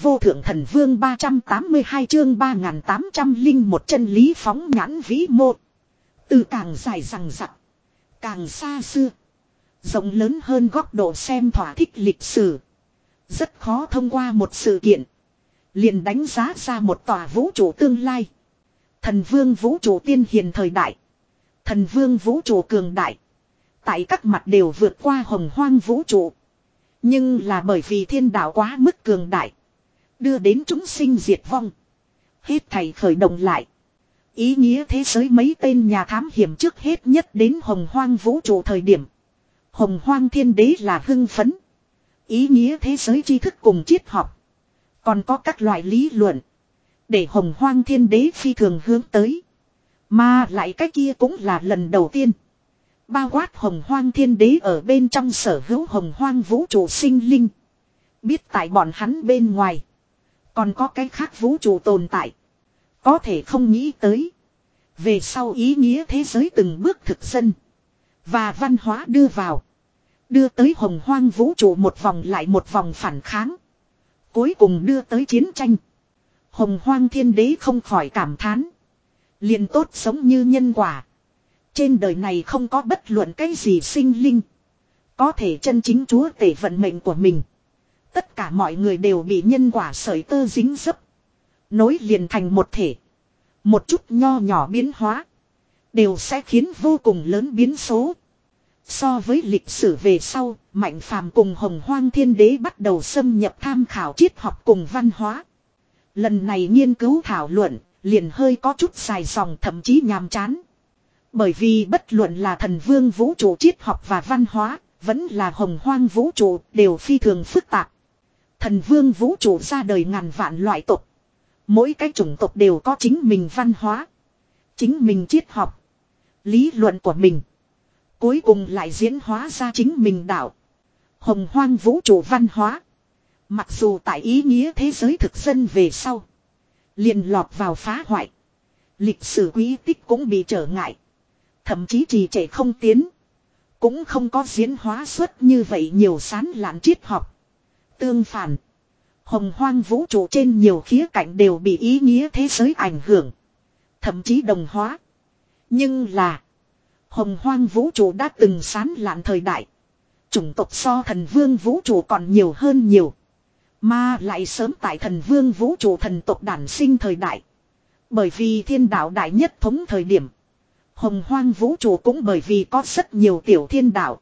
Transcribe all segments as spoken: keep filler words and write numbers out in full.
vô thượng thần vương ba trăm tám mươi hai chương ba nghìn tám trăm linh một chân lý phóng nhãn vĩ mô. Từ càng dài rằng rặc, càng xa xưa, rộng lớn hơn góc độ xem thỏa thích lịch sử. Rất khó thông qua một sự kiện liền đánh giá ra một tòa vũ trụ tương lai. Thần vương vũ trụ tiên hiền thời đại, thần vương vũ trụ cường đại, tại các mặt đều vượt qua hồng hoang vũ trụ. Nhưng là bởi vì thiên đạo quá mức cường đại, đưa đến chúng sinh diệt vong. Hết thảy khởi động lại. Ý nghĩa thế giới mấy tên nhà thám hiểm trước hết nhất đến hồng hoang vũ trụ thời điểm, hồng hoang thiên đế là hưng phấn. Ý nghĩa thế giới tri thức cùng triết học, còn có các loại lý luận, để hồng hoang thiên đế phi thường hướng tới. Mà lại cái kia cũng là lần đầu tiên bao quát hồng hoang thiên đế ở bên trong sở hữu hồng hoang vũ trụ sinh linh biết tại bọn hắn bên ngoài còn có cái khác vũ trụ tồn tại. Có thể không nghĩ tới, về sau ý nghĩa thế giới từng bước thực dân và văn hóa đưa vào, đưa tới hồng hoang vũ trụ một vòng lại một vòng phản kháng, cuối cùng đưa tới chiến tranh. Hồng hoang thiên đế không khỏi cảm thán, liền tốt sống như nhân quả. Trên đời này không có bất luận cái gì sinh linh có thể chân chính chúa tể vận mệnh của mình. Tất cả mọi người đều bị nhân quả sợi tơ dính dấp, nối liền thành một thể. Một chút nho nhỏ biến hóa đều sẽ khiến vô cùng lớn biến số. So với lịch sử về sau, Mạnh Phàm cùng hồng hoang thiên đế bắt đầu xâm nhập tham khảo triết học cùng văn hóa. Lần này nghiên cứu thảo luận liền hơi có chút dài dòng, thậm chí nhàm chán. Bởi vì bất luận là thần vương vũ trụ triết học và văn hóa, vẫn là hồng hoang vũ trụ đều phi thường phức tạp. Thần vương vũ trụ ra đời ngàn vạn loại tộc, mỗi cái chủng tộc đều có chính mình văn hóa, chính mình triết học, lý luận của mình. Cuối cùng lại diễn hóa ra chính mình đạo. Hồng hoang vũ trụ văn hóa, mặc dù tại ý nghĩa thế giới thực dân về sau liền lọt vào phá hoại, lịch sử quý tích cũng bị trở ngại, thậm chí trì trệ không tiến, cũng không có diễn hóa xuất như vậy nhiều sán lạn triết học. Tương phản, hồng hoang vũ trụ trên nhiều khía cạnh đều bị ý nghĩa thế giới ảnh hưởng, thậm chí đồng hóa. Nhưng là hồng hoang vũ trụ đã từng sán lạn thời đại, chủng tộc so thần vương vũ trụ còn nhiều hơn nhiều. Mà lại sớm tại thần vương vũ trụ thần tộc đản sinh thời đại. Bởi vì thiên đạo đại nhất thống thời điểm, hồng hoang vũ trụ cũng bởi vì có rất nhiều tiểu thiên đạo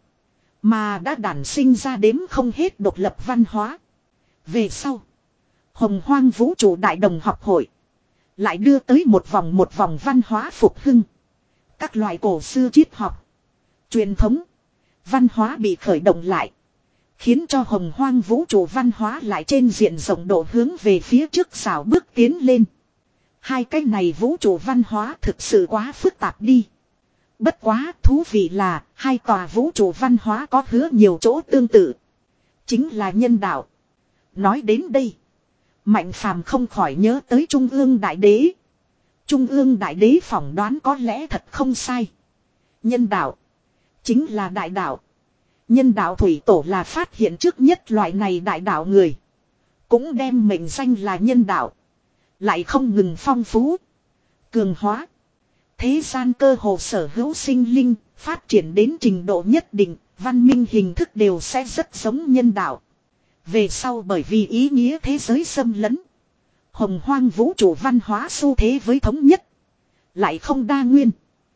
mà đã đản sinh ra đếm không hết độc lập văn hóa. Về sau, hồng hoang vũ trụ đại đồng học hội lại đưa tới một vòng một vòng văn hóa phục hưng. Các loại cổ xưa triết học, truyền thống, văn hóa bị khởi động lại, khiến cho hồng hoang vũ trụ văn hóa lại trên diện rộng độ hướng về phía trước xảo bước tiến lên. Hai cái này vũ trụ văn hóa thực sự quá phức tạp đi. Bất quá thú vị là hai tòa vũ trụ văn hóa có hứa nhiều chỗ tương tự, chính là nhân đạo. Nói đến đây, Mạnh Phàm không khỏi nhớ tới Trung ương Đại Đế. Trung ương Đại Đế phỏng đoán có lẽ thật không sai. Nhân đạo chính là đại đạo. Nhân đạo thủy tổ là phát hiện trước nhất loại này đại đạo người, cũng đem mệnh danh là nhân đạo. Lại không ngừng phong phú, cường hóa. Thế gian cơ hồ sở hữu sinh linh, phát triển đến trình độ nhất định, văn minh hình thức đều sẽ rất giống nhân đạo. Về sau bởi vì ý nghĩa thế giới xâm lấn, hồng hoang vũ trụ văn hóa xu thế với thống nhất, lại không đa nguyên.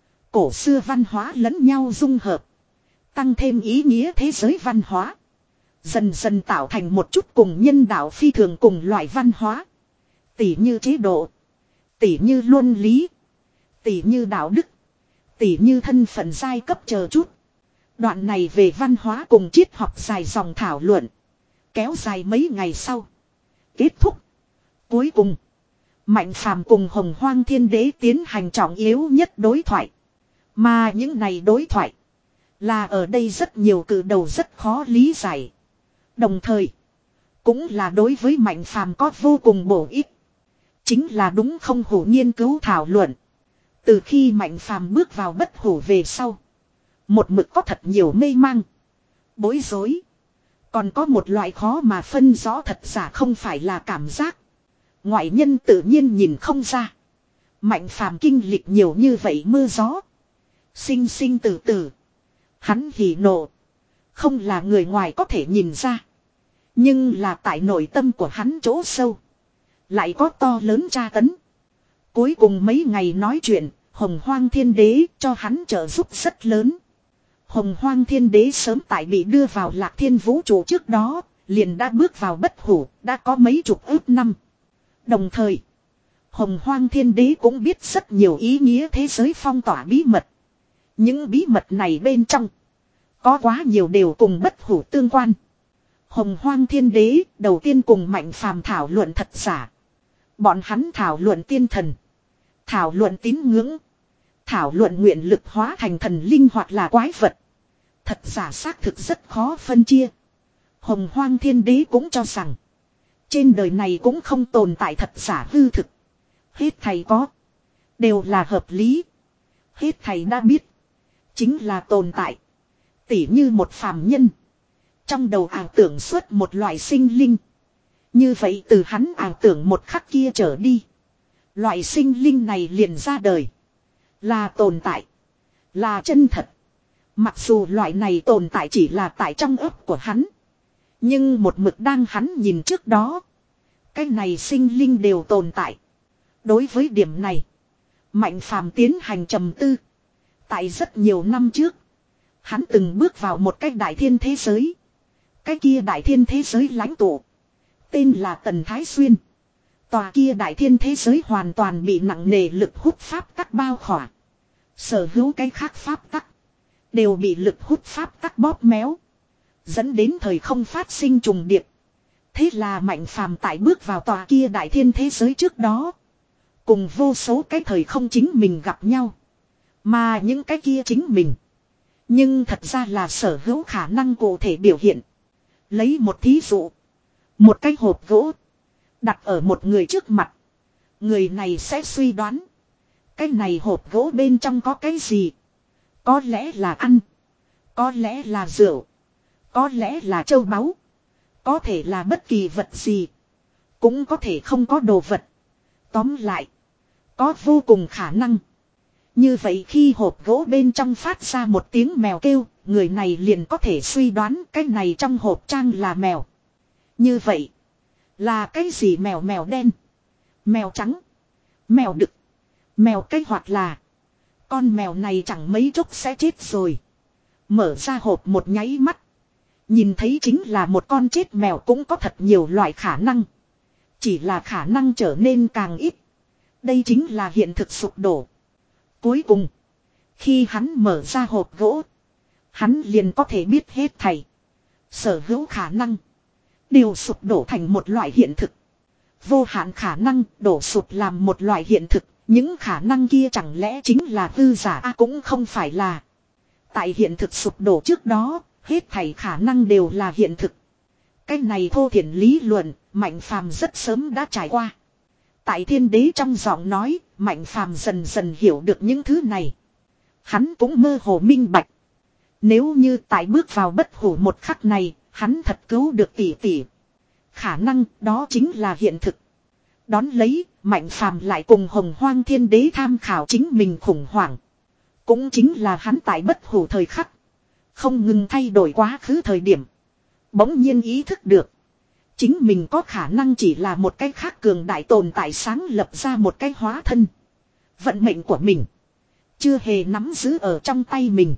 Cổ xưa văn hóa lẫn nhau dung hợp, tăng thêm ý nghĩa thế giới văn hóa, dần dần tạo thành một chút cùng nhân đạo phi thường cùng loại văn hóa. Tỉ như chế độ, tỉ như luân lý, tỉ như đạo đức, tỉ như thân phận giai cấp chờ chút. Đoạn này về văn hóa cùng triết học dài dòng thảo luận, kéo dài mấy ngày sau kết thúc. Cuối cùng, Mạnh Phàm cùng hồng hoang thiên đế tiến hành trọng yếu nhất đối thoại. Mà những này đối thoại là ở đây rất nhiều cử đầu rất khó lý giải, đồng thời cũng là đối với Mạnh Phàm có vô cùng bổ ích. Chính là đúng không hủ nghiên cứu thảo luận. Từ khi Mạnh Phàm bước vào bất hủ về sau, một mực có thật nhiều mê mang, bối rối, Còn có một loại khó mà phân rõ thật giả không phải là cảm giác. Ngoại nhân tự nhiên nhìn không ra. Mạnh phàm kinh lịch nhiều như vậy mưa gió. Sinh sinh tử tử. Hắn hỉ nộ. Không là người ngoài có thể nhìn ra. Nhưng là tại nội tâm của hắn chỗ sâu. Lại có to lớn tra tấn. Cuối cùng mấy ngày nói chuyện, Hồng Hoang Thiên Đế cho hắn trợ giúp rất lớn. Hồng Hoang Thiên Đế sớm tại bị đưa vào Lạc Thiên Vũ trụ trước đó, liền đã bước vào bất hủ, đã có mấy chục ước năm. Đồng thời, Hồng Hoang Thiên Đế cũng biết rất nhiều ý nghĩa thế giới phong tỏa bí mật. Những bí mật này bên trong, có quá nhiều đều cùng bất hủ tương quan. Hồng Hoang Thiên Đế đầu tiên cùng Mạnh Phàm thảo luận thật giả. Bọn hắn thảo luận tiên thần, thảo luận tín ngưỡng, thảo luận nguyện lực hóa thành thần linh hoặc là quái vật. Thật giả xác thực rất khó phân chia. Hồng Hoang Thiên Đế cũng cho rằng trên đời này cũng không tồn tại thật giả hư thực. Hết thầy có, đều là hợp lý. Hết thầy đã biết, chính là tồn tại. Tỉ như một phàm nhân, trong đầu ảo tưởng xuất một loại sinh linh. Như vậy từ hắn ảo tưởng một khắc kia trở đi, loại sinh linh này liền ra đời. Là tồn tại, là chân thật. Mặc dù loại này tồn tại chỉ là tại trong óc của hắn, nhưng một mực đang hắn nhìn trước đó, cái này sinh linh đều tồn tại. Đối với điểm này, Mạnh Phàm tiến hành trầm tư. Tại rất nhiều năm trước, hắn từng bước vào một cái đại thiên thế giới. Cái kia đại thiên thế giới lãnh tụ tên là Tần Thái Xuyên. Tòa kia đại thiên thế giới hoàn toàn bị nặng nề lực hút pháp tắc bao khỏa. Sở hữu cái khác pháp tắc đều bị lực hút pháp tắc bóp méo, dẫn đến thời không phát sinh trùng điệp. Thế là Mạnh Phàm tại bước vào tòa kia đại thiên thế giới trước đó, cùng vô số cái thời không chính mình gặp nhau. Mà những cái kia chính mình, nhưng thật ra là sở hữu khả năng cụ thể biểu hiện. Lấy một thí dụ, một cái hộp gỗ đặt ở một người trước mặt, người này sẽ suy đoán cái này hộp gỗ bên trong có cái gì. Có lẽ là ăn, có lẽ là rượu, có lẽ là châu báu, có thể là bất kỳ vật gì, cũng có thể không có đồ vật. Tóm lại, có vô cùng khả năng. Như vậy khi hộp gỗ bên trong phát ra một tiếng mèo kêu, người này liền có thể suy đoán cái này trong hộp trang là mèo. Như vậy, là cái gì? Mèo mèo đen, mèo trắng, mèo đực, mèo cái, hoặc là con mèo này chẳng mấy chốc sẽ chết rồi. Mở ra hộp một nháy mắt, nhìn thấy chính là một con chết mèo, cũng có thật nhiều loại khả năng. Chỉ là khả năng trở nên càng ít. Đây chính là hiện thực sụp đổ. Cuối cùng, khi hắn mở ra hộp gỗ, hắn liền có thể biết hết thảy. Sở hữu khả năng đều sụp đổ thành một loại hiện thực. Vô hạn khả năng đổ sụp làm một loại hiện thực. Những khả năng kia chẳng lẽ chính là hư giả? À, cũng không phải là. Tại hiện thực sụp đổ trước đó, hết thảy khả năng đều là hiện thực. Cái này thô thiển lý luận, Mạnh Phàm rất sớm đã trải qua. Tại Thiên Đế trong giọng nói, Mạnh Phàm dần dần hiểu được những thứ này. Hắn cũng mơ hồ minh bạch. Nếu như tại bước vào bất hủ một khắc này, hắn thật cứu được tỷ tỷ. Khả năng đó chính là hiện thực. Đón lấy, Mạnh Phàm lại cùng Hồng Hoang Thiên Đế tham khảo chính mình khủng hoảng. Cũng chính là hắn tại bất hủ thời khắc, không ngừng thay đổi quá khứ thời điểm, bỗng nhiên ý thức được chính mình có khả năng chỉ là một cái khác cường đại tồn tại sáng lập ra một cái hóa thân. Vận mệnh của mình chưa hề nắm giữ ở trong tay mình.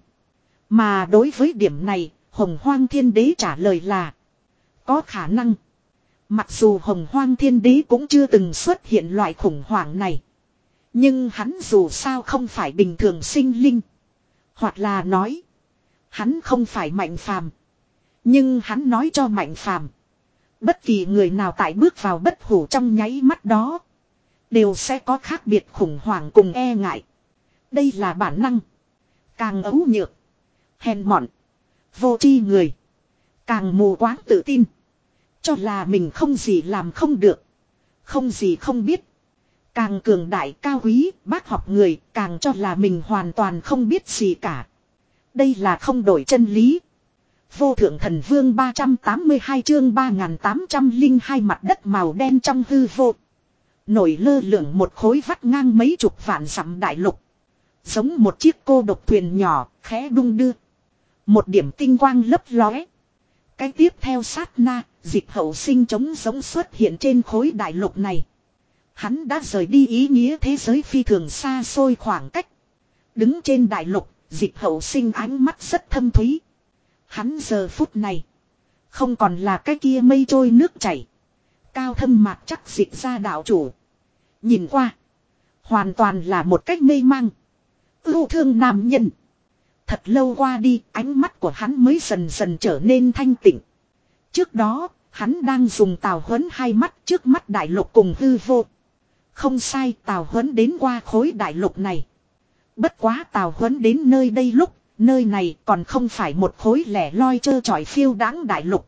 Mà đối với điểm này, Hồng Hoang Thiên Đế trả lời là có khả năng. Mặc dù Hồng Hoang Thiên Đế cũng chưa từng xuất hiện loại khủng hoảng này, nhưng hắn dù sao không phải bình thường sinh linh. Hoặc là nói, hắn không phải Mạnh Phàm, nhưng hắn nói cho Mạnh Phàm, bất kỳ người nào tại bước vào bất hủ trong nháy mắt đó, đều sẽ có khác biệt khủng hoảng cùng e ngại. Đây là bản năng. Càng ấu nhược, hèn mọn, vô tri người, càng mù quáng tự tin, cho là mình không gì làm không được, không gì không biết. Càng cường đại cao quý, bác học người, càng cho là mình hoàn toàn không biết gì cả. Đây là không đổi chân lý. Vô thượng thần vương ba trăm tám mươi hai chương ba nghìn tám trăm linh hai mặt đất màu đen trong hư vô. Nổi lơ lửng một khối vắt ngang mấy chục vạn dặm đại lục. Giống một chiếc cô độc thuyền nhỏ, khẽ đung đưa. Một điểm tinh quang lấp lóe. Cái tiếp theo sát na, Dịch Hậu Sinh trống giống xuất hiện trên khối đại lục này. Hắn đã rời đi ý nghĩa thế giới phi thường xa xôi khoảng cách. Đứng trên đại lục, Dịch Hậu Sinh ánh mắt rất thâm thúy. Hắn giờ phút này không còn là cái kia mây trôi nước chảy, cao thâm mạc chắc dịch ra đạo chủ. Nhìn qua hoàn toàn là một cách mê mang, ưu thương nam nhân. Thật lâu qua đi, ánh mắt của hắn mới dần dần trở nên thanh tịnh. Trước đó hắn đang dùng Tào Huấn hai mắt trước mắt đại lục cùng hư vô. Không sai, Tào Huấn đến qua khối đại lục này. Bất quá Tào Huấn đến nơi đây lúc, nơi này còn không phải một khối lẻ loi trơ trọi phiêu đáng đại lục,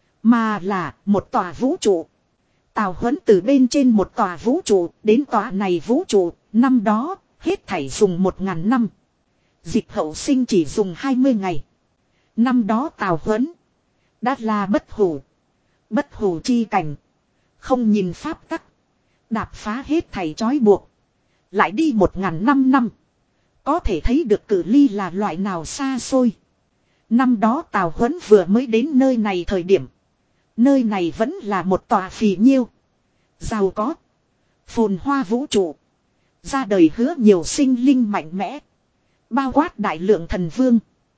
mà là một tòa vũ trụ. Tào Huấn từ bên trên một tòa vũ trụ đến tòa này vũ trụ, năm đó hết thảy dùng một ngàn năm. Dịch Hậu Sinh chỉ dùng hai mươi ngày. Năm đó Tào Huấn đã là bất hủ, bất hủ chi cảnh, không nhìn pháp tắc, đạp phá hết thảy trói buộc, lại đi một ngàn năm năm. Có thể thấy được cự ly là loại nào xa xôi. Năm đó Tào Huấn vừa mới đến nơi này thời điểm, nơi này vẫn là một tòa phì nhiêu, giàu có, phồn hoa vũ trụ. Ra đời hứa nhiều sinh linh mạnh mẽ, bao quát đại lượng thần vương,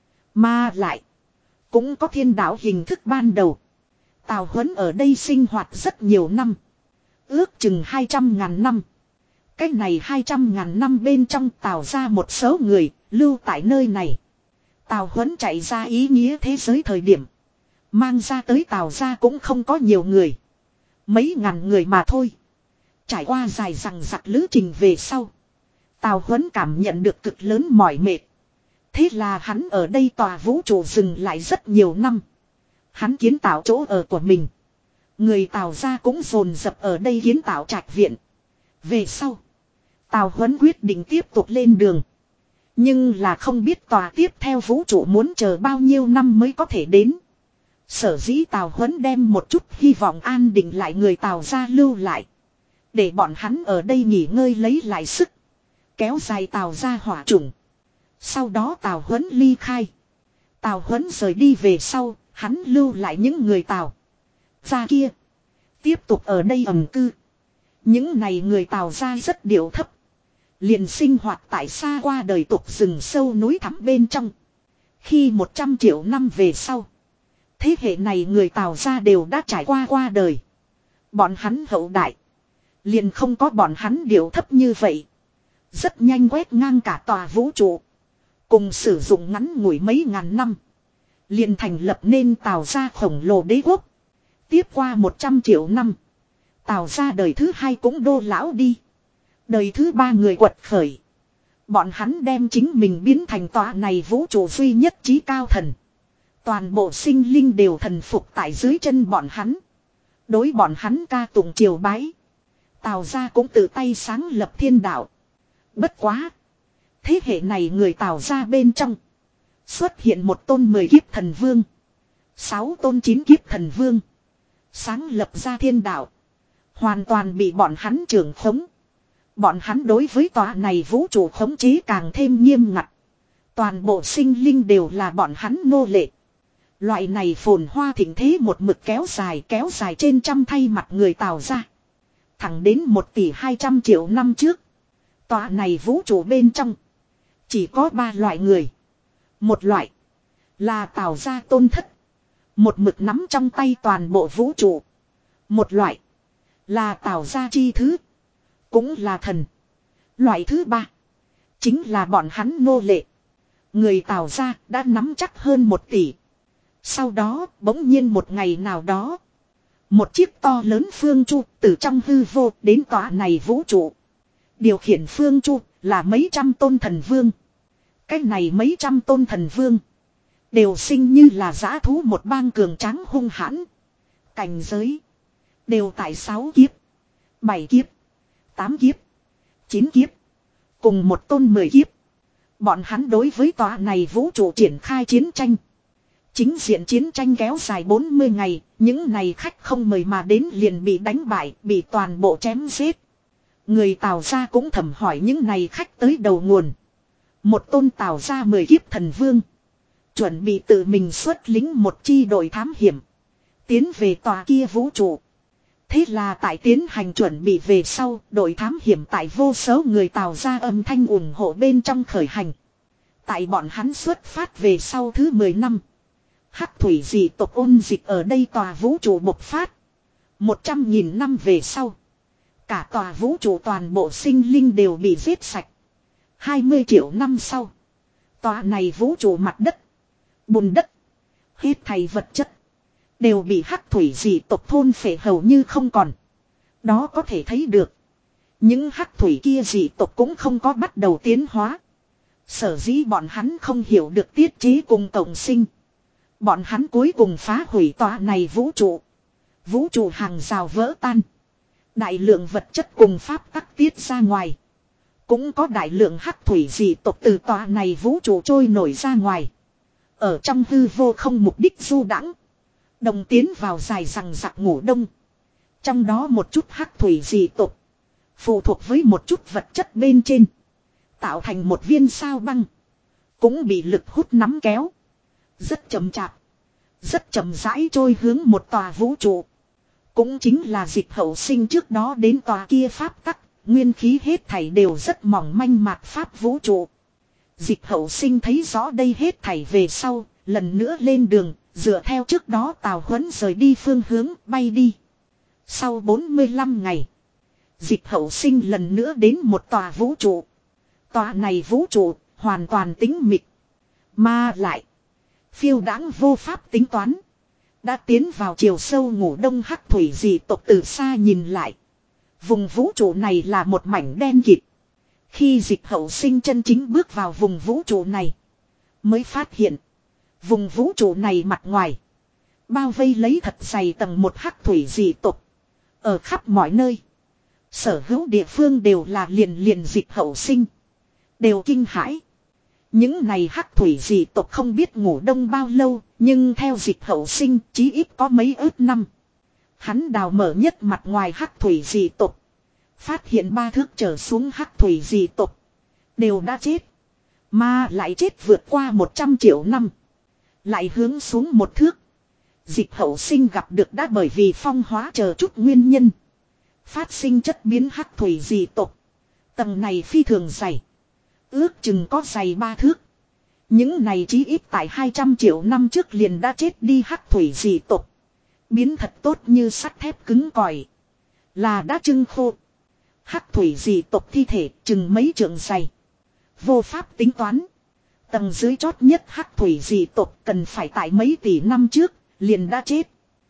mà lại cũng có thiên đạo hình thức ban đầu. Tào Huấn ở đây sinh hoạt rất nhiều năm, ước chừng hai trăm ngàn năm. Cái này hai trăm ngàn năm bên trong Tào ra một số người lưu tại nơi này. Tào Huấn chạy ra ý nghĩa thế giới thời điểm, mang ra tới Tào ra cũng không có nhiều người, mấy ngàn người mà thôi. Trải qua dài dằng dặc lữ trình về sau, Tào Huấn cảm nhận được cực lớn mỏi mệt. Thế là hắn ở đây tòa vũ trụ dừng lại rất nhiều năm. Hắn kiến tạo chỗ ở của mình. Người Tào ra cũng dồn dập ở đây kiến tạo trạch viện. Về sau, Tào Huấn quyết định tiếp tục lên đường. Nhưng là không biết tòa tiếp theo vũ trụ muốn chờ bao nhiêu năm mới có thể đến. Sở dĩ Tào Huấn đem một chút hy vọng an định lại người Tào ra lưu lại, để bọn hắn ở đây nghỉ ngơi lấy lại sức, kéo dài Tào ra hỏa chủng. Sau đó Tào Huấn ly khai. Tào Huấn rời đi về sau, hắn lưu lại những người Tào ra kia tiếp tục ở đây ẩn cư. Những này người Tào ra rất điệu thấp, liền sinh hoạt tại xa qua đời tục rừng sâu núi thẳm bên trong. Khi một trăm triệu năm về sau, thế hệ này người Tào ra đều đã trải qua qua đời. Bọn hắn hậu đại liền không có bọn hắn điệu thấp như vậy. Rất nhanh quét ngang cả tòa vũ trụ, cùng sử dụng ngắn ngủi mấy ngàn năm, liền thành lập nên Tào ra khổng lồ đế quốc. Tiếp qua một trăm triệu năm, Tào ra đời thứ hai cũng đô lão đi. Đời thứ ba người quật khởi. Bọn hắn đem chính mình biến thành tòa này vũ trụ duy nhất chí cao thần. Toàn bộ sinh linh đều thần phục tại dưới chân bọn hắn, đối bọn hắn ca tụng triều bái. Tào ra cũng tự tay sáng lập thiên đạo. Bất quá, thế hệ này người Tào ra bên trong xuất hiện một tôn mười kiếp thần vương, sáu tôn chín kiếp thần vương, sáng lập ra thiên đạo, hoàn toàn bị bọn hắn trưởng khống. Bọn hắn đối với tòa này vũ trụ khống chế càng thêm nghiêm ngặt. Toàn bộ sinh linh đều là bọn hắn nô lệ. Loại này phồn hoa thịnh thế một mực kéo dài kéo dài trên trăm thay mặt người Tào ra. Thẳng đến một tỷ hai trăm triệu năm trước, tòa này vũ trụ bên trong chỉ có ba loại người. Một loại là Tào ra tôn thất, một mực nắm trong tay toàn bộ vũ trụ. Một loại là Tào ra chi thứ, cũng là thần. Loại thứ ba chính là bọn hắn nô lệ. Người Tào ra đã nắm chắc hơn một tỷ. Sau đó bỗng nhiên một ngày nào đó, một chiếc to lớn phương chu từ trong hư vô đến tòa này vũ trụ. Điều khiển phương chu là mấy trăm tôn thần vương. Cái này mấy trăm tôn thần vương đều sinh như là dã thú một bang cường tráng hung hãn. Cảnh giới đều tại sáu kiếp, bảy kiếp, tám kiếp, chín kiếp, cùng một tôn mười kiếp. Bọn hắn đối với tòa này vũ trụ triển khai chiến tranh. Chính diện chiến tranh kéo dài bốn mươi ngày, những này khách không mời mà đến liền bị đánh bại, bị toàn bộ chém giết. Người Tào gia cũng thầm hỏi những này khách tới đầu nguồn. Một tôn Tào gia mười kiếp thần vương. Chuẩn bị tự mình xuất lính một chi đội thám hiểm. Tiến về tòa kia vũ trụ. Thế là tại tiến hành chuẩn bị về sau, đội thám hiểm tại vô số người Tào gia âm thanh ủng hộ bên trong khởi hành. Tại bọn hắn xuất phát về sau thứ mười năm. Hắc thủy dị tộc ôn dịch ở đây tòa vũ trụ bộc phát. Một trăm nghìn năm về sau. Cả tòa vũ trụ toàn bộ sinh linh đều bị giết sạch. Hai mươi triệu năm sau. Tòa này vũ trụ mặt đất. Bùn đất. Hết thảy vật chất. Đều bị hắc thủy dị tộc thôn phệ hầu như không còn. Đó có thể thấy được. Những hắc thủy kia dị tộc cũng không có bắt đầu tiến hóa. Sở dĩ bọn hắn không hiểu được tiết chế cùng cộng sinh. Bọn hắn cuối cùng phá hủy tòa này vũ trụ. Vũ trụ hàng rào vỡ tan. Đại lượng vật chất cùng pháp tắc tiết ra ngoài. Cũng có đại lượng hắc thủy dị tộc từ tòa này vũ trụ trôi nổi ra ngoài. Ở trong hư vô không mục đích du đãng, đồng tiến vào dài rằng rạc ngủ đông. Trong đó một chút hắc thủy dị tộc phụ thuộc với một chút vật chất bên trên, tạo thành một viên sao băng. Cũng bị lực hút nắm kéo. Rất chậm chạp. Rất chậm rãi trôi hướng một tòa vũ trụ. Cũng chính là Dịch Hậu Sinh trước đó đến tòa kia pháp tắc. Nguyên khí hết thảy đều rất mỏng manh mạt pháp vũ trụ. Dịch Hậu Sinh thấy rõ đây hết thảy về sau. Lần nữa lên đường. Dựa theo trước đó Tào Huấn rời đi phương hướng bay đi. Sau bốn mươi lăm ngày. Dịch Hậu Sinh lần nữa đến một tòa vũ trụ. Tòa này vũ trụ hoàn toàn tĩnh mịch. Mà lại. Phiêu đãng vô pháp tính toán. Đã tiến vào chiều sâu ngủ đông hắc thủy dị tộc từ xa nhìn lại. Vùng vũ trụ này là một mảnh đen kịt. Khi Dịch Hậu Sinh chân chính bước vào vùng vũ trụ này. Mới phát hiện. Vùng vũ trụ này mặt ngoài. Bao vây lấy thật dày tầng một hắc thủy dị tộc. Ở khắp mọi nơi. Sở hữu địa phương đều là liền liền Dịch Hậu Sinh. Đều kinh hãi. Những này hắc thủy dị tộc không biết ngủ đông bao lâu, nhưng theo Dịch Hậu Sinh chí ít có mấy ước năm. Hắn đào mở nhất mặt ngoài hắc thủy dị tộc. Phát hiện ba thước trở xuống hắc thủy dị tộc. Đều đã chết. Mà lại chết vượt qua một trăm triệu năm. Lại hướng xuống một thước. Dịch Hậu Sinh gặp được đã bởi vì phong hóa chờ chút nguyên nhân. Phát sinh chất biến hắc thủy dị tộc. Tầng này phi thường dày. Ước chừng có dày ba thước. Những này chí ít tại hai trăm triệu năm trước liền đã chết đi hắc thủy dị tộc. Biến thật tốt như sắt thép cứng cỏi. Là đã trưng khô. Hắc thủy dị tộc thi thể chừng mấy trượng dày. Vô pháp tính toán. Tầng dưới chót nhất hắc thủy dị tộc cần phải tại mấy tỷ năm trước liền đã chết.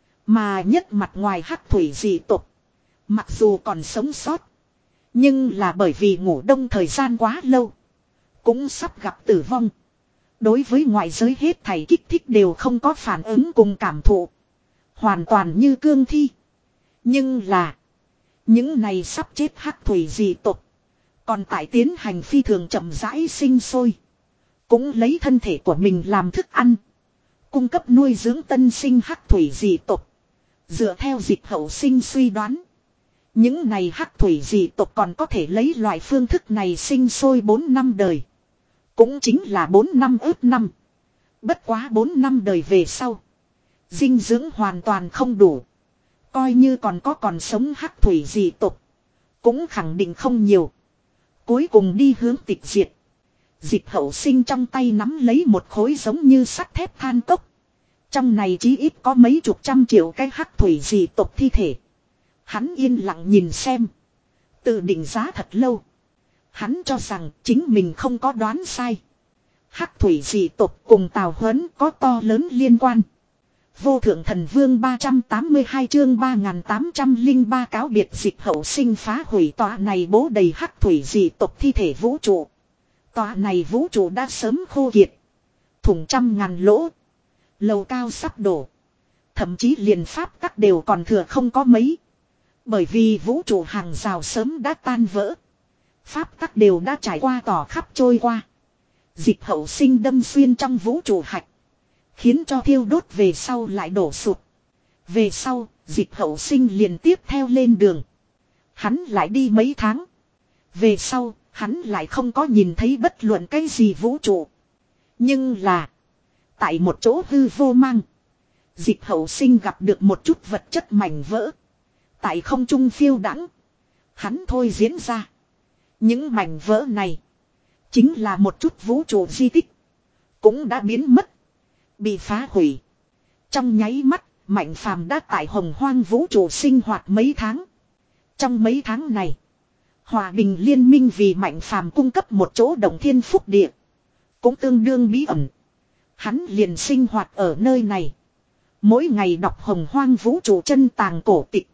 Mà nhất mặt ngoài hắc thủy dị tộc. Mặc dù còn sống sót. Nhưng là bởi vì ngủ đông thời gian quá lâu. Cũng sắp gặp tử vong. Đối với ngoại giới hết thảy kích thích đều không có phản ứng cùng cảm thụ. Hoàn toàn như cương thi. Nhưng là. Những này sắp chết hắc thủy dị tộc. Còn tại tiến hành phi thường chậm rãi sinh sôi. Cũng lấy thân thể của mình làm thức ăn. Cung cấp nuôi dưỡng tân sinh hắc thủy dị tộc. Dựa theo Dịch Hậu Sinh suy đoán. Những này hắc thủy dị tộc còn có thể lấy loại phương thức này sinh sôi bốn năm đời. Cũng chính là bốn năm ước năm. Bất quá bốn năm đời về sau. Dinh dưỡng hoàn toàn không đủ. Coi như còn có còn sống hắc thủy dị tộc. Cũng khẳng định không nhiều. Cuối cùng đi hướng tịch diệt. Dịch Hậu Sinh trong tay nắm lấy một khối giống như sắt thép than cốc. Trong này chí ít có mấy chục trăm triệu cái hắc thủy dị tộc thi thể. Hắn yên lặng nhìn xem. Tự định giá thật lâu. Hắn cho rằng chính mình không có đoán sai. Hắc thủy dị tộc cùng Tào Huấn có to lớn liên quan. Vô thượng thần vương ba trăm tám mươi hai chương ba nghìn tám trăm lẻ ba cáo biệt Dịch Hậu Sinh phá hủy tòa này bố đầy hắc thủy dị tộc thi thể vũ trụ. Tòa này vũ trụ đã sớm khô kiệt. Thủng trăm ngàn lỗ. Lầu cao sắp đổ. Thậm chí liền pháp tắc đều còn thừa không có mấy. Bởi vì vũ trụ hàng rào sớm đã tan vỡ. Pháp tắc đều đã trải qua tỏ khắp trôi qua. Dịch Hậu Sinh đâm xuyên trong vũ trụ hạch. Khiến cho thiêu đốt về sau lại đổ sụp. Về sau, Dịch Hậu Sinh liền tiếp theo lên đường. Hắn lại đi mấy tháng. Về sau, hắn lại không có nhìn thấy bất luận cái gì vũ trụ. Nhưng là, tại một chỗ hư vô mang, Dịch Hậu Sinh gặp được một chút vật chất mảnh vỡ. Tại không trung phiêu đãng, hắn thôi diễn ra. Những mảnh vỡ này chính là một chút vũ trụ di tích, cũng đã biến mất, bị phá hủy. Trong nháy mắt, Mạnh Phàm đã tại hồng hoang vũ trụ sinh hoạt mấy tháng. Trong mấy tháng này, Hòa Bình Liên minh vì Mạnh Phàm cung cấp một chỗ động thiên phúc địa, cũng tương đương bí ẩn. Hắn liền sinh hoạt ở nơi này, mỗi ngày đọc hồng hoang vũ trụ chân tàng cổ tịch,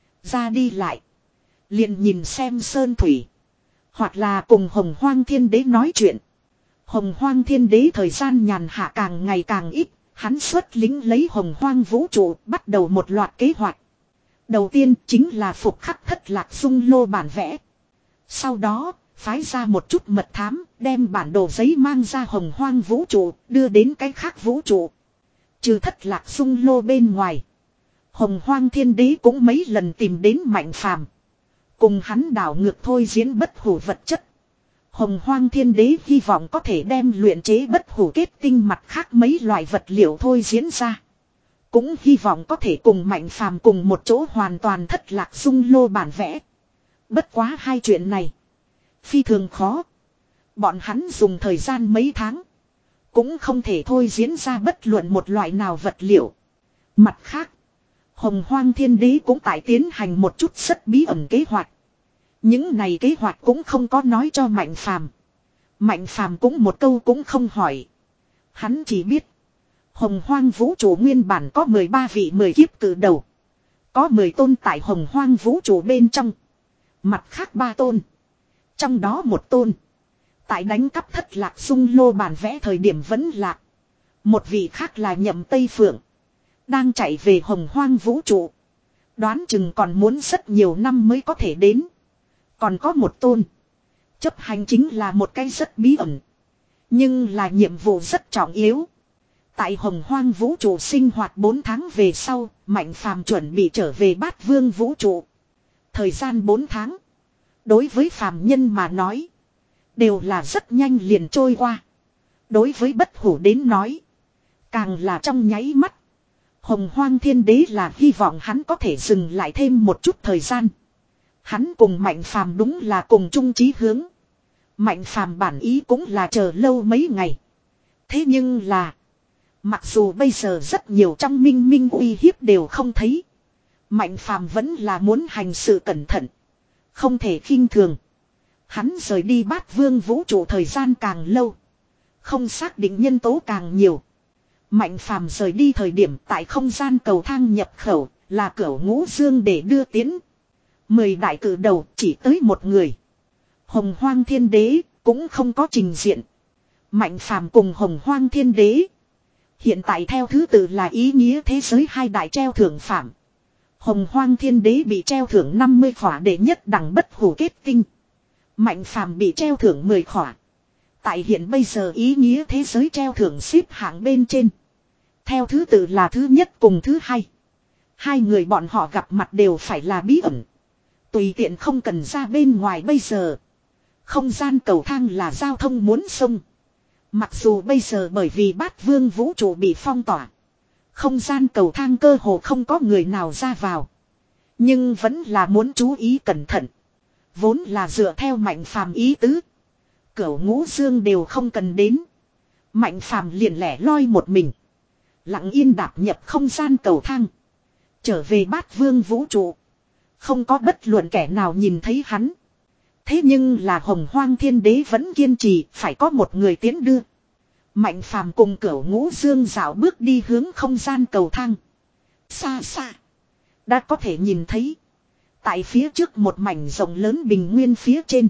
ra đi lại liền nhìn xem sơn thủy, hoặc là cùng hồng hoang thiên đế nói chuyện. Hồng hoang thiên đế thời gian nhàn hạ càng ngày càng ít. Hắn xuất lính lấy hồng hoang vũ trụ, bắt đầu một loạt kế hoạch. Đầu tiên chính là phục khắc thất lạc dung lô bản vẽ. Sau đó, phái ra một chút mật thám, đem bản đồ giấy mang ra hồng hoang vũ trụ, đưa đến cái khác vũ trụ. Trừ thất lạc dung lô bên ngoài, hồng hoang thiên đế cũng mấy lần tìm đến Mạnh Phàm, cùng hắn đảo ngược thôi diễn bất hủ vật chất. Hồng hoang thiên đế hy vọng có thể đem luyện chế bất hủ kết tinh mặt khác mấy loại vật liệu thôi diễn ra. Cũng hy vọng có thể cùng Mạnh Phàm cùng một chỗ hoàn toàn thất lạc dung lô bản vẽ. Bất quá hai chuyện này phi thường khó. Bọn hắn dùng thời gian mấy tháng, cũng không thể thôi diễn ra bất luận một loại nào vật liệu. Mặt khác, hồng hoang thiên đế cũng tại tiến hành một chút rất bí ẩn kế hoạch. Những này kế hoạch cũng không có nói cho Mạnh Phàm. Mạnh Phàm cũng một câu cũng không hỏi. Hắn chỉ biết, hồng hoang vũ trụ nguyên bản có mười ba vị mười kiếp cử đầu. Có mười tôn tại hồng hoang vũ trụ bên trong. Mặt khác ba tôn, trong đó một tôn tại đánh cắp thất lạc dung lô bản vẽ thời điểm vẫn lạc. Một vị khác là Nhậm Tây Phượng, đang chạy về hồng hoang vũ trụ. Đoán chừng còn muốn rất nhiều năm mới có thể đến. Còn có một tôn chấp hành chính là một cái rất bí ẩn, nhưng là nhiệm vụ rất trọng yếu. Tại hồng hoang vũ trụ sinh hoạt bốn tháng về sau, Mạnh Phàm chuẩn bị trở về Bát Vương vũ trụ. Thời gian bốn tháng, đối với phàm nhân mà nói, đều là rất nhanh liền trôi qua. Đối với bất hủ đến nói, càng là trong nháy mắt. Hồng hoang thiên đế là hy vọng hắn có thể dừng lại thêm một chút thời gian. Hắn cùng Mạnh Phàm đúng là cùng chung chí hướng. Mạnh Phàm bản ý cũng là chờ lâu mấy ngày. Thế nhưng là, mặc dù bây giờ rất nhiều trong minh minh uy hiếp đều không thấy, Mạnh Phàm vẫn là muốn hành sự cẩn thận, không thể khinh thường. Hắn rời đi Bát Vương vũ trụ thời gian càng lâu, không xác định nhân tố càng nhiều. Mạnh Phàm rời đi thời điểm tại không gian cầu thang nhập khẩu là Cửu Ngũ Dương để đưa tiến. Mười đại cử đầu chỉ tới một người. Hồng hoang thiên đế cũng không có trình diện. Mạnh Phàm cùng hồng hoang thiên đế hiện tại theo thứ tự là ý nghĩa thế giới hai đại treo thưởng phạm. Hồng hoang thiên đế bị treo thưởng năm mươi khỏa đệ nhất đẳng bất hủ kết tinh. Mạnh Phàm bị treo thưởng mười khỏa. Tại hiện bây giờ ý nghĩa thế giới treo thưởng xếp hạng bên trên, theo thứ tự là thứ nhất cùng thứ hai. Hai người bọn họ gặp mặt đều phải là bí ẩn, tùy tiện không cần ra bên ngoài. Bây giờ không gian cầu thang là giao thông muốn xông. Mặc dù bây giờ bởi vì Bát Vương vũ trụ bị phong tỏa, không gian cầu thang cơ hồ không có người nào ra vào, nhưng vẫn là muốn chú ý cẩn thận. Vốn là dựa theo Mạnh Phàm ý tứ, Cửu Ngũ Dương đều không cần đến. Mạnh Phàm liền lẻ loi một mình, lặng yên đạp nhập không gian cầu thang, trở về Bát Vương vũ trụ. Không có bất luận kẻ nào nhìn thấy hắn. Thế nhưng là hồng hoang thiên đế vẫn kiên trì phải có một người tiến đưa. Mạnh Phàm cùng Cửu Ngũ Dương dạo bước đi hướng không gian cầu thang. Xa xa, đã có thể nhìn thấy, tại phía trước một mảnh rộng lớn bình nguyên phía trên,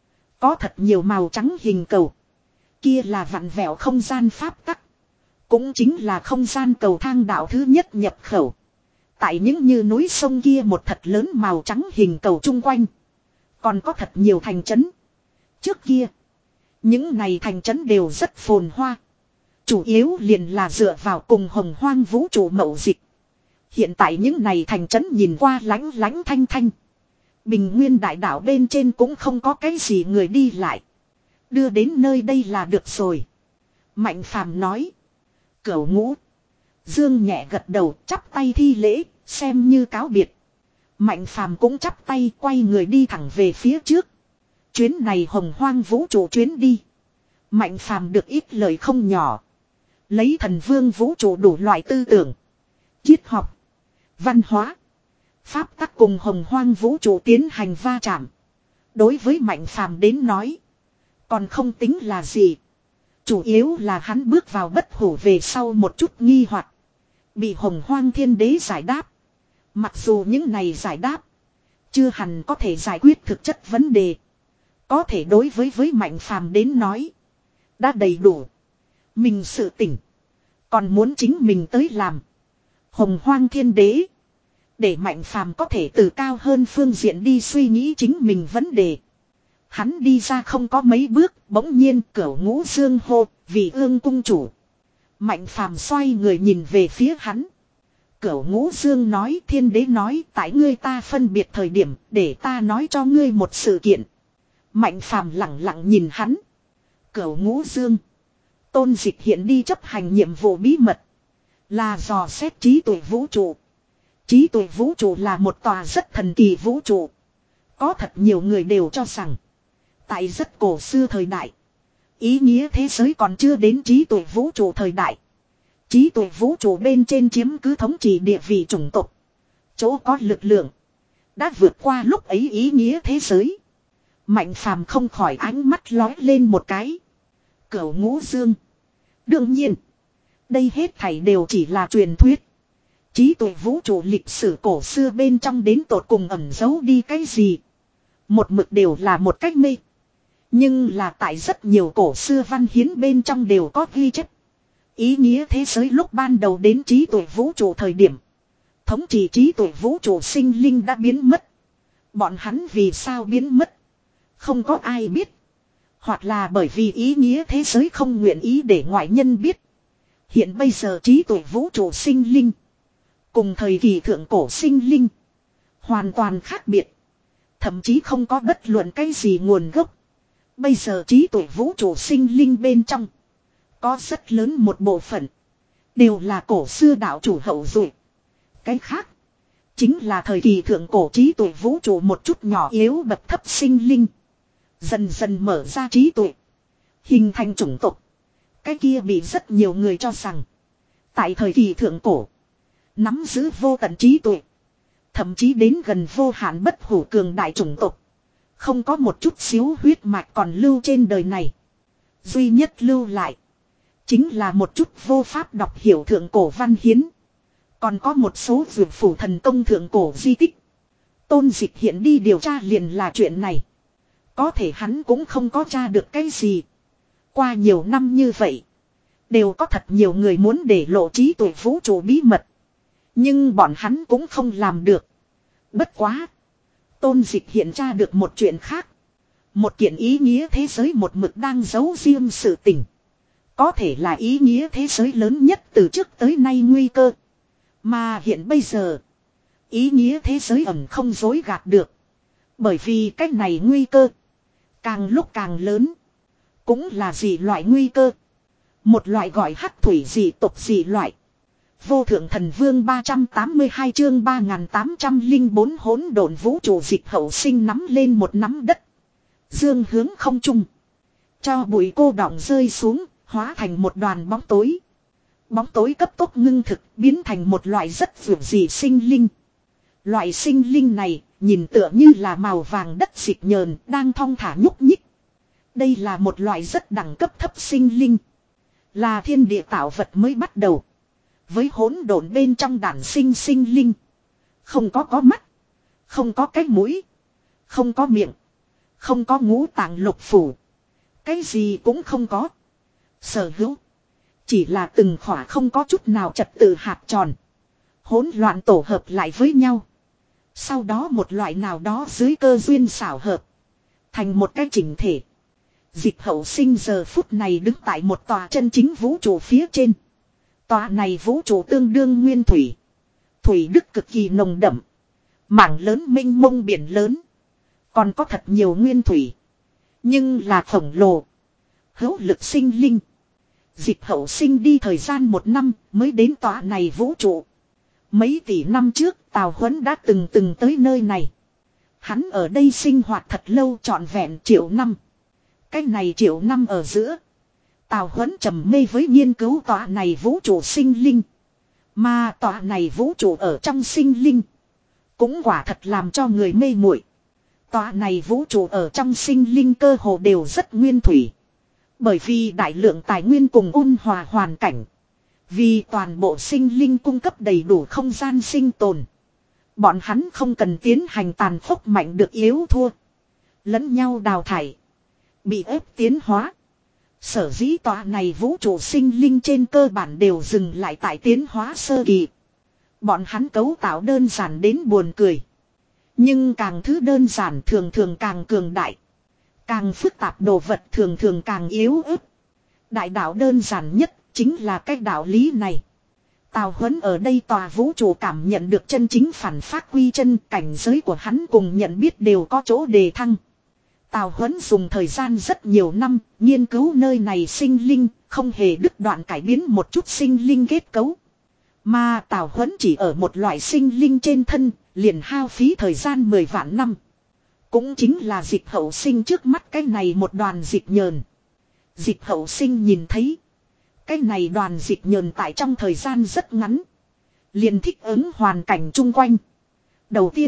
có thật nhiều màu trắng hình cầu. Kia là vặn vẹo không gian pháp tắc, cũng chính là không gian cầu thang đạo thứ nhất nhập khẩu. Tại những như núi sông kia một thật lớn màu trắng hình cầu chung quanh, còn có thật nhiều thành trấn. Trước kia, những này thành trấn đều rất phồn hoa. Chủ yếu liền là dựa vào cùng hồng hoang vũ trụ mậu dịch. Hiện tại những này thành trấn nhìn qua lánh lánh thanh thanh. Bình nguyên đại đảo bên trên cũng không có cái gì người đi lại. Đưa đến nơi đây là được rồi. Mạnh Phàm nói. Cửu Ngũ. Dương nhẹ gật đầu chắp tay thi lễ, xem như cáo biệt. Mạnh Phàm cũng chắp tay quay người đi thẳng về phía trước. Chuyến này hồng hoang vũ trụ chuyến đi. Mạnh Phàm được ít lời không nhỏ. Lấy thần vương vũ trụ đủ loại tư tưởng. Triết học. Văn hóa. Pháp tắc cùng hồng hoang vũ trụ tiến hành va chạm. Đối với Mạnh Phàm đến nói. Còn không tính là gì. Chủ yếu là hắn bước vào bất hủ về sau một chút nghi hoặc bị hồng hoang thiên đế giải đáp. Mặc dù những này giải đáp. Chưa hẳn có thể giải quyết thực chất vấn đề. Có thể đối với với Mạnh Phàm đến nói. Đã đầy đủ. Mình sự tỉnh. Còn muốn chính mình tới làm. Hồng hoang thiên đế. Để Mạnh Phàm có thể từ cao hơn phương diện đi suy nghĩ chính mình vấn đề. Hắn đi ra không có mấy bước. Bỗng nhiên Cửu Ngũ Dương hô. Vì ương cung chủ. Mạnh Phàm xoay người nhìn về phía hắn. Cửu Ngũ Dương nói thiên đế nói tại ngươi ta phân biệt thời điểm để ta nói cho ngươi một sự kiện. Mạnh Phàm lặng lặng nhìn hắn. Cửu Ngũ Dương. Tôn Dịch hiện đi chấp hành nhiệm vụ bí mật. Là dò xét trí tuệ vũ trụ. Trí tuệ vũ trụ là một tòa rất thần kỳ vũ trụ. Có thật nhiều người đều cho rằng. Tại rất cổ xưa thời đại. Ý nghĩa thế giới còn chưa đến trí tuệ vũ trụ thời đại. Trí tuệ vũ trụ bên trên chiếm cứ thống trị địa vị chủng tộc. Chỗ có lực lượng. Đã vượt qua lúc ấy ý nghĩa thế giới. Mạnh Phàm không khỏi ánh mắt lói lên một cái. Cửu Ngũ Dương. Đương nhiên. Đây hết thảy đều chỉ là truyền thuyết. Trí tuệ vũ trụ lịch sử cổ xưa bên trong đến tột cùng ẩn giấu đi cái gì. Một mực đều là một cách mê. Nhưng là tại rất nhiều cổ xưa văn hiến bên trong đều có ghi chép. Ý nghĩa thế giới lúc ban đầu đến trí tuệ vũ trụ thời điểm. Thống trị trí tuệ vũ trụ sinh linh đã biến mất. Bọn hắn vì sao biến mất? Không có ai biết. Hoặc là bởi vì ý nghĩa thế giới không nguyện ý để ngoại nhân biết. Hiện bây giờ trí tuệ vũ trụ sinh linh. Cùng thời kỳ thượng cổ sinh linh. Hoàn toàn khác biệt. Thậm chí không có bất luận cái gì nguồn gốc. Bây giờ trí tuệ vũ trụ sinh linh bên trong. Có rất lớn một bộ phận. Đều là cổ xưa đạo chủ hậu duệ. Cái khác. Chính là thời kỳ thượng cổ trí tuệ vũ trụ một chút nhỏ yếu bậc thấp sinh linh. Dần dần mở ra trí tuệ. Hình thành chủng tộc. Cái kia bị rất nhiều người cho rằng. Tại thời kỳ thượng cổ. Nắm giữ vô tận trí tuệ. Thậm chí đến gần vô hạn bất hủ cường đại chủng tộc. Không có một chút xíu huyết mạch còn lưu trên đời này. Duy nhất lưu lại. Chính là một chút vô pháp đọc hiểu thượng cổ văn hiến. Còn có một số dược phủ thần công thượng cổ di tích. Tôn Dịch hiện đi điều tra liền là chuyện này. Có thể hắn cũng không có tra được cái gì. Qua nhiều năm như vậy. Đều có thật nhiều người muốn để lộ trí tuệ vũ trụ bí mật. Nhưng bọn hắn cũng không làm được. Bất quá. Tôn Dịch hiện tra được một chuyện khác. Một kiện ý nghĩa thế giới một mực đang giấu riêng sự tình. Có thể là ý nghĩa thế giới lớn nhất từ trước tới nay nguy cơ. Mà hiện bây giờ. Ý nghĩa thế giới ẩn không dối gạt được. Bởi vì cách này nguy cơ. Càng lúc càng lớn. Cũng là dị loại nguy cơ. Một loại gọi hắc thủy dị tộc dị loại. Vô thượng thần vương ba trăm tám mươi hai chương ba nghìn tám trăm lẻ bốn hỗn độn vũ trụ dịch hậu sinh nắm lên một nắm đất. Dương hướng không trung. Cho bụi cô đọng rơi xuống, hóa thành một đoàn bóng tối. Bóng tối cấp tốc ngưng thực, biến thành một loại rất vượt dị sinh linh. Loại sinh linh này, nhìn tựa như là màu vàng đất dịch nhờn, đang thong thả nhúc nhích. Đây là một loại rất đẳng cấp thấp sinh linh. Là thiên địa tạo vật mới bắt đầu. Với hỗn độn bên trong đản sinh sinh linh. Không có có mắt. Không có cái mũi. Không có miệng. Không có ngũ tạng lục phủ. Cái gì cũng không có. Sở hữu. Chỉ là từng khỏa không có chút nào trật tự hạt tròn. Hỗn loạn tổ hợp lại với nhau. Sau đó một loại nào đó dưới cơ duyên xảo hợp. Thành một cái chỉnh thể. Dịch hậu sinh giờ phút này đứng tại một tòa chân chính vũ trụ phía trên. Tòa này vũ trụ tương đương nguyên thủy. Thủy đức cực kỳ nồng đậm. Mảng lớn mênh mông biển lớn. Còn có thật nhiều nguyên thủy. Nhưng là khổng lồ. Hữu lực sinh linh. Dịch hậu sinh đi thời gian một năm mới đến tòa này vũ trụ. Mấy tỷ năm trước Tào Huấn đã từng từng tới nơi này. Hắn ở đây sinh hoạt thật lâu trọn vẹn triệu năm. Cái này triệu năm ở giữa. Tào Huấn trầm mê với nghiên cứu tòa này vũ trụ sinh linh. Mà tòa này vũ trụ ở trong sinh linh. Cũng quả thật làm cho người mê muội. Tòa này vũ trụ ở trong sinh linh cơ hồ đều rất nguyên thủy. Bởi vì đại lượng tài nguyên cùng ôn hòa hoàn cảnh. Vì toàn bộ sinh linh cung cấp đầy đủ không gian sinh tồn. Bọn hắn không cần tiến hành tàn khốc mạnh được yếu thua. Lẫn nhau đào thải. Bị ép tiến hóa. Sở dĩ tòa này vũ trụ sinh linh trên cơ bản đều dừng lại tại tiến hóa sơ kỳ. Bọn hắn cấu tạo đơn giản đến buồn cười. Nhưng càng thứ đơn giản thường thường càng cường đại. Càng phức tạp đồ vật thường thường càng yếu ớt. Đại đạo đơn giản nhất chính là cái đạo lý này. Tào Huấn ở đây tòa vũ trụ cảm nhận được chân chính phản phát quy chân, cảnh giới của hắn cùng nhận biết đều có chỗ đề thăng. Tào Huấn dùng thời gian rất nhiều năm, nghiên cứu nơi này sinh linh, không hề đứt đoạn cải biến một chút sinh linh kết cấu. Mà Tào Huấn chỉ ở một loại sinh linh trên thân, liền hao phí thời gian mười vạn năm. Cũng chính là dịch hậu sinh trước mắt cái này một đoàn dịch nhờn. Dịch hậu sinh nhìn thấy. Cái này đoàn dịch nhờn tại trong thời gian rất ngắn. Liền thích ứng hoàn cảnh chung quanh. Đầu tiên.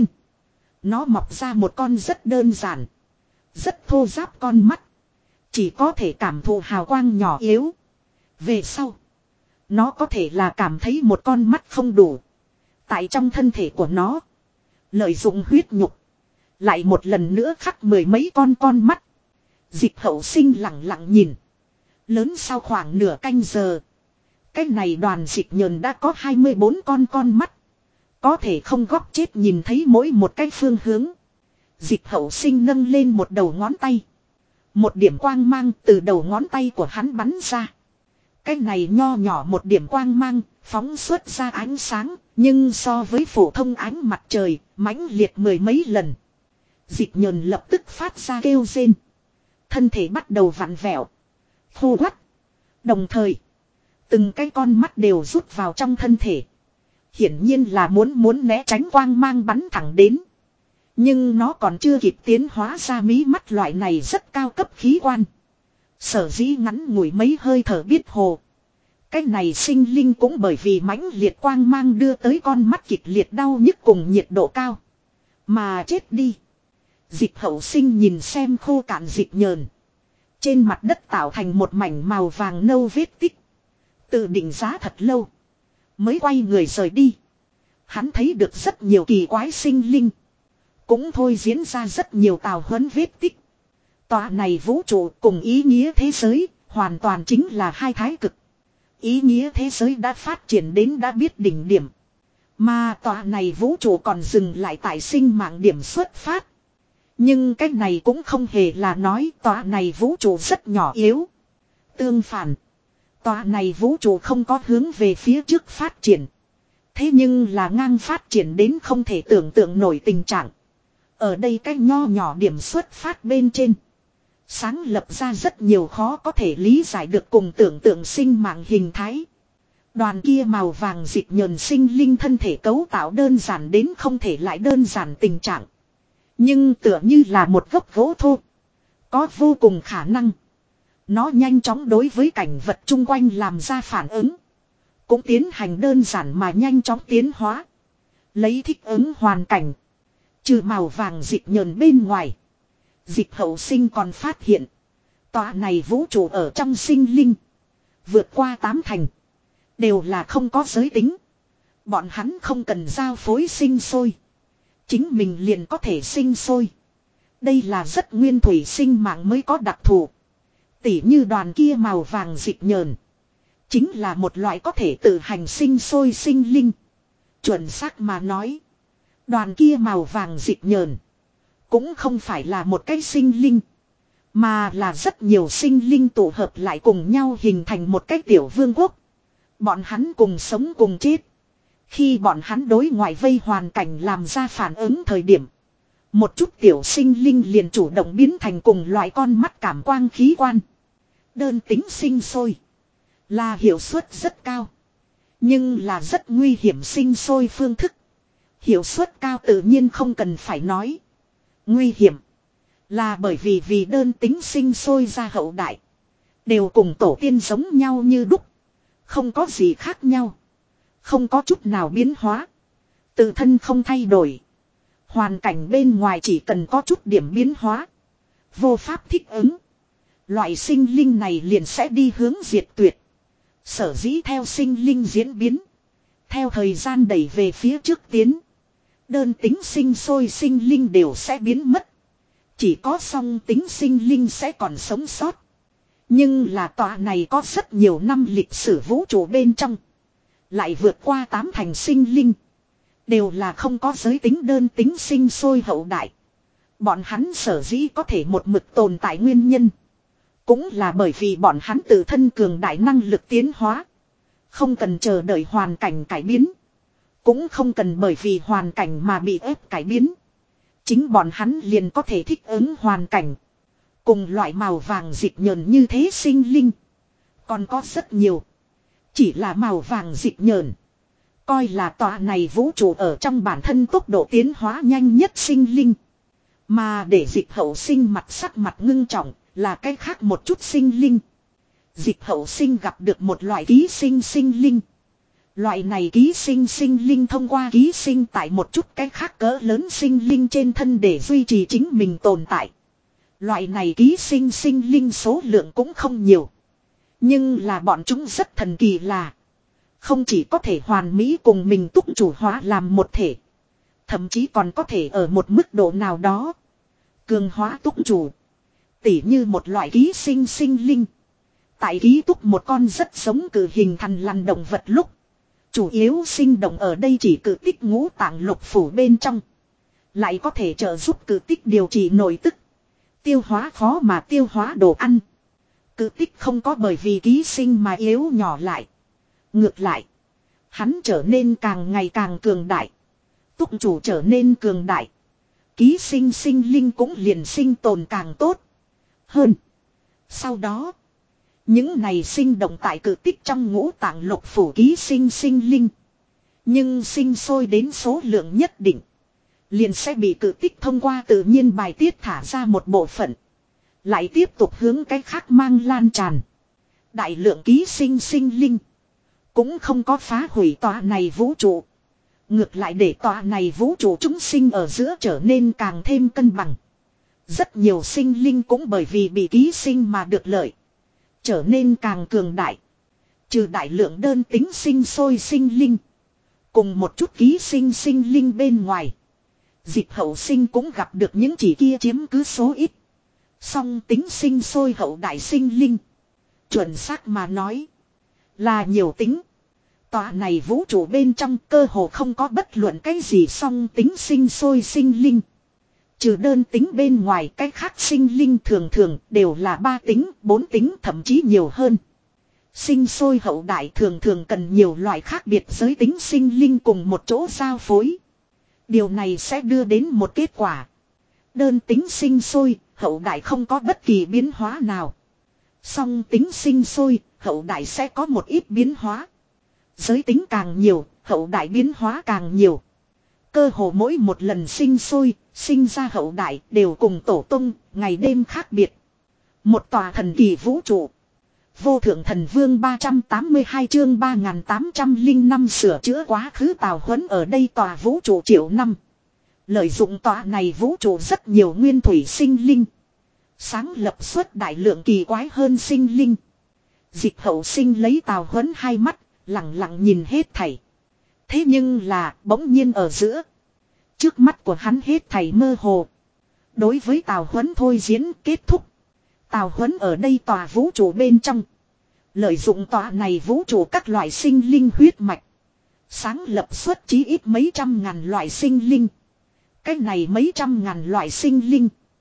Nó mọc ra một con rất đơn giản. Rất thô ráp con mắt. Chỉ có thể cảm thụ hào quang nhỏ yếu. Về sau. Nó có thể là cảm thấy một con mắt không đủ. Tại trong thân thể của nó. Lợi dụng huyết nhục. Lại một lần nữa khắc mười mấy con con mắt. Dịch hậu sinh lặng lặng nhìn. Lớn sau khoảng nửa canh giờ. Cái này đoàn dịch nhờn đã có hai mươi bốn con con mắt. Có thể không góc chết nhìn thấy mỗi một cái phương hướng. Dịch hậu sinh nâng lên một đầu ngón tay. Một điểm quang mang từ đầu ngón tay của hắn bắn ra. Cái này nho nhỏ một điểm quang mang, phóng xuất ra ánh sáng, nhưng so với phổ thông ánh mặt trời, mãnh liệt mười mấy lần. Dịch nhờn lập tức phát ra kêu rên. Thân thể bắt đầu vặn vẹo. Khô quắt. Đồng thời, từng cái con mắt đều rút vào trong thân thể. Hiển nhiên là muốn muốn né tránh quang mang bắn thẳng đến. Nhưng nó còn chưa kịp tiến hóa ra mí mắt loại này rất cao cấp khí quan. Sở dĩ ngắn ngủi mấy hơi thở biết hồ. Cái này sinh linh cũng bởi vì mãnh liệt quang mang đưa tới con mắt kịch liệt đau nhức cùng nhiệt độ cao. Mà chết đi. Dịch hậu sinh nhìn xem khô cạn dịch nhờn. Trên mặt đất tạo thành một mảnh màu vàng nâu vết tích. Tự định giá thật lâu. Mới quay người rời đi. Hắn thấy được rất nhiều kỳ quái sinh linh. Cũng thôi diễn ra rất nhiều Tào Huấn vết tích. Tòa này vũ trụ cùng ý nghĩa thế giới hoàn toàn chính là hai thái cực. Ý nghĩa thế giới đã phát triển đến đã biết đỉnh điểm. Mà tòa này vũ trụ còn dừng lại tại sinh mạng điểm xuất phát. Nhưng cách này cũng không hề là nói tòa này vũ trụ rất nhỏ yếu. Tương phản. Tòa này vũ trụ không có hướng về phía trước phát triển. Thế nhưng là ngang phát triển đến không thể tưởng tượng nổi tình trạng. Ở đây cái nho nhỏ điểm xuất phát bên trên. Sáng lập ra rất nhiều khó có thể lý giải được cùng tưởng tượng sinh mạng hình thái. Đoàn kia màu vàng dịch nhờn sinh linh thân thể cấu tạo đơn giản đến không thể lại đơn giản tình trạng. Nhưng tựa như là một gốc gỗ thô. Có vô cùng khả năng. Nó nhanh chóng đối với cảnh vật chung quanh làm ra phản ứng. Cũng tiến hành đơn giản mà nhanh chóng tiến hóa. Lấy thích ứng hoàn cảnh. Trừ màu vàng dịch nhờn bên ngoài. Dịch hậu sinh còn phát hiện. Tòa này vũ trụ ở trong sinh linh. Vượt qua tám thành. Đều là không có giới tính. Bọn hắn không cần giao phối sinh sôi. Chính mình liền có thể sinh sôi. Đây là rất nguyên thủy sinh mạng mới có đặc thù. Tỉ như đoàn kia màu vàng dịch nhờn. Chính là một loại có thể tự hành sinh sôi sinh linh. Chuẩn xác mà nói. Đoàn kia màu vàng dịch nhờn. Cũng không phải là một cái sinh linh. Mà là rất nhiều sinh linh tụ hợp lại cùng nhau hình thành một cái tiểu vương quốc. Bọn hắn cùng sống cùng chết. Khi bọn hắn đối ngoại vây hoàn cảnh làm ra phản ứng thời điểm. Một chút tiểu sinh linh liền chủ động biến thành cùng loại con mắt cảm quang khí quan. Đơn tính sinh sôi. Là hiệu suất rất cao. Nhưng là rất nguy hiểm sinh sôi phương thức. Hiệu suất cao tự nhiên không cần phải nói. Nguy hiểm. Là bởi vì vì đơn tính sinh sôi ra hậu đại. Đều cùng tổ tiên giống nhau như đúc. Không có gì khác nhau. Không có chút nào biến hóa. Tự thân không thay đổi. Hoàn cảnh bên ngoài chỉ cần có chút điểm biến hóa. Vô pháp thích ứng. Loại sinh linh này liền sẽ đi hướng diệt tuyệt. Sở dĩ theo sinh linh diễn biến. Theo thời gian đẩy về phía trước tiến. Đơn tính sinh sôi sinh linh đều sẽ biến mất. Chỉ có song tính sinh linh sẽ còn sống sót. Nhưng là tòa này có rất nhiều năm lịch sử vũ trụ bên trong. Lại vượt qua tám thành sinh linh. Đều là không có giới tính đơn tính sinh sôi hậu đại. Bọn hắn sở dĩ có thể một mực tồn tại nguyên nhân. Cũng là bởi vì bọn hắn tự thân cường đại năng lực tiến hóa. Không cần chờ đợi hoàn cảnh cải biến. Cũng không cần bởi vì hoàn cảnh mà bị ép cải biến. Chính bọn hắn liền có thể thích ứng hoàn cảnh. Cùng loại màu vàng dịch nhờn như thế sinh linh. Còn có rất nhiều. Chỉ là màu vàng dịch nhờn. Coi là tòa này vũ trụ ở trong bản thân tốc độ tiến hóa nhanh nhất sinh linh. Mà để dịch hậu sinh mặt sắc mặt ngưng trọng là cái khác một chút sinh linh. Dịch hậu sinh gặp được một loại ký sinh sinh linh. Loại này ký sinh sinh linh thông qua ký sinh tại một chút cái khác cỡ lớn sinh linh trên thân để duy trì chính mình tồn tại. Loại này ký sinh sinh linh số lượng cũng không nhiều. Nhưng là bọn chúng rất thần kỳ là không chỉ có thể hoàn mỹ cùng mình túc chủ hóa làm một thể. Thậm chí còn có thể ở một mức độ nào đó cường hóa túc chủ. Tỉ như một loại ký sinh sinh linh. Tại ký túc một con rất giống cử hình thằn lằn động vật lúc. Chủ yếu sinh động ở đây chỉ cử tích ngũ tạng lục phủ bên trong. Lại có thể trợ giúp cử tích điều trị nội tức. Tiêu hóa khó mà tiêu hóa đồ ăn. Cử tích không có bởi vì ký sinh mà yếu nhỏ lại. Ngược lại. Hắn trở nên càng ngày càng cường đại. Túc chủ trở nên cường đại. Ký sinh sinh linh cũng liền sinh tồn càng tốt. Hơn. Sau đó. Những này sinh động tại cử tích trong ngũ tạng lục phủ ký sinh sinh linh. Nhưng sinh sôi đến số lượng nhất định. Liền sẽ bị cử tích thông qua tự nhiên bài tiết thả ra một bộ phận. Lại tiếp tục hướng cái khác mang lan tràn. Đại lượng ký sinh sinh linh. Cũng không có phá hủy tòa này vũ trụ. Ngược lại để tòa này vũ trụ chúng sinh ở giữa trở nên càng thêm cân bằng. Rất nhiều sinh linh cũng bởi vì bị ký sinh mà được lợi. Trở nên càng cường đại. Trừ đại lượng đơn tính sinh sôi sinh linh. Cùng một chút ký sinh sinh linh bên ngoài. Dịch hậu sinh cũng gặp được những chỉ kia chiếm cứ số ít. Song tính sinh sôi hậu đại sinh linh. Chuẩn xác mà nói. Là nhiều tính. Tòa này vũ trụ bên trong cơ hồ không có bất luận cái gì song tính sinh sôi sinh linh. Trừ đơn tính bên ngoài cái khác sinh linh thường thường đều là ba tính, bốn tính thậm chí nhiều hơn. Sinh sôi hậu đại thường thường cần nhiều loại khác biệt giới tính sinh linh cùng một chỗ giao phối. Điều này sẽ đưa đến một kết quả. Đơn tính sinh sôi, hậu đại không có bất kỳ biến hóa nào. Song tính sinh sôi, hậu đại sẽ có một ít biến hóa. Giới tính càng nhiều, hậu đại biến hóa càng nhiều. Cơ hồ mỗi một lần sinh sôi, sinh ra hậu đại đều cùng tổ tông, ngày đêm khác biệt. Một tòa thần kỳ vũ trụ. Vô thượng thần vương ba trăm tám mươi hai chương ba nghìn tám trăm lẻ năm sửa chữa quá khứ Tào Huấn ở đây tòa vũ trụ triệu năm. Lợi dụng tòa này vũ trụ rất nhiều nguyên thủy sinh linh. Sáng lập xuất đại lượng kỳ quái hơn sinh linh. Dịch hậu sinh lấy Tào Huấn hai mắt, lặng lặng nhìn hết thảy. Thế nhưng là bỗng nhiên ở giữa. Trước mắt của hắn hết thảy mơ hồ. Đối với Tào Huấn thôi diễn kết thúc. Tào Huấn ở đây tòa vũ trụ bên trong. Lợi dụng tòa này vũ trụ các loại sinh linh huyết mạch. Sáng lập xuất chí ít mấy trăm ngàn loại sinh linh. Cái này mấy trăm ngàn loại sinh linh.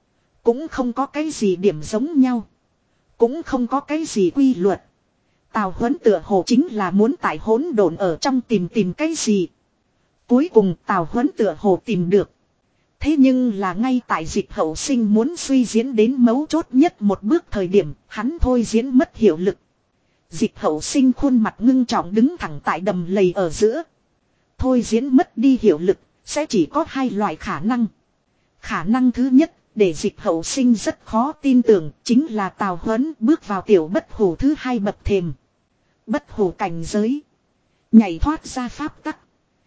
Cũng không có cái gì điểm giống nhau. Cũng không có cái gì quy luật. Tào Huấn tựa hồ chính là muốn tại hỗn độn ở trong tìm tìm cái gì. Cuối cùng Tào Huấn tựa hồ tìm được. Thế nhưng là ngay tại Dịch Hậu Sinh muốn suy diễn đến mấu chốt nhất một bước thời điểm, hắn thôi diễn mất hiệu lực. Dịch Hậu Sinh khuôn mặt ngưng trọng đứng thẳng tại đầm lầy ở giữa. Thôi diễn mất đi hiệu lực, sẽ chỉ có hai loại khả năng. Khả năng thứ nhất, để Dịch Hậu Sinh rất khó tin tưởng, chính là Tào Huấn bước vào tiểu bất hủ thứ hai bậc thềm. Bất hủ cảnh giới. Nhảy thoát ra pháp tắc.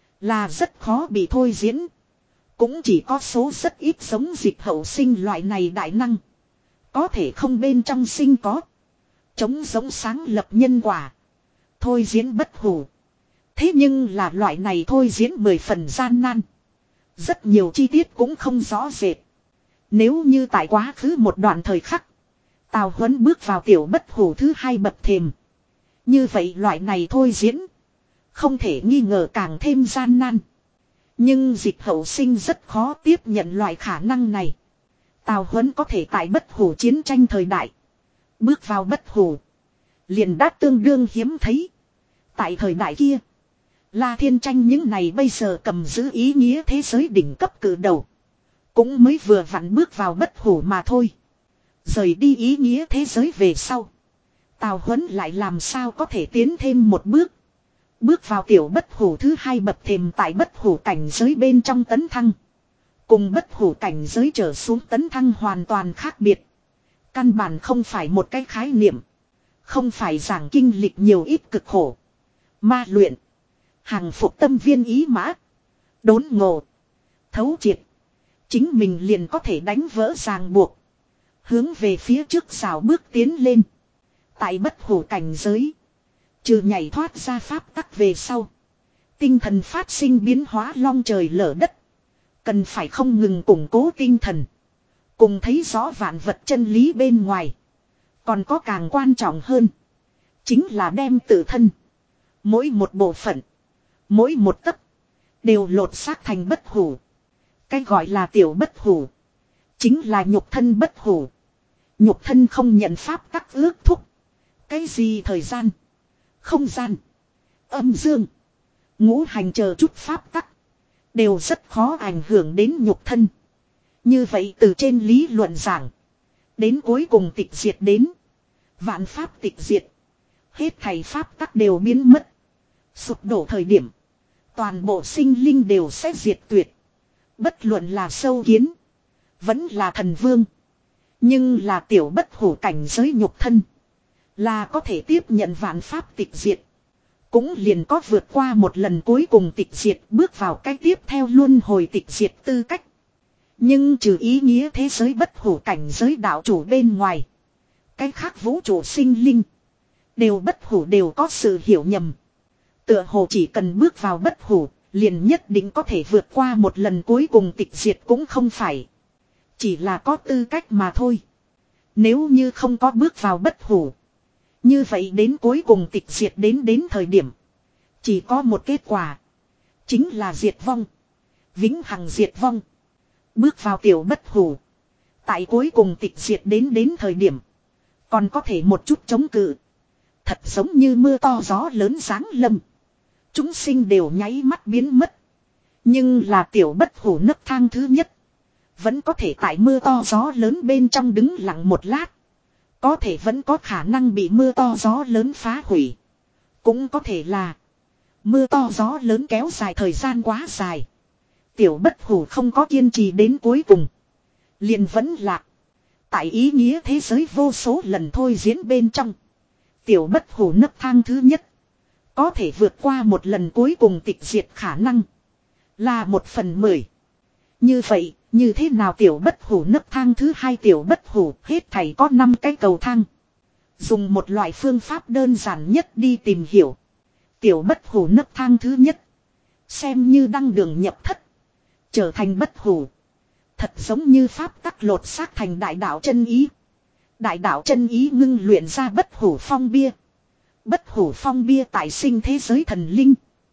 Là rất khó bị thôi diễn. Cũng chỉ có số rất ít giống Dịch Hậu Sinh loại này đại năng. Có thể không bên trong sinh có. Chống giống sáng lập nhân quả. Thôi diễn bất hủ. Thế nhưng là loại này thôi diễn mười phần gian nan. Rất nhiều chi tiết cũng không rõ rệt. Nếu như tại quá khứ một đoạn thời khắc. Tào Huấn bước vào tiểu bất hủ thứ hai bậc thềm. Như vậy loại này thôi diễn. Không thể nghi ngờ càng thêm gian nan. Nhưng Dịch Hậu Sinh rất khó tiếp nhận loại khả năng này. Tào Huấn có thể tại bất hủ chiến tranh thời đại. Bước vào bất hủ. Liền đã tương đương hiếm thấy. Tại thời đại kia. La Thiên Tranh những này bây giờ cầm giữ ý nghĩa thế giới đỉnh cấp cử đầu. Cũng mới vừa vặn bước vào bất hủ mà thôi. Rời đi ý nghĩa thế giới về sau. Tào Huấn lại làm sao có thể tiến thêm một bước. Bước vào tiểu bất hủ thứ hai bậc thềm tại bất hủ cảnh giới bên trong tấn thăng. Cùng bất hủ cảnh giới trở xuống tấn thăng hoàn toàn khác biệt. Căn bản không phải một cái khái niệm. Không phải giảng kinh lịch nhiều ít cực khổ. Ma luyện. Hàng phục tâm viên ý mã. Đốn ngộ. Thấu triệt. Chính mình liền có thể đánh vỡ ràng buộc. Hướng về phía trước rào bước tiến lên. Tại bất hủ cảnh giới. Trừ nhảy thoát ra pháp tắc về sau. Tinh thần phát sinh biến hóa long trời lở đất. Cần phải không ngừng củng cố tinh thần. Cùng thấy rõ vạn vật chân lý bên ngoài. Còn có càng quan trọng hơn. Chính là đem tự thân. Mỗi một bộ phận. Mỗi một tấc. Đều lột xác thành bất hủ. Cái gọi là tiểu bất hủ. Chính là nhục thân bất hủ. Nhục thân không nhận pháp tắc ước thúc. Cái gì thời gian. Không gian. Âm dương. Ngũ hành chờ chút pháp tắc. Đều rất khó ảnh hưởng đến nhục thân. Như vậy từ trên lý luận giảng. Đến cuối cùng tịch diệt đến. Vạn pháp tịch diệt. Hết thảy pháp tắc đều biến mất. Sụp đổ thời điểm. Toàn bộ sinh linh đều sẽ diệt tuyệt. Bất luận là sâu kiến. Vẫn là thần vương. Nhưng là tiểu bất hủ cảnh giới nhục thân. Là có thể tiếp nhận vạn pháp tịch diệt. Cũng liền có vượt qua một lần cuối cùng tịch diệt bước vào cái tiếp theo luân hồi tịch diệt tư cách. Nhưng trừ ý nghĩa thế giới bất hủ cảnh giới đạo chủ bên ngoài. Cái khác vũ trụ sinh linh. Đều bất hủ đều có sự hiểu nhầm. Tựa hồ chỉ cần bước vào bất hủ. Liền nhất định có thể vượt qua một lần cuối cùng tịch diệt cũng không phải. Chỉ là có tư cách mà thôi. Nếu như không có bước vào bất hủ. Như vậy đến cuối cùng tịch diệt đến đến thời điểm. Chỉ có một kết quả. Chính là diệt vong. Vĩnh hằng diệt vong. Bước vào tiểu bất hủ. Tại cuối cùng tịch diệt đến đến thời điểm. Còn có thể một chút chống cự. Thật giống như mưa to gió lớn giáng lâm. Chúng sinh đều nháy mắt biến mất. Nhưng là tiểu bất hủ nấc thang thứ nhất. Vẫn có thể tại mưa to gió lớn bên trong đứng lặng một lát. Có thể vẫn có khả năng bị mưa to gió lớn phá hủy. Cũng có thể là mưa to gió lớn kéo dài thời gian quá dài. Tiểu bất hủ không có kiên trì đến cuối cùng. Liền vẫn lạc. Tại ý nghĩa thế giới vô số lần thôi diễn bên trong. Tiểu bất hủ nấc thang thứ nhất. Có thể vượt qua một lần cuối cùng tịch diệt khả năng. Là một phần mười. Như vậy, như thế nào tiểu bất hủ nấc thang thứ hai tiểu bất hủ hết thảy có năm cái cầu thang. Dùng một loại phương pháp đơn giản nhất đi tìm hiểu. Tiểu bất hủ nấc thang thứ nhất. Xem như đăng đường nhập thất. Trở thành bất hủ. Thật giống như pháp tắc lột xác thành đại đạo chân ý. Đại đạo chân ý ngưng luyện ra bất hủ phong bia. Bất hủ phong bia tại sinh thế giới thần linh.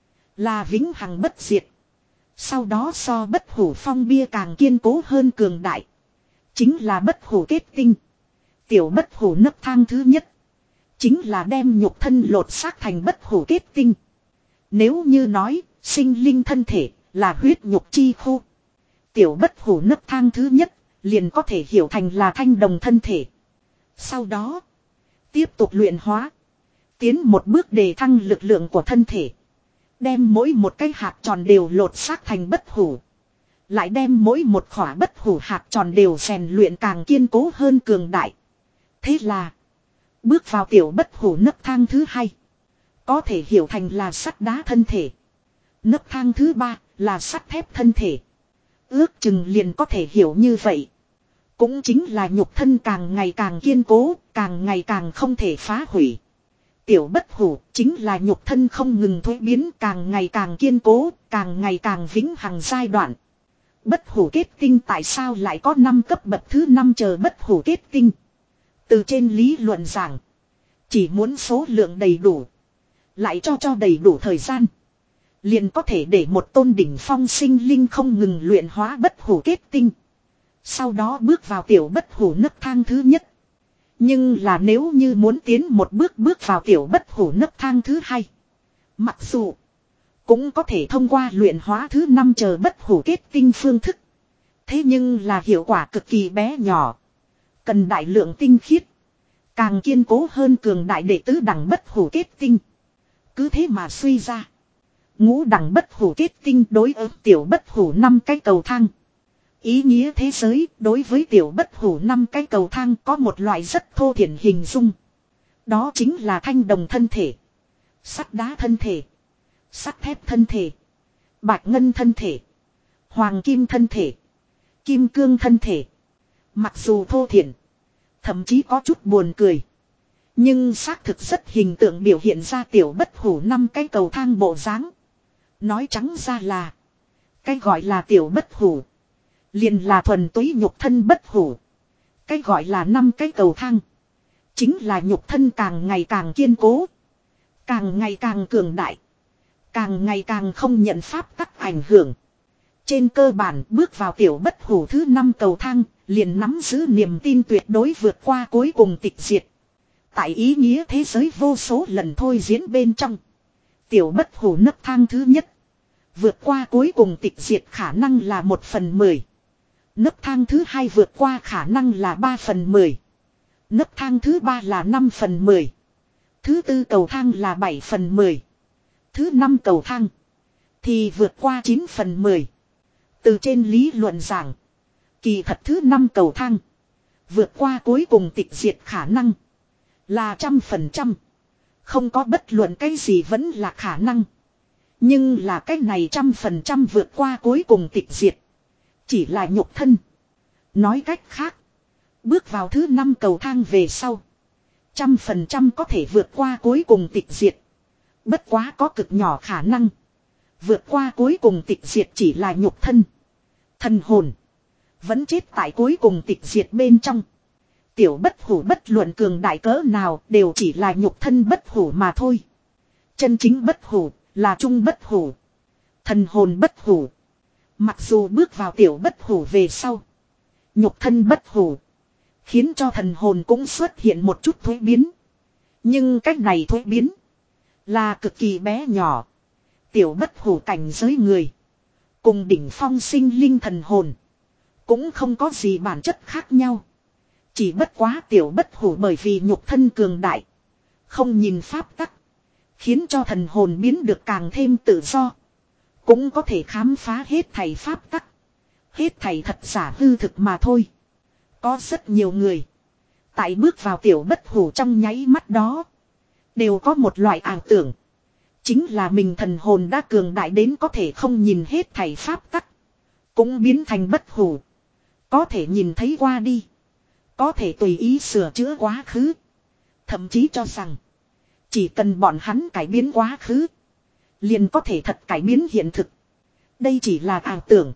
Là vĩnh hằng bất diệt. Sau đó so bất hủ phong bia càng kiên cố hơn cường đại. chính là bất hủ kết tinh. Tiểu bất hủ nấc thang thứ nhất chính là đem nhục thân lột xác thành bất hủ kết tinh. Nếu như nói sinh linh thân thể là huyết nhục chi khu, tiểu bất hủ nấc thang thứ nhất liền có thể hiểu thành là thanh đồng thân thể. Sau đó tiếp tục luyện hóa, tiến một bước đề thăng lực lượng của thân thể, đem mỗi một cái hạt tròn đều lột xác thành bất hủ, lại đem mỗi một khỏa bất hủ hạt tròn đều rèn luyện càng kiên cố hơn cường đại. Thế là bước vào tiểu bất hủ nấc thang thứ hai, có thể hiểu thành là sắt đá thân thể. Nấc thang thứ ba là sắt thép thân thể. Ước chừng liền có thể hiểu như vậy. Cũng chính là nhục thân càng ngày càng kiên cố, càng ngày càng không thể phá hủy. Tiểu bất hủ chính là nhục thân không ngừng thuế biến, càng ngày càng kiên cố, càng ngày càng vĩnh hằng giai đoạn. Bất hủ kết tinh tại sao lại có năm cấp bậc thứ năm chờ bất hủ kết tinh? Từ trên lý luận giảng, chỉ muốn số lượng đầy đủ, lại cho cho đầy đủ thời gian, liền có thể để một tôn đỉnh phong sinh linh không ngừng luyện hóa bất hủ kết tinh. Sau đó bước vào tiểu bất hủ nấc thang thứ nhất. Nhưng là nếu như muốn tiến một bước bước vào tiểu bất hủ nấc thang thứ hai, mặc dù cũng có thể thông qua luyện hóa thứ năm chờ bất hủ kết tinh phương thức, thế nhưng là hiệu quả cực kỳ bé nhỏ, cần đại lượng tinh khiết, càng kiên cố hơn cường đại đệ tứ đẳng bất hủ kết tinh. Cứ thế mà suy ra, ngũ đẳng bất hủ kết tinh đối ứng tiểu bất hủ năm cái cầu thang. Ý nghĩa thế giới đối với tiểu bất hủ năm cái cầu thang có một loại rất thô thiển hình dung. Đó chính là thanh đồng thân thể, sắt đá thân thể, sắt thép thân thể, bạch ngân thân thể, hoàng kim thân thể, kim cương thân thể. Mặc dù thô thiển, thậm chí có chút buồn cười, nhưng xác thực rất hình tượng biểu hiện ra tiểu bất hủ năm cái cầu thang bộ dáng. Nói trắng ra là, cái gọi là tiểu bất hủ liền là thuần túy nhục thân bất hủ. Cái gọi là năm cái cầu thang chính là nhục thân càng ngày càng kiên cố, càng ngày càng cường đại, càng ngày càng không nhận pháp tắc ảnh hưởng. Trên cơ bản bước vào tiểu bất hủ thứ năm cầu thang, liền nắm giữ niềm tin tuyệt đối vượt qua cuối cùng tịch diệt. Tại ý nghĩa thế giới vô số lần thôi diễn bên trong, tiểu bất hủ nấc thang thứ nhất, vượt qua cuối cùng tịch diệt khả năng là một phần mười. Nấc thang thứ hai vượt qua khả năng là ba phần mười. Nấc thang thứ ba là năm phần mười. Thứ tư cầu thang là bảy phần mười. Thứ năm cầu thang thì vượt qua chín phần mười. Từ trên lý luận giảng, kỳ thật thứ năm cầu thang vượt qua cuối cùng tịch diệt khả năng là trăm phần trăm. Không có bất luận cái gì vẫn là khả năng. Nhưng là cái này trăm phần trăm vượt qua cuối cùng tịch diệt chỉ là nhục thân. Nói cách khác, bước vào thứ năm cầu thang về sau, trăm phần trăm có thể vượt qua cuối cùng tịch diệt. Bất quá có cực nhỏ khả năng vượt qua cuối cùng tịch diệt chỉ là nhục thân. Thần hồn vẫn chết tại cuối cùng tịch diệt bên trong. Tiểu bất hủ bất luận cường đại cỡ nào đều chỉ là nhục thân bất hủ mà thôi. Chân chính bất hủ là trung bất hủ, thần hồn bất hủ. Mặc dù bước vào tiểu bất hủ về sau, nhục thân bất hủ khiến cho thần hồn cũng xuất hiện một chút thuế biến. Nhưng cách này thuế biến là cực kỳ bé nhỏ. Tiểu bất hủ cảnh giới người cùng đỉnh phong sinh linh thần hồn cũng không có gì bản chất khác nhau. Chỉ bất quá tiểu bất hủ bởi vì nhục thân cường đại, không nhìn pháp tắc, khiến cho thần hồn biến được càng thêm tự do, cũng có thể khám phá hết thảy pháp tắc, hết thảy thật giả hư thực mà thôi. Có rất nhiều người tại bước vào tiểu bất hủ trong nháy mắt đó đều có một loại ảo tưởng, chính là mình thần hồn đã cường đại đến có thể không nhìn hết thảy pháp tắc, cũng biến thành bất hủ, có thể nhìn thấy qua đi, có thể tùy ý sửa chữa quá khứ. Thậm chí cho rằng chỉ cần bọn hắn cải biến quá khứ, liền có thể thật cải biến hiện thực. Đây chỉ là ảo tưởng,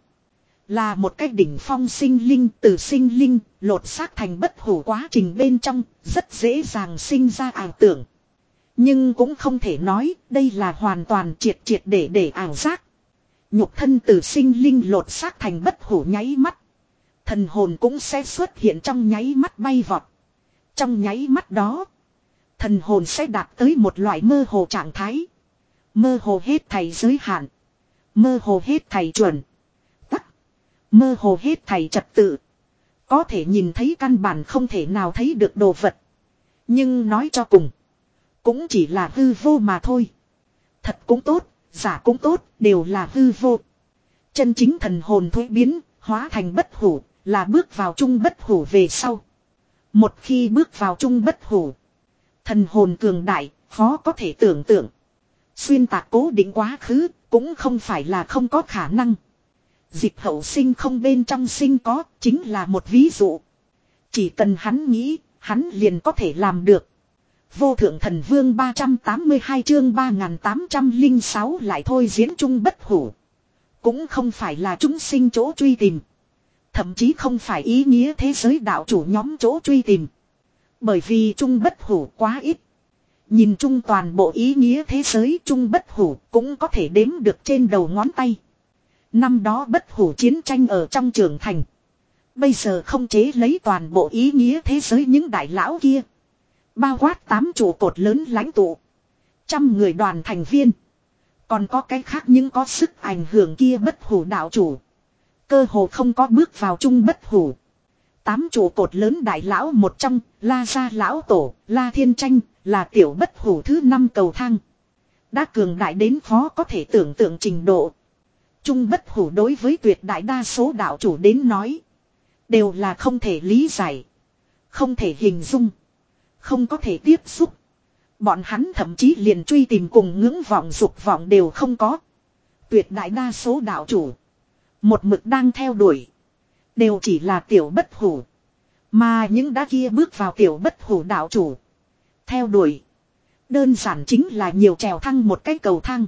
là một cách đỉnh phong sinh linh từ sinh linh lột xác thành bất hủ quá trình bên trong rất dễ dàng sinh ra ảo tưởng. Nhưng cũng không thể nói đây là hoàn toàn triệt triệt để để ảo giác. Nhục thân từ sinh linh lột xác thành bất hủ nháy mắt, Thần hồn cũng sẽ xuất hiện trong nháy mắt bay vọt. Trong nháy mắt đó, thần hồn sẽ đạt tới một loại mơ hồ trạng thái. Mơ hồ hết thảy giới hạn. Mơ hồ hết thảy chuẩn. Tắc. Mơ hồ hết thảy trật tự. Có thể nhìn thấy căn bản không thể nào thấy được đồ vật. Nhưng nói cho cùng, cũng chỉ là hư vô mà thôi. Thật cũng tốt, giả cũng tốt, đều là hư vô. Chân chính thần hồn thuế biến, hóa thành bất hủ, là bước vào trung bất hủ về sau. Một khi bước vào trung bất hủ, thần hồn cường đại, khó có thể tưởng tượng. Xuyên tạc cố định quá khứ, cũng không phải là không có khả năng. Dịch hậu sinh không bên trong sinh có, chính là một ví dụ. Chỉ cần hắn nghĩ, hắn liền có thể làm được. Vô thượng thần vương ba trăm tám mươi hai chương ba nghìn tám trăm lẻ sáu lại thôi diễn trung bất hủ. Cũng không phải là chúng sinh chỗ truy tìm. Thậm chí không phải ý nghĩa thế giới đạo chủ nhóm chỗ truy tìm. Bởi vì trung bất hủ quá ít. Nhìn chung toàn bộ ý nghĩa thế giới trung bất hủ cũng có thể đếm được trên đầu ngón tay. Năm đó bất hủ chiến tranh ở trong trường thành. Bây giờ không chế lấy toàn bộ ý nghĩa thế giới những đại lão kia. Bao quát tám trụ cột lớn lãnh tụ. Trăm người đoàn thành viên. Còn có cái khác những có sức ảnh hưởng kia bất hủ đạo chủ. Cơ hồ không có bước vào trung bất hủ. Tám trụ cột lớn đại lão một trong, La Gia lão tổ, La Thiên Tranh, là tiểu bất hủ thứ năm cầu thang. Đã cường đại đến khó có thể tưởng tượng trình độ. Trung bất hủ đối với tuyệt đại đa số đạo chủ đến nói. Đều là không thể lý giải. Không thể hình dung. Không có thể tiếp xúc. Bọn hắn thậm chí liền truy tìm cùng ngưỡng vọng dục vọng đều không có. Tuyệt đại đa số đạo chủ. Một mực đang theo đuổi. Đều chỉ là tiểu bất hủ. Mà những đã kia bước vào tiểu bất hủ đạo chủ. Theo đuổi. Đơn giản chính là nhiều trèo thăng một cái cầu thang.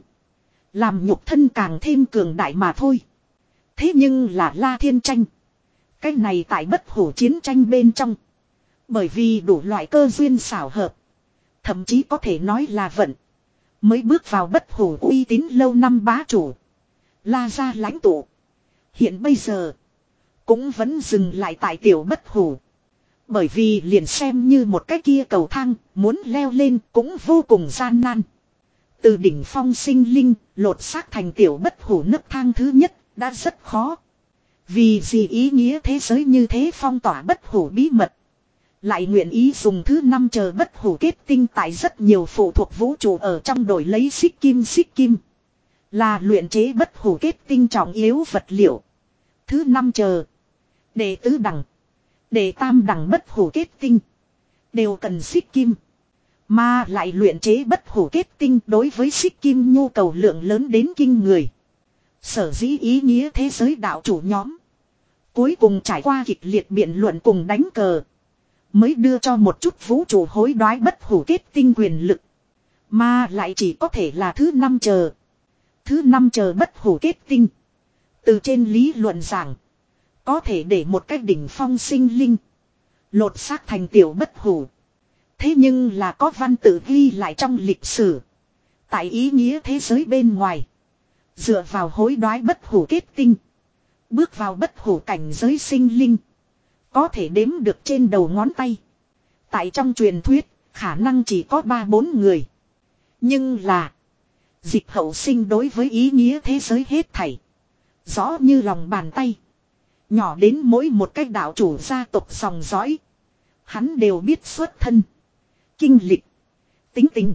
Làm nhục thân càng thêm cường đại mà thôi. Thế nhưng là La Thiên Tranh. Cái này tại bất hủ chiến tranh bên trong. Bởi vì đủ loại cơ duyên xảo hợp. Thậm chí có thể nói là vận. Mới bước vào bất hủ uy tín lâu năm bá chủ. La Gia lãnh tụ. Hiện bây giờ. Cũng vẫn dừng lại tại tiểu bất hủ. Bởi vì liền xem như một cái kia cầu thang. Muốn leo lên cũng vô cùng gian nan. Từ đỉnh phong sinh linh. Lột xác thành tiểu bất hủ nấc thang thứ nhất. Đã rất khó. Vì gì ý nghĩa thế giới như thế phong tỏa bất hủ bí mật. Lại nguyện ý dùng thứ năm chờ bất hủ kết tinh tại rất nhiều phụ thuộc vũ trụ ở trong đổi lấy xích kim xích kim. Là luyện chế bất hủ kết tinh trọng yếu vật liệu. Thứ năm chờ. Đệ tứ đẳng. Đệ tam đẳng bất hủ kết tinh. Đều cần xích kim. Mà lại luyện chế bất hủ kết tinh đối với xích kim nhu cầu lượng lớn đến kinh người. Sở dĩ ý nghĩa thế giới đạo chủ nhóm. Cuối cùng trải qua kịch liệt biện luận cùng đánh cờ. Mới đưa cho một chút vũ trụ hối đoái bất hủ kết tinh quyền lực. Mà lại chỉ có thể là thứ năm chờ. Thứ năm chờ bất hủ kết tinh. Từ trên lý luận giảng. Có thể để một cái đỉnh phong sinh linh. Lột xác thành tiểu bất hủ. Thế nhưng là có văn tự ghi lại trong lịch sử. Tại ý nghĩa thế giới bên ngoài. Dựa vào hối đoái bất hủ kết tinh. Bước vào bất hủ cảnh giới sinh linh. Có thể đếm được trên đầu ngón tay. Tại trong truyền thuyết, khả năng chỉ có ba bốn người. Nhưng là, dịch hậu sinh đối với ý nghĩa thế giới hết thảy. Rõ như lòng bàn tay. Nhỏ đến mỗi một cái đạo chủ gia tộc dòng dõi. Hắn đều biết xuất thân. Kinh lịch. Tính tình.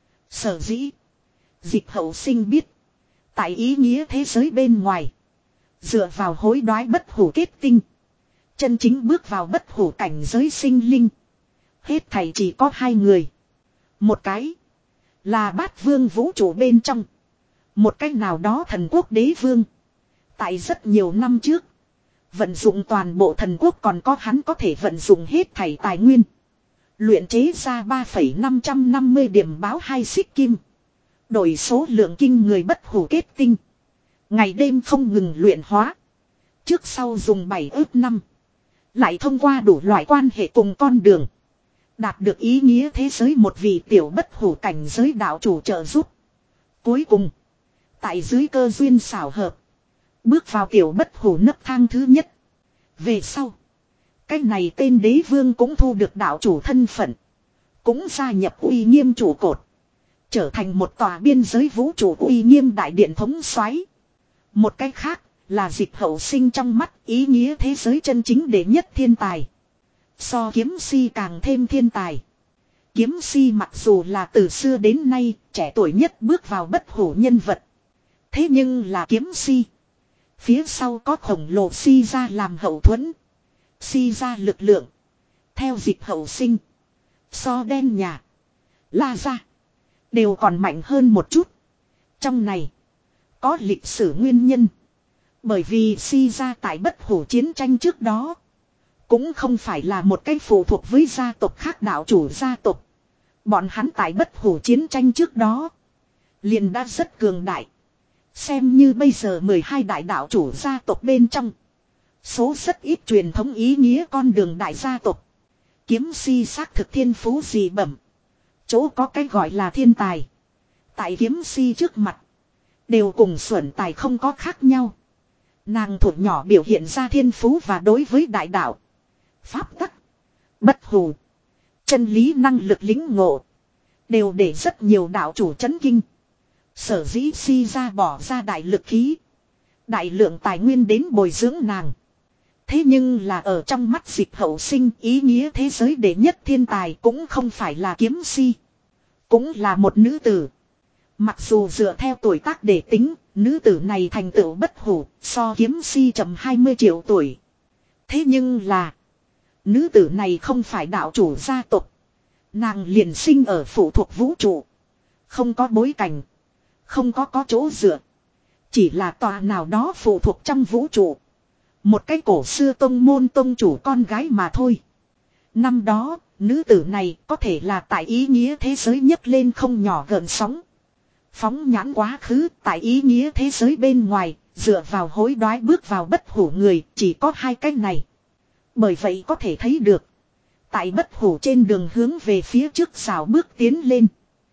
Sở dĩ. Dịch hậu sinh biết. Tại ý nghĩa thế giới bên ngoài. Dựa vào hối đoái bất hủ kết tinh. Chân chính bước vào bất hủ cảnh giới sinh linh. Hết thảy chỉ có hai người. Một cái. Là bát vương vũ trụ bên trong. Một cái nào đó thần quốc đế vương. Tại rất nhiều năm trước. Vận dụng toàn bộ thần quốc còn có hắn có thể vận dụng hết thảy tài nguyên. Luyện chế ra ba phẩy năm trăm năm mươi điểm báo hai xích kim. Đổi số lượng kinh người bất hủ kết tinh. Ngày đêm không ngừng luyện hóa. Trước sau dùng bảy ước năm. Lại thông qua đủ loại quan hệ cùng con đường. Đạt được ý nghĩa thế giới một vị tiểu bất hủ cảnh giới đạo chủ trợ giúp. Cuối cùng. Tại dưới cơ duyên xảo hợp. Bước vào tiểu bất hủ nấc thang thứ nhất. Về sau, cái này tên đế vương cũng thu được đạo chủ thân phận. Cũng gia nhập uy nghiêm trụ cột. Trở thành một tòa biên giới vũ trụ uy nghiêm đại điện thống soái. Một cách khác là Dịch Hậu Sinh trong mắt ý nghĩa thế giới chân chính đệ nhất thiên tài. So kiếm si càng thêm thiên tài. Kiếm si mặc dù là từ xưa đến nay trẻ tuổi nhất bước vào bất hủ nhân vật. Thế nhưng là kiếm si. Phía sau có khổng lồ si ra làm hậu thuẫn. Si ra lực lượng. Theo Dịch Hậu Sinh. So đen nhà. La ra. Đều còn mạnh hơn một chút. Trong này. Có lịch sử nguyên nhân. Bởi vì si ra tại bất hủ chiến tranh trước đó. Cũng không phải là một cái phụ thuộc với gia tộc khác đạo chủ gia tộc. Bọn hắn tại bất hủ chiến tranh trước đó. Liền đã rất cường đại. Xem như bây giờ mười hai đại đạo chủ gia tộc bên trong. Số rất ít truyền thống ý nghĩa con đường đại gia tộc. Kiếm si xác thực thiên phú dị bẩm. Chỗ có cái gọi là thiên tài. Tại kiếm si trước mặt. Đều cùng xuẩn tài không có khác nhau. Nàng thuộc nhỏ biểu hiện ra thiên phú và đối với đại đạo. Pháp tắc. Bất hủ. Chân lý năng lực lính ngộ. Đều để rất nhiều đạo chủ chấn kinh. Sở dĩ si ra bỏ ra đại lực khí. Đại lượng tài nguyên đến bồi dưỡng nàng. Thế nhưng là ở trong mắt Dịch Hậu Sinh ý nghĩa thế giới đệ nhất thiên tài cũng không phải là kiếm si. Cũng là một nữ tử. Mặc dù dựa theo tuổi tác để tính, nữ tử này thành tựu bất hủ, so kiếm si chậm hai mươi triệu tuổi. Thế nhưng là, nữ tử này không phải đạo chủ gia tộc. Nàng liền sinh ở phụ thuộc vũ trụ. Không có bối cảnh. Không có có chỗ dựa. Chỉ là tòa nào đó phụ thuộc trong vũ trụ. Một cái cổ xưa tông môn tông chủ con gái mà thôi. Năm đó, nữ tử này có thể là tại ý nghĩa thế giới nhấc lên không nhỏ gợn sóng. Phóng nhãn quá khứ tại ý nghĩa thế giới bên ngoài, dựa vào hối đoái bước vào bất hủ người chỉ có hai cách này. Bởi vậy có thể thấy được, tại bất hủ trên đường hướng về phía trước rào bước tiến lên.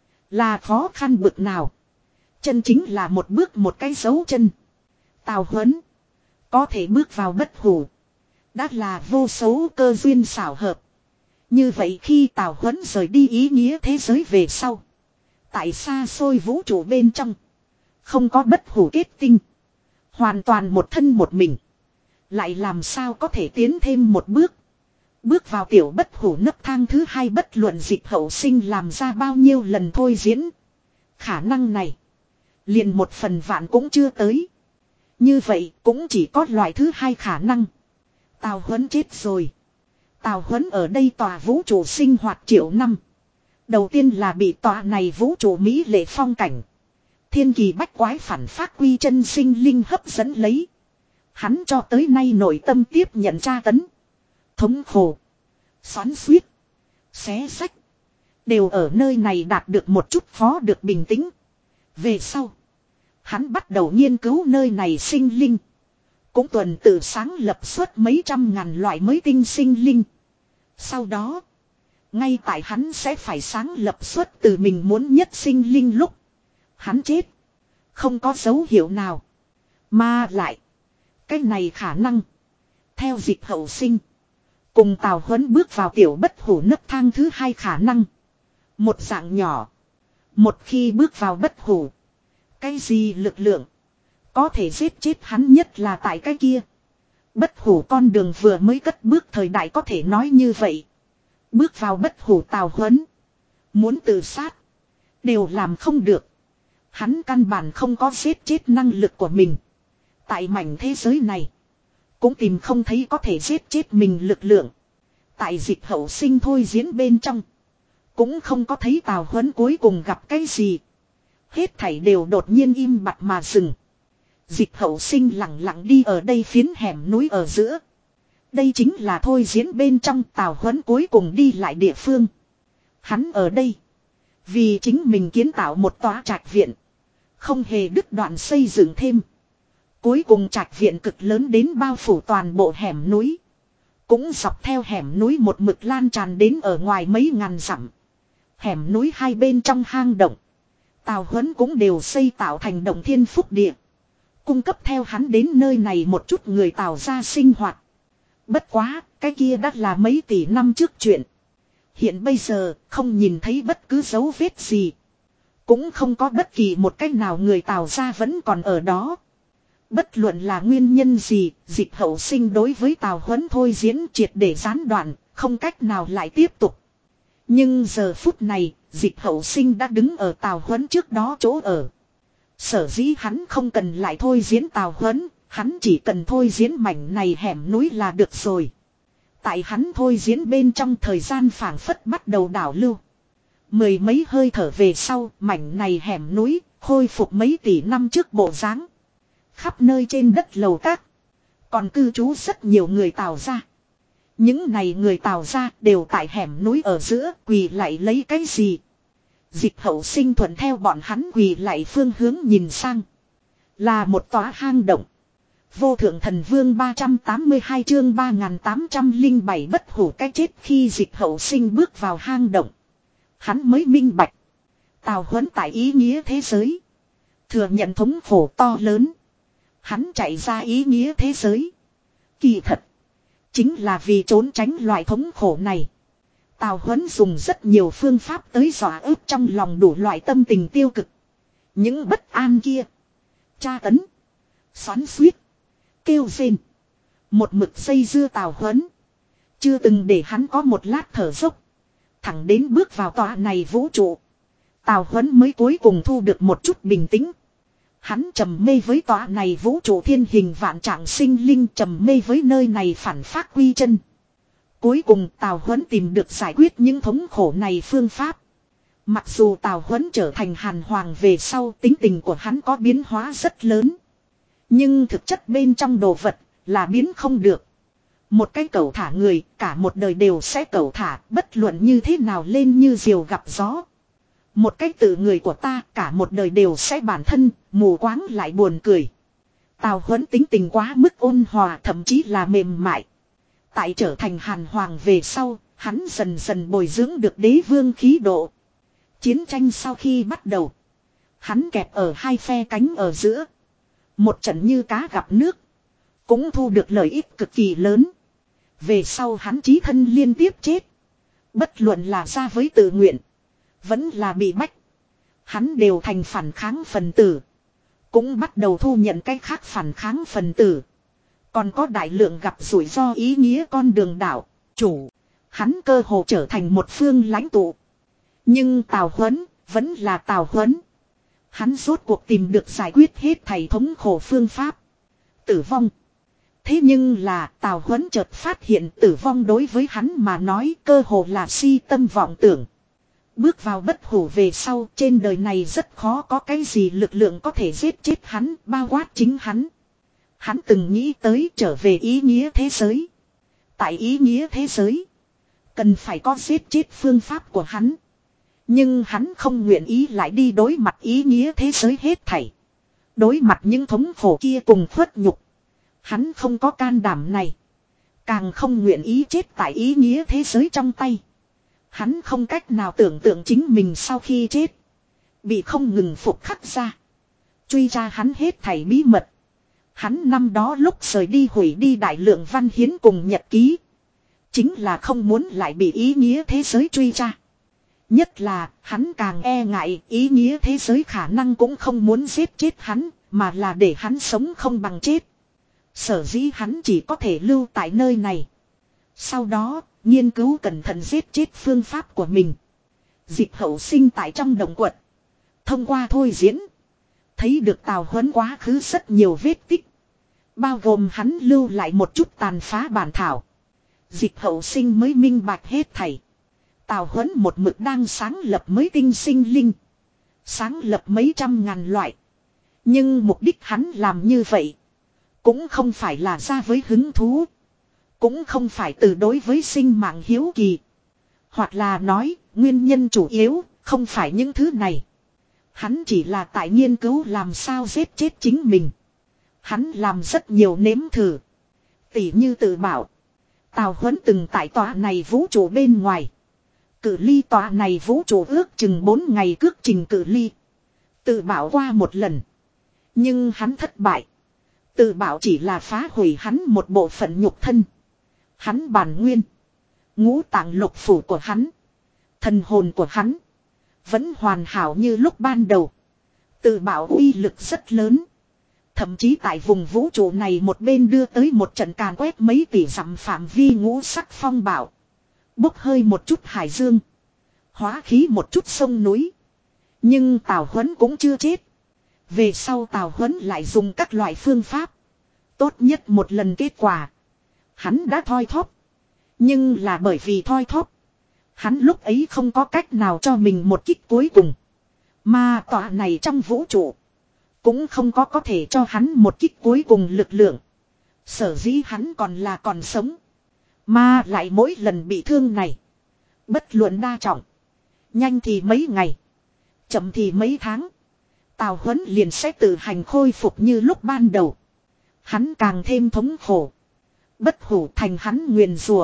Là khó khăn bực nào. Chân chính là một bước một cái dấu chân. Tào Huấn có thể bước vào bất hủ. Đã là vô số cơ duyên xảo hợp. Như vậy khi Tào Huấn rời đi ý nghĩa thế giới về sau. Tại xa xôi vũ trụ bên trong. Không có bất hủ kết tinh. Hoàn toàn một thân một mình. Lại làm sao có thể tiến thêm một bước. Bước vào tiểu bất hủ nấc thang thứ hai bất luận Dịch Hậu Sinh làm ra bao nhiêu lần thôi diễn. Khả năng này. Liền một phần vạn cũng chưa tới. Như vậy cũng chỉ có loại thứ hai khả năng. Tào Huấn chết rồi. Tào Huấn ở đây tòa vũ trụ sinh hoạt triệu năm. Đầu tiên là bị tòa này vũ trụ Mỹ lệ phong cảnh. Thiên kỳ bách quái phản phát quy chân sinh linh hấp dẫn lấy. Hắn cho tới nay nội tâm tiếp nhận tra tấn. Thống khổ. Xoắn xuýt. Xé sách. Đều ở nơi này đạt được một chút phó được bình tĩnh. Về sau. Hắn bắt đầu nghiên cứu nơi này sinh linh. Cũng tuần tự sáng lập suốt mấy trăm ngàn loại mới tinh sinh linh. Sau đó. Ngay tại hắn sẽ phải sáng lập suốt từ mình muốn nhất sinh linh lúc. Hắn chết. Không có dấu hiệu nào. Mà lại. Cái này khả năng. Theo Dịch Hậu Sinh. Cùng Tào Huấn bước vào tiểu bất hủ nấc thang thứ hai khả năng. Một dạng nhỏ. Một khi bước vào bất hủ. Cái gì lực lượng. Có thể giết chết hắn nhất là tại cái kia. Bất hủ con đường vừa mới cất bước thời đại có thể nói như vậy. Bước vào bất hủ Tào Huấn. Muốn tự sát. Đều làm không được. Hắn căn bản không có giết chết năng lực của mình. Tại mảnh thế giới này. Cũng tìm không thấy có thể giết chết mình lực lượng. Tại Dịch Hậu Sinh thôi diễn bên trong. Cũng không có thấy Tào Huấn cuối cùng gặp cái gì. Hết thảy đều đột nhiên im bặt mà dừng. Dịch Hậu Sinh lặng lặng đi ở đây phiến hẻm núi ở giữa. Đây chính là thôi diễn bên trong Tào Huấn cuối cùng đi lại địa phương. Hắn ở đây. Vì chính mình kiến tạo một tòa trạch viện. Không hề đứt đoạn xây dựng thêm. Cuối cùng trạch viện cực lớn đến bao phủ toàn bộ hẻm núi. Cũng dọc theo hẻm núi một mực lan tràn đến ở ngoài mấy ngàn dặm. Hẻm núi hai bên trong hang động. Tào Huấn cũng đều xây tạo thành động thiên phúc địa. Cung cấp theo hắn đến nơi này một chút người Tào ra sinh hoạt. Bất quá, cái kia đã là mấy tỷ năm trước chuyện. Hiện bây giờ, không nhìn thấy bất cứ dấu vết gì. Cũng không có bất kỳ một cách nào người Tào gia vẫn còn ở đó. Bất luận là nguyên nhân gì, Dịch Hậu Sinh đối với Tào Huấn thôi diễn triệt để gián đoạn, không cách nào lại tiếp tục. Nhưng giờ phút này, Dịch Hậu Sinh đã đứng ở Tào Huấn trước đó chỗ ở. Sở dĩ hắn không cần lại thôi diễn Tào Huấn, hắn chỉ cần thôi diễn mảnh này hẻm núi là được rồi. Tại hắn thôi diễn bên trong thời gian phảng phất bắt đầu đảo lưu. Mười mấy hơi thở về sau, mảnh này hẻm núi, khôi phục mấy tỷ năm trước bộ dáng. Khắp nơi trên đất lầu các, còn cư trú rất nhiều người Tào gia. Những này người Tào gia đều tại hẻm núi ở giữa quỳ lại lấy cái gì. Dịch Hậu Sinh thuận theo bọn hắn quỳ lại phương hướng nhìn sang. Là một tòa hang động. Vô thượng thần vương ba trăm tám mươi hai chương ba nghìn tám trăm lẻ bảy bất hủ cái chết khi Dịch Hậu Sinh bước vào hang động. Hắn mới minh bạch. Tào Huấn tại ý nghĩa thế giới. Thừa nhận thống khổ to lớn. Hắn chạy ra ý nghĩa thế giới. Kỳ thật. Chính là vì trốn tránh loại thống khổ này. Tào Huấn dùng rất nhiều phương pháp tới dọa ức trong lòng đủ loại tâm tình tiêu cực. Những bất an kia. Tra tấn. Xoắn xuýt. Kêu rên. Một mực dây dưa Tào Huấn. Chưa từng để hắn có một lát thở dốc. Thẳng đến bước vào tòa này vũ trụ. Tào Huấn mới cuối cùng thu được một chút bình tĩnh. Hắn trầm mê với tòa này vũ trụ thiên hình vạn trạng sinh linh, trầm mê với nơi này phản phát quy chân. Cuối cùng Tào Huấn tìm được giải quyết những thống khổ này phương pháp. Mặc dù Tào Huấn trở thành Hàn Hoàng về sau, tính tình của hắn có biến hóa rất lớn. Nhưng thực chất bên trong đồ vật là biến không được. Một cái cẩu thả người, cả một đời đều sẽ cẩu thả, bất luận như thế nào lên như diều gặp gió. Một cái tự người của ta, cả một đời đều sẽ bản thân, mù quáng lại buồn cười. Tào Huấn tính tình quá mức ôn hòa, thậm chí là mềm mại. Tại trở thành Hàn Hoàng về sau, hắn dần dần bồi dưỡng được đế vương khí độ. Chiến tranh sau khi bắt đầu, hắn kẹp ở hai phe cánh ở giữa. Một trận như cá gặp nước, cũng thu được lợi ích cực kỳ lớn. Về sau hắn chí thân liên tiếp chết. Bất luận là ra với tự nguyện, vẫn là bị bách, hắn đều thành phản kháng phần tử. Cũng bắt đầu thu nhận cái khác phản kháng phần tử. Còn có đại lượng gặp rủi ro ý nghĩa con đường đảo, chủ. Hắn cơ hồ trở thành một phương lãnh tụ. Nhưng Tào Huấn, vẫn là Tào Huấn. Hắn rốt cuộc tìm được giải quyết hết thảy thống khổ phương pháp. Tử vong. Thế nhưng là Tào Huấn chợt phát hiện tử vong đối với hắn mà nói cơ hồ là si tâm vọng tưởng. Bước vào bất hủ về sau, trên đời này rất khó có cái gì lực lượng có thể giết chết hắn, bao quát chính hắn. Hắn từng nghĩ tới trở về ý nghĩa thế giới. Tại ý nghĩa thế giới, cần phải có giết chết phương pháp của hắn. Nhưng hắn không nguyện ý lại đi đối mặt ý nghĩa thế giới hết thảy. Đối mặt những thống khổ kia cùng khuất nhục. Hắn không có can đảm này. Càng không nguyện ý chết tại ý nghĩa thế giới trong tay. Hắn không cách nào tưởng tượng chính mình sau khi chết. Bị không ngừng phục khắc ra. Truy ra hắn hết thảy bí mật. Hắn năm đó lúc rời đi hủy đi đại lượng văn hiến cùng nhật ký. Chính là không muốn lại bị ý nghĩa thế giới truy ra. Nhất là hắn càng e ngại ý nghĩa thế giới khả năng cũng không muốn giết chết hắn. Mà là để hắn sống không bằng chết. Sở dĩ hắn chỉ có thể lưu tại nơi này. Sau đó nghiên cứu cẩn thận giết chết phương pháp của mình. Dịch Hậu Sinh tại trong động quật. Thông qua thôi diễn. Thấy được Tào Huấn quá khứ rất nhiều vết tích. Bao gồm hắn lưu lại một chút tàn phá bản thảo. Dịch Hậu Sinh mới minh bạch hết thảy. Tào Huấn một mực đang sáng lập mới tinh sinh linh. Sáng lập mấy trăm ngàn loại. Nhưng mục đích hắn làm như vậy. Cũng không phải là ra với hứng thú. Cũng không phải từ đối với sinh mạng hiếu kỳ. Hoặc là nói, nguyên nhân chủ yếu, không phải những thứ này. Hắn chỉ là tại nghiên cứu làm sao giết chết chính mình. Hắn làm rất nhiều nếm thử. Tỉ như tự bảo. Tào Huấn từng tại tòa này vũ trụ bên ngoài. Cự ly tòa này vũ trụ ước chừng bốn ngày cước trình cự ly. Tự bảo qua một lần. Nhưng hắn thất bại. Tự bảo chỉ là phá hủy hắn một bộ phận nhục thân. Hắn bản nguyên. Ngũ tạng lục phủ của hắn. Thần hồn của hắn. Vẫn hoàn hảo như lúc ban đầu. Tự bảo uy lực rất lớn. Thậm chí tại vùng vũ trụ này một bên đưa tới một trận càn quét mấy tỷ dặm phạm vi ngũ sắc phong bạo. Bốc hơi một chút hải dương. Hóa khí một chút sông núi. Nhưng Tào Huấn cũng chưa chết. Về sau Tào Huấn lại dùng các loại phương pháp. Tốt nhất một lần kết quả. Hắn đã thoi thóp. Nhưng là bởi vì thoi thóp. Hắn lúc ấy không có cách nào cho mình một kích cuối cùng. Mà tọa này trong vũ trụ. Cũng không có có thể cho hắn một kích cuối cùng lực lượng. Sở dĩ hắn còn là còn sống. Mà lại mỗi lần bị thương này. Bất luận đa trọng. Nhanh thì mấy ngày. Chậm thì mấy tháng. Tào Huấn liền sẽ tự hành khôi phục như lúc ban đầu. Hắn càng thêm thống khổ. Bất hủ thành hắn nguyền rùa.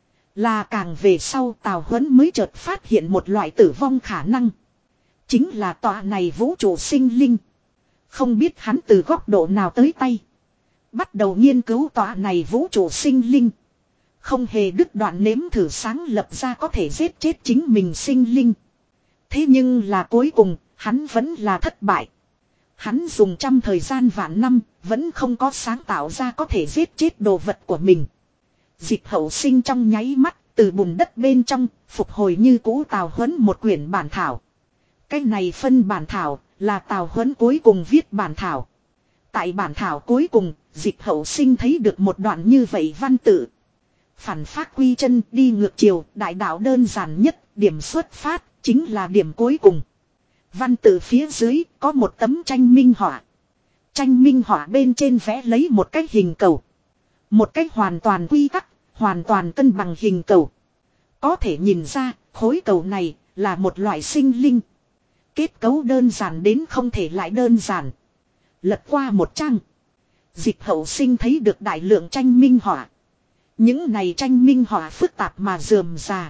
Là càng về sau Tào Huấn mới chợt phát hiện một loại tử vong khả năng. Chính là tọa này vũ trụ sinh linh. Không biết hắn từ góc độ nào tới tay. Bắt đầu nghiên cứu tọa này vũ trụ sinh linh. Không hề đứt đoạn nếm thử sáng lập ra có thể giết chết chính mình sinh linh. Thế nhưng là cuối cùng, hắn vẫn là thất bại. Hắn dùng trăm thời gian vạn năm, vẫn không có sáng tạo ra có thể giết chết đồ vật của mình. Dịch hậu sinh trong nháy mắt, từ bùn đất bên trong, phục hồi như cũ Tào Huấn một quyển bản thảo. Cái này phân bản thảo, là Tào Huấn cuối cùng viết bản thảo. Tại bản thảo cuối cùng, dịch hậu sinh thấy được một đoạn như vậy văn tự. Phản phát quy chân đi ngược chiều, đại đạo đơn giản nhất, điểm xuất phát, chính là điểm cuối cùng. Văn tự phía dưới có một tấm tranh minh họa. Tranh minh họa bên trên vẽ lấy một cái hình cầu. Một cái hoàn toàn quy tắc, hoàn toàn cân bằng hình cầu. Có thể nhìn ra, khối cầu này là một loại sinh linh. Kết cấu đơn giản đến không thể lại đơn giản. Lật qua một trang. Dịch hậu sinh thấy được đại lượng tranh minh họa. Những này tranh minh họa phức tạp mà rườm rà.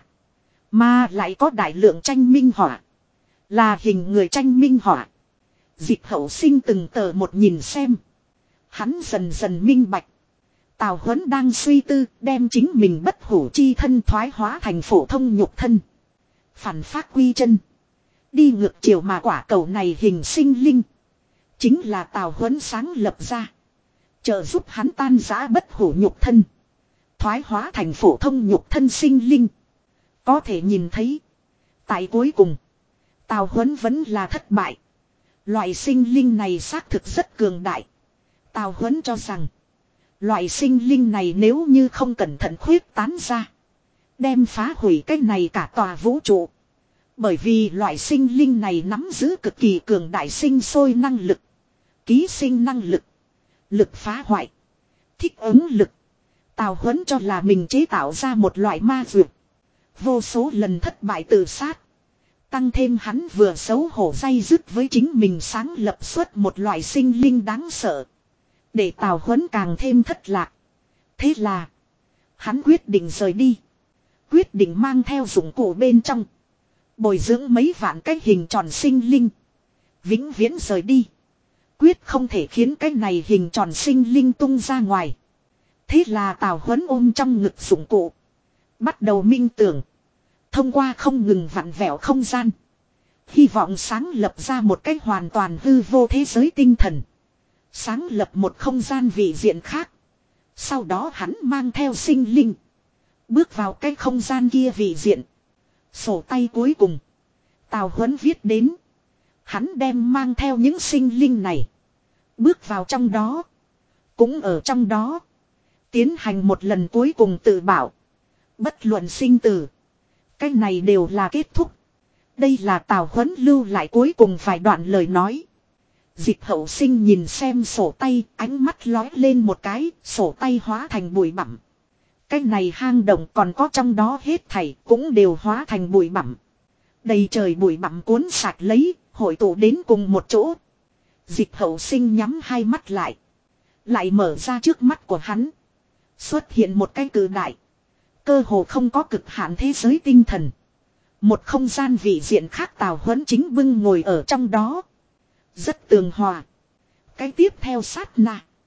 Mà lại có đại lượng tranh minh họa. Là hình người tranh minh họa. Dịch hậu sinh từng tờ một nhìn xem. Hắn dần dần minh bạch. Tào Huấn đang suy tư đem chính mình bất hủ chi thân thoái hóa thành phổ thông nhục thân. Phản phát quy chân. Đi ngược chiều mà quả cầu này hình sinh linh. Chính là Tào Huấn sáng lập ra. Trợ giúp hắn tan rã bất hủ nhục thân. Thoái hóa thành phổ thông nhục thân sinh linh. Có thể nhìn thấy. Tại cuối cùng. Tào Huấn vẫn là thất bại. Loại sinh linh này xác thực rất cường đại. Tào Huấn cho rằng. Loại sinh linh này nếu như không cẩn thận khuyết tán ra. Đem phá hủy cái này cả tòa vũ trụ. Bởi vì loại sinh linh này nắm giữ cực kỳ cường đại sinh sôi năng lực. Ký sinh năng lực. Lực phá hoại. Thích ứng lực. Tào Huấn cho là mình chế tạo ra một loại ma dược. Vô số lần thất bại tự sát. Tăng thêm hắn vừa xấu hổ day dứt với chính mình sáng lập xuất một loại sinh linh đáng sợ. Để Tào Huấn càng thêm thất lạc. Thế là. Hắn quyết định rời đi. Quyết định mang theo dụng cụ bên trong. Bồi dưỡng mấy vạn cái hình tròn sinh linh. Vĩnh viễn rời đi. Quyết không thể khiến cái này hình tròn sinh linh tung ra ngoài. Thế là Tào Huấn ôm trong ngực dụng cụ. Bắt đầu minh tưởng. Thông qua không ngừng vặn vẹo không gian. Hy vọng sáng lập ra một cách hoàn toàn hư vô thế giới tinh thần. Sáng lập một không gian vị diện khác. Sau đó hắn mang theo sinh linh. Bước vào cái không gian kia vị diện. Sổ tay cuối cùng. Tào Huấn viết đến. Hắn đem mang theo những sinh linh này. Bước vào trong đó. Cũng ở trong đó. Tiến hành một lần cuối cùng tự bảo. Bất luận sinh tử. Cái này đều là kết thúc. Đây là Tào Huấn lưu lại cuối cùng vài đoạn lời nói. Dịch hậu sinh nhìn xem sổ tay, ánh mắt lói lên một cái, sổ tay hóa thành bụi bặm. Cái này hang động còn có trong đó hết thảy cũng đều hóa thành bụi bặm. Đầy trời bụi bặm cuốn sạch lấy, hội tụ đến cùng một chỗ. Dịch hậu sinh nhắm hai mắt lại. Lại mở ra trước mắt của hắn. Xuất hiện một cái cự đại. Cơ hồ không có cực hạn thế giới tinh thần. Một không gian vị diện khác Tào Huấn chính bưng ngồi ở trong đó. Rất tường hòa. Cái tiếp theo sát na.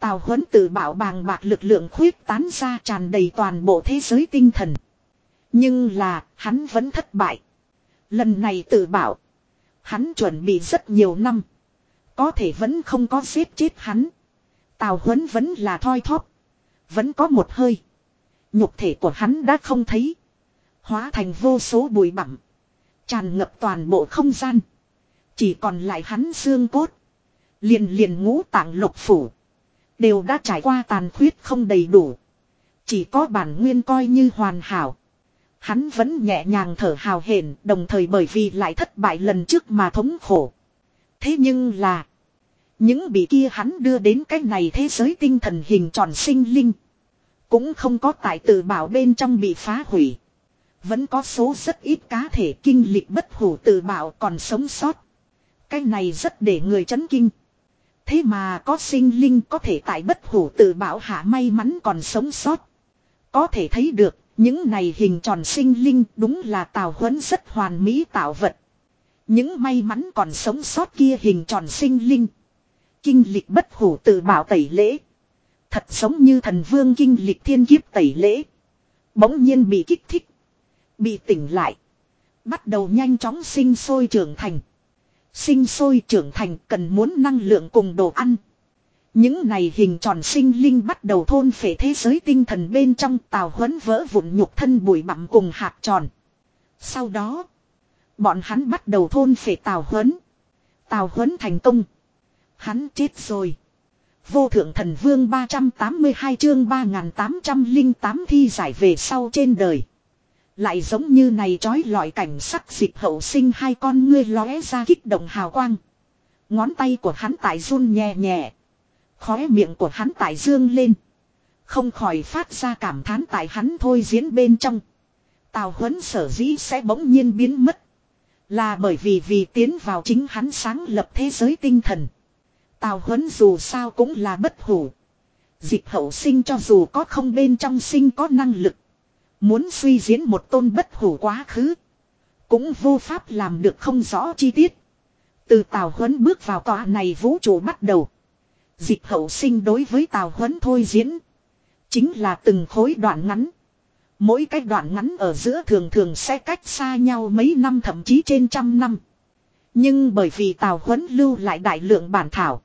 Tào Huấn tự bảo bàng bạc lực lượng khuyết tán ra tràn đầy toàn bộ thế giới tinh thần. Nhưng là hắn vẫn thất bại. Lần này tự bảo. Hắn chuẩn bị rất nhiều năm. Có thể vẫn không có giết chết hắn. Tào Huấn vẫn là thoi thóp. Vẫn có một hơi. Nhục thể của hắn đã không thấy. Hóa thành vô số bụi bặm. Tràn ngập toàn bộ không gian. Chỉ còn lại hắn xương cốt. Liền liền ngũ tạng lục phủ. Đều đã trải qua tàn khuyết không đầy đủ. Chỉ có bản nguyên coi như hoàn hảo. Hắn vẫn nhẹ nhàng thở hào hển, đồng thời bởi vì lại thất bại lần trước mà thống khổ. Thế nhưng là. Những bị kia hắn đưa đến cái này thế giới tinh thần hình tròn sinh linh. Cũng không có tại tự bảo bên trong bị phá hủy. Vẫn có số rất ít cá thể kinh lịch bất hủ tự bảo còn sống sót. Cái này rất để người chấn kinh. Thế mà có sinh linh có thể tại bất hủ tự bảo hạ may mắn còn sống sót. Có thể thấy được, những này hình tròn sinh linh đúng là Tào Huấn rất hoàn mỹ tạo vật. Những may mắn còn sống sót kia hình tròn sinh linh. Kinh lịch bất hủ tự bảo tẩy lễ. Thật giống như thần vương kinh lịch thiên kiếp tẩy lễ. Bỗng nhiên bị kích thích. Bị tỉnh lại. Bắt đầu nhanh chóng sinh sôi trưởng thành. Sinh sôi trưởng thành cần muốn năng lượng cùng đồ ăn. Những này hình tròn sinh linh bắt đầu thôn phệ thế giới tinh thần bên trong. Tào Huấn vỡ vụn nhục thân bụi bặm cùng hạt tròn. Sau đó, bọn hắn bắt đầu thôn phệ Tào Huấn. Tào Huấn thành công. Hắn chết rồi. Vô thượng thần vương ba trăm tám mươi hai chương ba nghìn tám trăm lẻ tám thi giải về sau trên đời. Lại giống như này trói lọi cảnh sắc dịch hậu sinh hai con ngươi lóe ra kích động hào quang. Ngón tay của hắn tại run nhẹ nhẹ. Khóe miệng của hắn tại dương lên. Không khỏi phát ra cảm thán tại hắn thôi diễn bên trong. Tào Huấn sở dĩ sẽ bỗng nhiên biến mất. Là bởi vì vì tiến vào chính hắn sáng lập thế giới tinh thần. Tào Huấn dù sao cũng là bất hủ. Dịch hậu sinh cho dù có không bên trong sinh có năng lực. Muốn suy diễn một tôn bất hủ quá khứ. Cũng vô pháp làm được không rõ chi tiết. Từ Tào Huấn bước vào tòa này vũ trụ bắt đầu. Dịch hậu sinh đối với Tào Huấn thôi diễn. Chính là từng khối đoạn ngắn. Mỗi cái đoạn ngắn ở giữa thường thường sẽ cách xa nhau mấy năm thậm chí trên trăm năm. Nhưng bởi vì Tào Huấn lưu lại đại lượng bản thảo.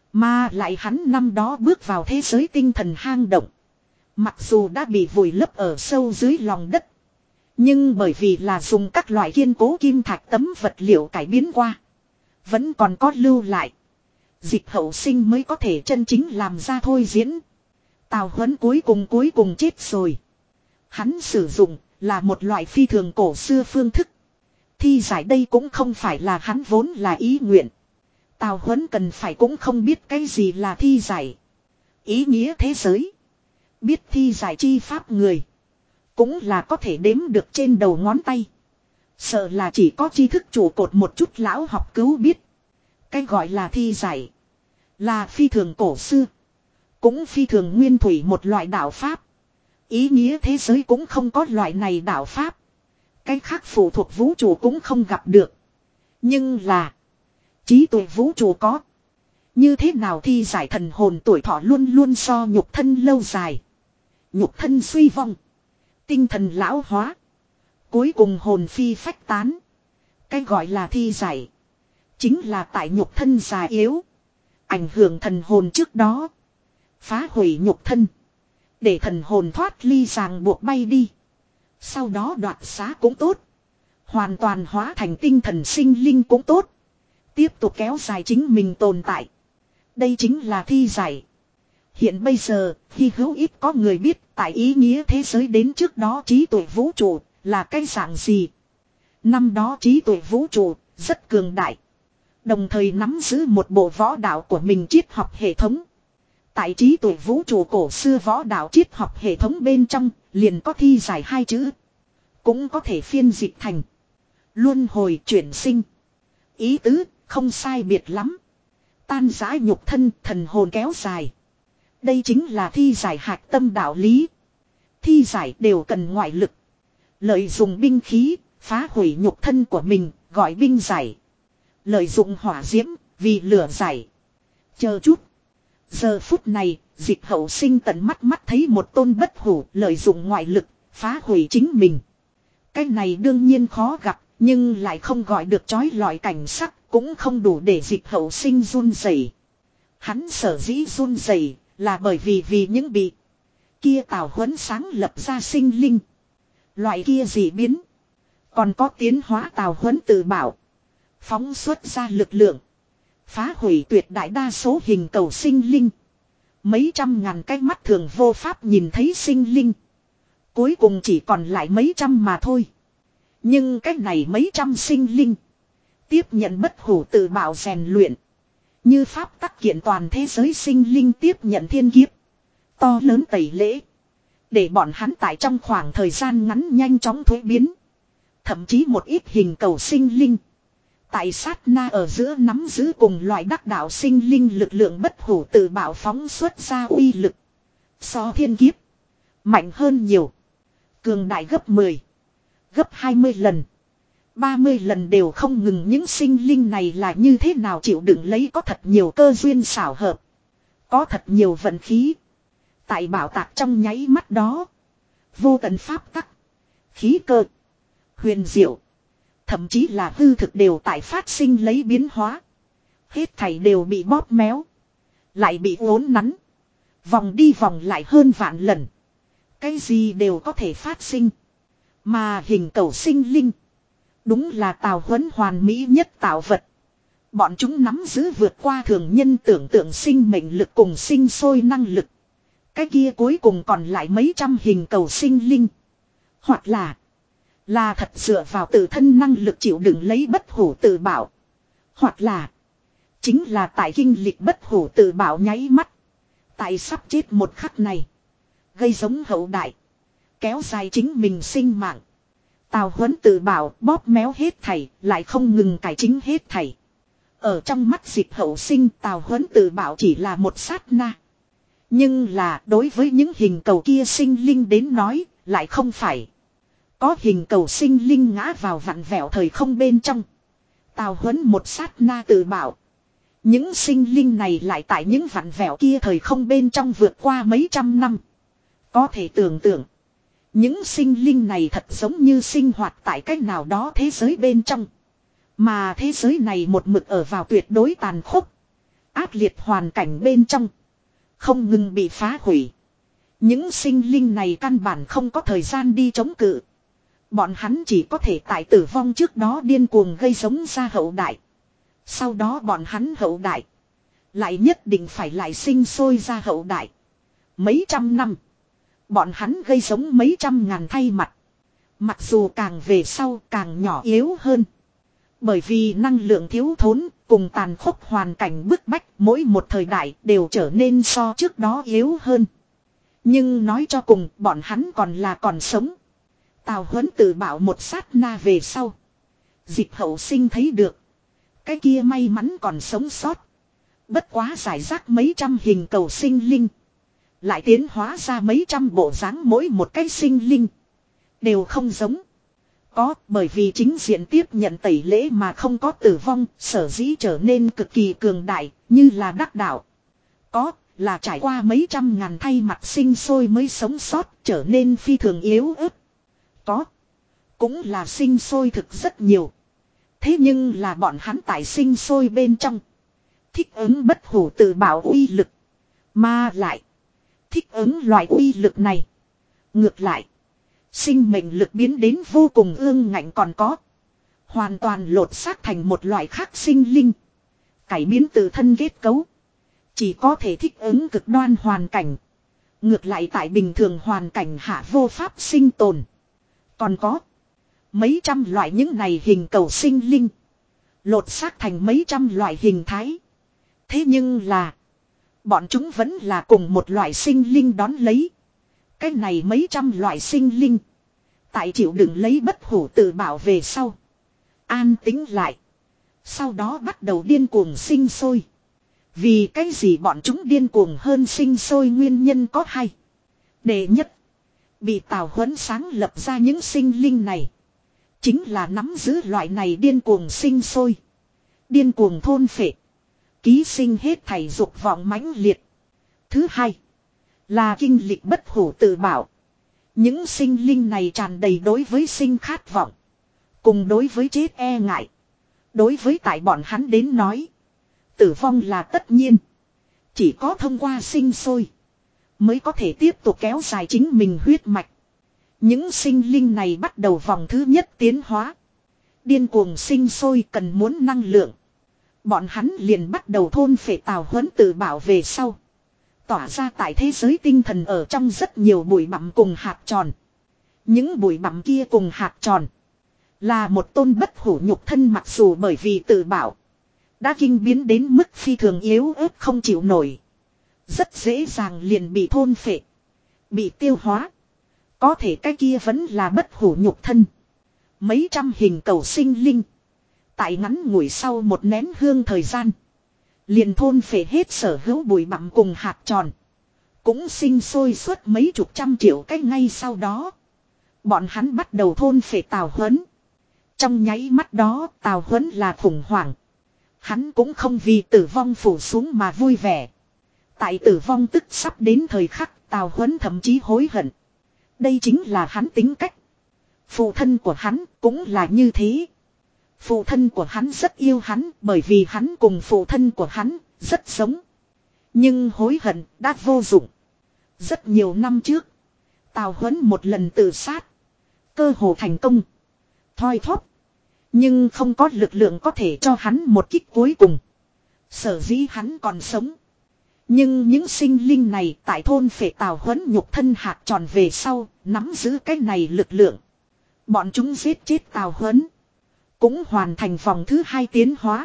Mà lại hắn năm đó bước vào thế giới tinh thần hang động. Mặc dù đã bị vùi lấp ở sâu dưới lòng đất. Nhưng bởi vì là dùng các loại kiên cố kim thạch tấm vật liệu cải biến qua. Vẫn còn có lưu lại. Dịch hậu sinh mới có thể chân chính làm ra thôi diễn. Tào Huấn cuối cùng cuối cùng chết rồi. Hắn sử dụng là một loại phi thường cổ xưa phương thức. Thi giải đây cũng không phải là hắn vốn là ý nguyện. Tào Huấn cần phải cũng không biết cái gì là thi giải. Ý nghĩa thế giới. Biết thi giải chi pháp người. Cũng là có thể đếm được trên đầu ngón tay. Sợ là chỉ có tri thức trụ cột một chút lão học cứu biết. Cái gọi là thi giải. Là phi thường cổ xưa. Cũng phi thường nguyên thủy một loại đạo pháp. Ý nghĩa thế giới cũng không có loại này đạo pháp. Cái khác phụ thuộc vũ trụ cũng không gặp được. Nhưng là. Trí tuệ vũ trụ có. Như thế nào thi giải thần hồn tuổi thọ luôn luôn so nhục thân lâu dài. Nhục thân suy vong. Tinh thần lão hóa. Cuối cùng hồn phi phách tán. Cái gọi là thi giải. Chính là tại nhục thân già yếu. Ảnh hưởng thần hồn trước đó. Phá hủy nhục thân. Để thần hồn thoát ly ràng buộc bay đi. Sau đó đoạt xá cũng tốt. Hoàn toàn hóa thành tinh thần sinh linh cũng tốt. Tiếp tục kéo dài chính mình tồn tại. Đây chính là thi giải. Hiện bây giờ, hy hữu ít có người biết tại ý nghĩa thế giới đến trước đó trí tuệ vũ trụ là cái dạng gì. Năm đó trí tuệ vũ trụ rất cường đại. Đồng thời nắm giữ một bộ võ đạo của mình triết học hệ thống. Tại trí tuệ vũ trụ cổ xưa võ đạo triết học hệ thống bên trong liền có thi giải hai chữ. Cũng có thể phiên dịch thành luân hồi chuyển sinh. Ý tứ không sai biệt lắm. Tan rã nhục thân thần hồn kéo dài. Đây chính là thi giải hạch tâm đạo lý. Thi giải đều cần ngoại lực. Lợi dụng binh khí, phá hủy nhục thân của mình, gọi binh giải. Lợi dụng hỏa diễm, vì lửa giải. Chờ chút. Giờ phút này, Dịch Hậu Sinh tận mắt mắt thấy một tôn bất hủ lợi dụng ngoại lực, phá hủy chính mình. Cái này đương nhiên khó gặp, nhưng lại không gọi được chói lọi cảnh sắc, cũng không đủ để Dịch Hậu Sinh run rẩy. Hắn sở dĩ run rẩy là bởi vì vì những bị kia Tào Huấn sáng lập ra sinh linh. Loại kia dị biến. Còn có tiến hóa Tào Huấn tự bảo. Phóng xuất ra lực lượng. Phá hủy tuyệt đại đa số hình cầu sinh linh. Mấy trăm ngàn cái mắt thường vô pháp nhìn thấy sinh linh. Cuối cùng chỉ còn lại mấy trăm mà thôi. Nhưng cái này mấy trăm sinh linh. Tiếp nhận bất hủ tự bảo rèn luyện. Như pháp tắc kiện toàn thế giới sinh linh tiếp nhận thiên kiếp. To lớn tẩy lễ. Để bọn hắn tại trong khoảng thời gian ngắn nhanh chóng thuế biến. Thậm chí một ít hình cầu sinh linh. Tại sát na ở giữa nắm giữ cùng loại đắc đạo sinh linh lực lượng bất hủ tự bảo phóng xuất ra uy lực. So thiên kiếp. Mạnh hơn nhiều. Cường đại gấp mười. Gấp hai mươi lần. ba mươi lần đều không ngừng những sinh linh này là như thế nào chịu đựng lấy có thật nhiều cơ duyên xảo hợp. Có thật nhiều vận khí. Tại bảo tạc trong nháy mắt đó. Vô tận pháp tắc. Khí cơ. Huyền diệu. Thậm chí là hư thực đều tại phát sinh lấy biến hóa. Hết thảy đều bị bóp méo. Lại bị uốn nắn. Vòng đi vòng lại hơn vạn lần. Cái gì đều có thể phát sinh. Mà hình cầu sinh linh. Đúng là Tào Huấn hoàn mỹ nhất tạo vật. Bọn chúng nắm giữ vượt qua thường nhân tưởng tượng sinh mệnh lực cùng sinh sôi năng lực. Cái kia cuối cùng còn lại mấy trăm hình cầu sinh linh. Hoặc là. Là thật dựa vào tự thân năng lực chịu đựng lấy bất hủ tự bảo. Hoặc là. Chính là tại kinh lịch bất hủ tự bảo nháy mắt. Tại sắp chết một khắc này. Gây giống hậu đại. Kéo dài chính mình sinh mạng. Tào Huấn tự bảo bóp méo hết thảy. Lại không ngừng cải chính hết thảy. Ở trong mắt Dịch Hậu Sinh Tào Huấn tự bảo chỉ là một sát na. Nhưng là đối với những hình cầu kia sinh linh đến nói. Lại không phải. Có hình cầu sinh linh ngã vào vặn vẹo thời không bên trong. Tào Huấn một sát na tự bảo. Những sinh linh này lại tại những vặn vẹo kia thời không bên trong vượt qua mấy trăm năm. Có thể tưởng tượng. Những sinh linh này thật giống như sinh hoạt tại cách nào đó thế giới bên trong. Mà thế giới này một mực ở vào tuyệt đối tàn khốc. Ác liệt hoàn cảnh bên trong. Không ngừng bị phá hủy. Những sinh linh này căn bản không có thời gian đi chống cự. Bọn hắn chỉ có thể tại tử vong trước đó điên cuồng gây giống ra hậu đại. Sau đó bọn hắn hậu đại. Lại nhất định phải lại sinh sôi ra hậu đại. Mấy trăm năm. Bọn hắn gây giống mấy trăm ngàn thay mặt. Mặc dù càng về sau càng nhỏ yếu hơn. Bởi vì năng lượng thiếu thốn cùng tàn khốc hoàn cảnh bức bách mỗi một thời đại đều trở nên so trước đó yếu hơn. Nhưng nói cho cùng bọn hắn còn là còn sống. Tào Huấn tự bảo một sát na về sau. Dịch Hậu Sinh thấy được. Cái kia may mắn còn sống sót. Bất quá giải rác mấy trăm hình cầu sinh linh. Lại tiến hóa ra mấy trăm bộ dáng mỗi một cái sinh linh. Đều không giống. Có bởi vì chính diện tiếp nhận tẩy lễ mà không có tử vong. Sở dĩ trở nên cực kỳ cường đại như là đắc đạo. Có là trải qua mấy trăm ngàn thay mặt sinh sôi mới sống sót trở nên phi thường yếu ớt. Có. Cũng là sinh sôi thực rất nhiều. Thế nhưng là bọn hắn tại sinh sôi bên trong. Thích ứng bất hủ tự bảo uy lực. Mà lại. Thích ứng loại uy lực này. Ngược lại. Sinh mệnh lực biến đến vô cùng ương ngạnh còn có. Hoàn toàn lột xác thành một loại khác sinh linh. Cải biến tự thân kết cấu. Chỉ có thể thích ứng cực đoan hoàn cảnh. Ngược lại tại bình thường hoàn cảnh hạ vô pháp sinh tồn. Còn có. Mấy trăm loại những này hình cầu sinh linh. Lột xác thành mấy trăm loại hình thái. Thế nhưng là. Bọn chúng vẫn là cùng một loại sinh linh đón lấy. Cái này mấy trăm loại sinh linh. Tại chịu đựng lấy bất hủ tự bảo về sau. An tính lại. Sau đó bắt đầu điên cuồng sinh sôi. Vì cái gì bọn chúng điên cuồng hơn sinh sôi nguyên nhân có hai. Đệ nhất. Bị Tào Huấn sáng lập ra những sinh linh này. Chính là nắm giữ loại này điên cuồng sinh sôi. Điên cuồng thôn phệ. Ký sinh hết thảy dục vọng mãnh liệt. Thứ hai. Là kinh lịch bất hủ tự bảo. Những sinh linh này tràn đầy đối với sinh khát vọng. Cùng đối với chết e ngại. Đối với tại bọn hắn đến nói. Tử vong là tất nhiên. Chỉ có thông qua sinh sôi. Mới có thể tiếp tục kéo dài chính mình huyết mạch. Những sinh linh này bắt đầu vòng thứ nhất tiến hóa. Điên cuồng sinh sôi cần muốn năng lượng. Bọn hắn liền bắt đầu thôn phệ Tào Huấn tự bảo về sau. Tỏa ra tại thế giới tinh thần ở trong rất nhiều bụi bặm cùng hạt tròn. Những bụi bặm kia cùng hạt tròn. Là một tôn bất hủ nhục thân, mặc dù bởi vì tự bảo. Đã kinh biến đến mức phi thường yếu ớt không chịu nổi. Rất dễ dàng liền bị thôn phệ. Bị tiêu hóa. Có thể cái kia vẫn là bất hủ nhục thân. Mấy trăm hình cầu sinh linh. Tại ngắn ngủi sau một nén hương thời gian. Liền thôn phệ hết sở hữu bụi bặm cùng hạt tròn. Cũng sinh sôi suốt mấy chục trăm triệu cái ngay sau đó. Bọn hắn bắt đầu thôn phệ Tào Huấn. Trong nháy mắt đó Tào Huấn là khủng hoảng. Hắn cũng không vì tử vong phủ xuống mà vui vẻ. Tại tử vong tức sắp đến thời khắc, Tào Huấn thậm chí hối hận. Đây chính là hắn tính cách. Phụ thân của hắn cũng là như thế. Phụ thân của hắn rất yêu hắn bởi vì hắn cùng phụ thân của hắn rất giống. Nhưng hối hận đã vô dụng. Rất nhiều năm trước, Tào Huấn một lần tự sát. Cơ hồ thành công. Thoi thóp. Nhưng không có lực lượng có thể cho hắn một kích cuối cùng. Sở dĩ hắn còn sống. Nhưng những sinh linh này tại thôn phệ Tào Huấn nhục thân hạt tròn về sau, nắm giữ cái này lực lượng. Bọn chúng giết chết Tào Huấn. Cũng hoàn thành vòng thứ hai tiến hóa.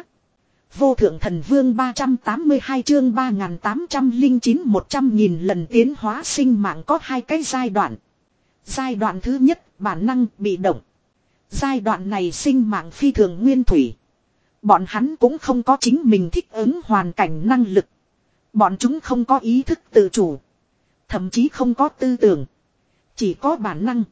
Vô thượng thần vương ba trăm tám mươi hai chương ba nghìn tám trăm lẻ chín một trăm nghìn lần tiến hóa sinh mạng có hai cái giai đoạn. Giai đoạn thứ nhất, bản năng bị động. Giai đoạn này sinh mạng phi thường nguyên thủy. Bọn hắn cũng không có chính mình thích ứng hoàn cảnh năng lực. Bọn chúng không có ý thức tự chủ. Thậm chí không có tư tưởng. Chỉ có bản năng.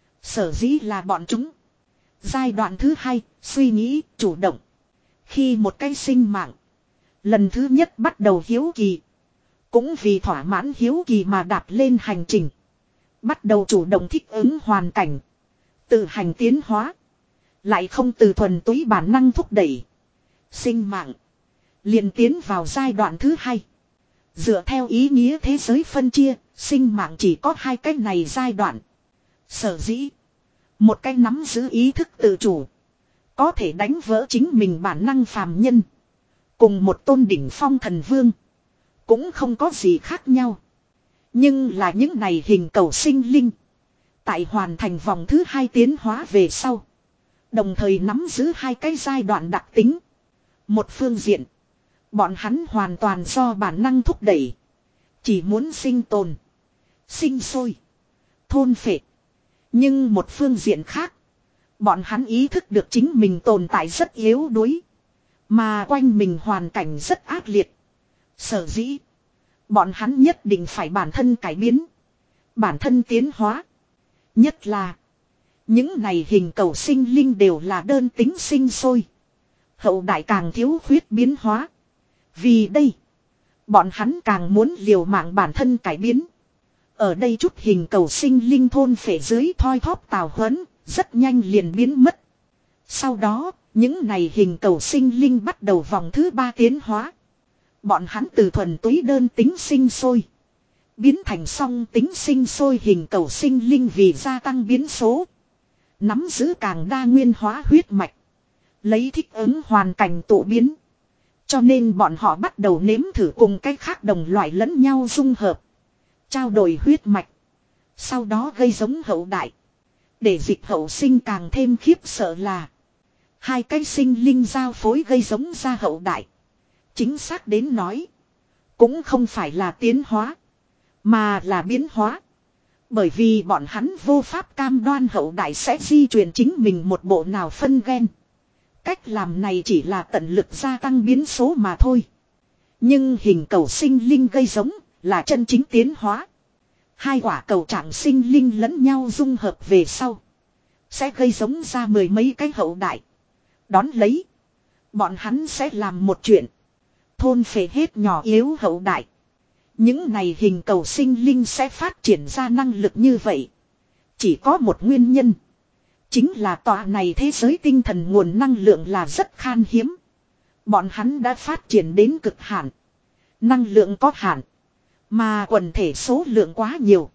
Sở dĩ là bọn chúng. Giai đoạn thứ hai, suy nghĩ, chủ động. Khi một cái sinh mạng lần thứ nhất bắt đầu hiếu kỳ. Cũng vì thỏa mãn hiếu kỳ mà đạp lên hành trình. Bắt đầu chủ động thích ứng hoàn cảnh. Tự hành tiến hóa. Lại không từ thuần túy bản năng thúc đẩy. Sinh mạng liền tiến vào giai đoạn thứ hai. Dựa theo ý nghĩa thế giới phân chia, sinh mạng chỉ có hai cái này giai đoạn. Sở dĩ một cái nắm giữ ý thức tự chủ. Có thể đánh vỡ chính mình bản năng phàm nhân. Cùng một tôn đỉnh phong thần vương. Cũng không có gì khác nhau. Nhưng là những này hình cầu sinh linh. Tại hoàn thành vòng thứ hai tiến hóa về sau. Đồng thời nắm giữ hai cái giai đoạn đặc tính. Một phương diện. Bọn hắn hoàn toàn do bản năng thúc đẩy. Chỉ muốn sinh tồn. Sinh sôi. Thôn phệ. Nhưng một phương diện khác. Bọn hắn ý thức được chính mình tồn tại rất yếu đuối. Mà quanh mình hoàn cảnh rất ác liệt. Sở dĩ. Bọn hắn nhất định phải bản thân cải biến. Bản thân tiến hóa. Nhất là. Những này hình cầu sinh linh đều là đơn tính sinh sôi. Hậu đại càng thiếu khuyết biến hóa. Vì đây. Bọn hắn càng muốn liều mạng bản thân cải biến. Ở đây chút hình cầu sinh linh thôn phệ dưới thoi thóp Tào Huấn. Rất nhanh liền biến mất. Sau đó, những này hình cầu sinh linh bắt đầu vòng thứ ba tiến hóa. Bọn hắn từ thuần túy đơn tính sinh sôi. Biến thành song tính sinh sôi hình cầu sinh linh vì gia tăng biến số. Nắm giữ càng đa nguyên hóa huyết mạch. Lấy thích ứng hoàn cảnh tụ biến. Cho nên bọn họ bắt đầu nếm thử cùng cách khác đồng loại lẫn nhau dung hợp. Trao đổi huyết mạch. Sau đó gây giống hậu đại. Để dịch hậu sinh càng thêm khiếp sợ là. Hai cái sinh linh giao phối gây giống ra hậu đại. Chính xác đến nói. Cũng không phải là tiến hóa. Mà là biến hóa. Bởi vì bọn hắn vô pháp cam đoan hậu đại sẽ di truyền chính mình một bộ nào phân gen. Cách làm này chỉ là tận lực gia tăng biến số mà thôi. Nhưng hình cầu sinh linh gây giống là chân chính tiến hóa. Hai quả cầu trạng sinh linh lẫn nhau dung hợp về sau. Sẽ gây giống ra mười mấy cái hậu đại. Đón lấy. Bọn hắn sẽ làm một chuyện. Thôn phệ hết nhỏ yếu hậu đại. Những này hình cầu sinh linh sẽ phát triển ra năng lực như vậy. Chỉ có một nguyên nhân. Chính là tòa này thế giới tinh thần nguồn năng lượng là rất khan hiếm. Bọn hắn đã phát triển đến cực hạn. Năng lượng có hạn. Mà quần thể số lượng quá nhiều.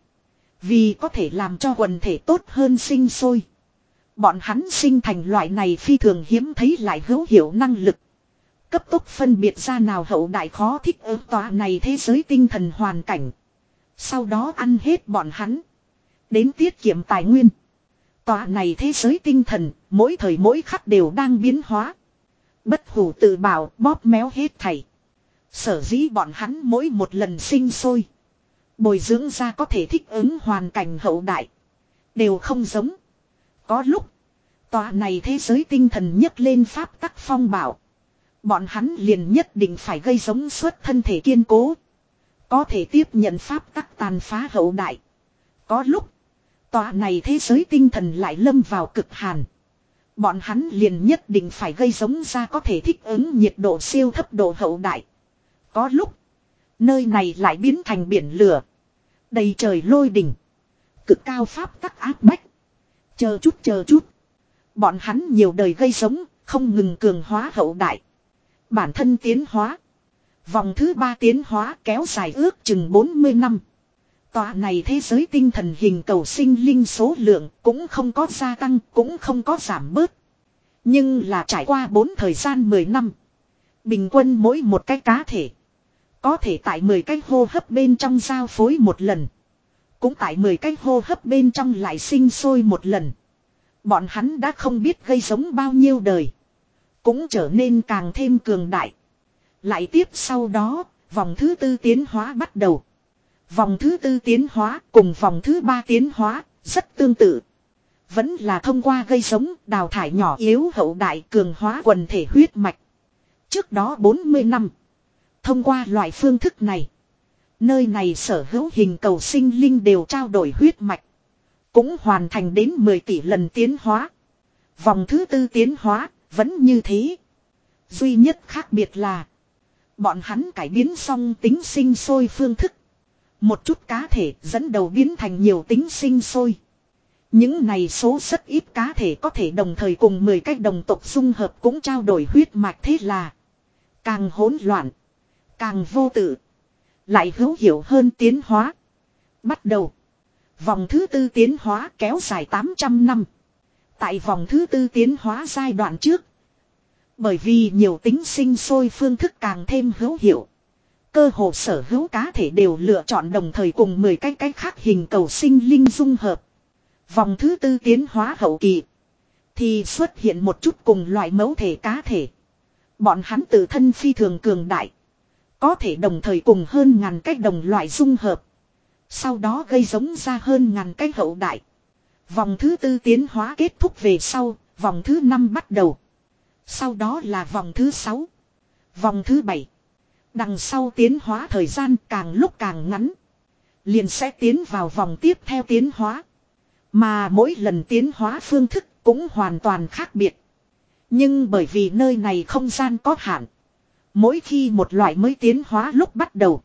Vì có thể làm cho quần thể tốt hơn sinh sôi. Bọn hắn sinh thành loại này phi thường hiếm thấy lại hữu hiệu năng lực. Cấp tốc phân biệt ra nào hậu đại khó thích ứng tòa này thế giới tinh thần hoàn cảnh. Sau đó ăn hết bọn hắn. Đến tiết kiệm tài nguyên. Tòa này thế giới tinh thần mỗi thời mỗi khắc đều đang biến hóa. Bất hủ tự bảo bóp méo hết thảy. Sở dĩ bọn hắn mỗi một lần sinh sôi. Bồi dưỡng ra có thể thích ứng hoàn cảnh hậu đại. Đều không giống. Có lúc. Tòa này thế giới tinh thần nhấc lên pháp tắc phong bảo. Bọn hắn liền nhất định phải gây giống suốt thân thể kiên cố. Có thể tiếp nhận pháp tắc tàn phá hậu đại. Có lúc. Tòa này thế giới tinh thần lại lâm vào cực hàn. Bọn hắn liền nhất định phải gây giống ra có thể thích ứng nhiệt độ siêu thấp độ hậu đại. Có lúc. Nơi này lại biến thành biển lửa. Đầy trời lôi đỉnh. Cực cao pháp tắc áp bách. Chờ chút chờ chút. Bọn hắn nhiều đời gây giống. Không ngừng cường hóa hậu đại. Bản thân tiến hóa. Vòng thứ ba tiến hóa kéo dài ước chừng bốn mươi năm. Tòa này thế giới tinh thần hình cầu sinh linh số lượng cũng không có gia tăng, cũng không có giảm bớt. Nhưng là trải qua bốn thời gian mười năm. Bình quân mỗi một cái cá thể. Có thể tại mười cái hô hấp bên trong giao phối một lần. Cũng tại mười cái hô hấp bên trong lại sinh sôi một lần. Bọn hắn đã không biết gây giống bao nhiêu đời. Cũng trở nên càng thêm cường đại. Lại tiếp sau đó, vòng thứ tư tiến hóa bắt đầu. Vòng thứ tư tiến hóa cùng vòng thứ ba tiến hóa, rất tương tự. Vẫn là thông qua gây giống, đào thải nhỏ yếu hậu đại cường hóa quần thể huyết mạch. Trước đó bốn mươi năm. Thông qua loại phương thức này. Nơi này sở hữu hình cầu sinh linh đều trao đổi huyết mạch. Cũng hoàn thành đến mười tỷ lần tiến hóa. Vòng thứ tư tiến hóa, vẫn như thế. Duy nhất khác biệt là. Bọn hắn cải biến xong tính sinh sôi phương thức. Một chút cá thể dẫn đầu biến thành nhiều tính sinh sôi. Những này số rất ít cá thể có thể đồng thời cùng mười cái đồng tộc dung hợp cũng trao đổi huyết mạch thế là. Càng hỗn loạn. Càng vô tự. Lại hữu hiệu hơn tiến hóa. Bắt đầu. Vòng thứ tư tiến hóa kéo dài tám trăm năm. Tại vòng thứ tư tiến hóa giai đoạn trước. Bởi vì nhiều tính sinh sôi phương thức càng thêm hữu hiệu. Cơ hồ sở hữu cá thể đều lựa chọn đồng thời cùng mười cái cái khác hình cầu sinh linh dung hợp. Vòng thứ tư tiến hóa hậu kỳ. Thì xuất hiện một chút cùng loại mẫu thể cá thể. Bọn hắn tự thân phi thường cường đại. Có thể đồng thời cùng hơn ngàn cái đồng loại dung hợp. Sau đó gây giống ra hơn ngàn cái hậu đại. Vòng thứ tư tiến hóa kết thúc về sau, vòng thứ năm bắt đầu. Sau đó là vòng thứ sáu. Vòng thứ bảy. Đằng sau tiến hóa thời gian càng lúc càng ngắn. Liền sẽ tiến vào vòng tiếp theo tiến hóa. Mà mỗi lần tiến hóa phương thức cũng hoàn toàn khác biệt. Nhưng bởi vì nơi này không gian có hạn. Mỗi khi một loại mới tiến hóa lúc bắt đầu.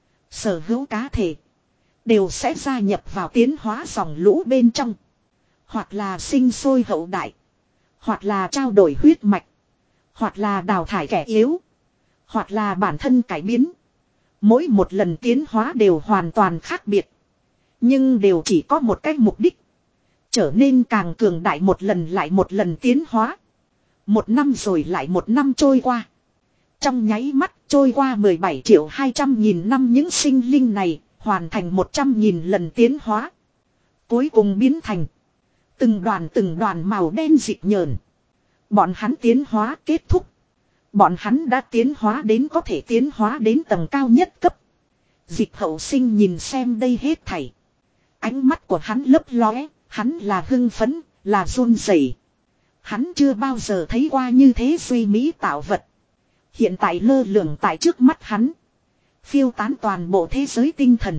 Sở hữu cá thể. Đều sẽ gia nhập vào tiến hóa dòng lũ bên trong. Hoặc là sinh sôi hậu đại. Hoặc là trao đổi huyết mạch. Hoặc là đào thải kẻ yếu. Hoặc là bản thân cải biến. Mỗi một lần tiến hóa đều hoàn toàn khác biệt. Nhưng đều chỉ có một cái mục đích. Trở nên càng cường đại một lần lại một lần tiến hóa. Một năm rồi lại một năm trôi qua. Trong nháy mắt trôi qua mười bảy triệu hai trăm nghìn năm những sinh linh này hoàn thành một trăm nghìn lần tiến hóa. Cuối cùng biến thành từng đoàn từng đoàn màu đen dịt nhờn. Bọn hắn tiến hóa kết thúc. Bọn hắn đã tiến hóa đến có thể tiến hóa đến tầng cao nhất cấp. Dịch hậu sinh nhìn xem đây hết thảy. Ánh mắt của hắn lấp lóe, hắn là hưng phấn, là run rẩy. Hắn chưa bao giờ thấy qua như thế duy mỹ tạo vật. Hiện tại lơ lửng tại trước mắt hắn. Phiêu tán toàn bộ thế giới tinh thần.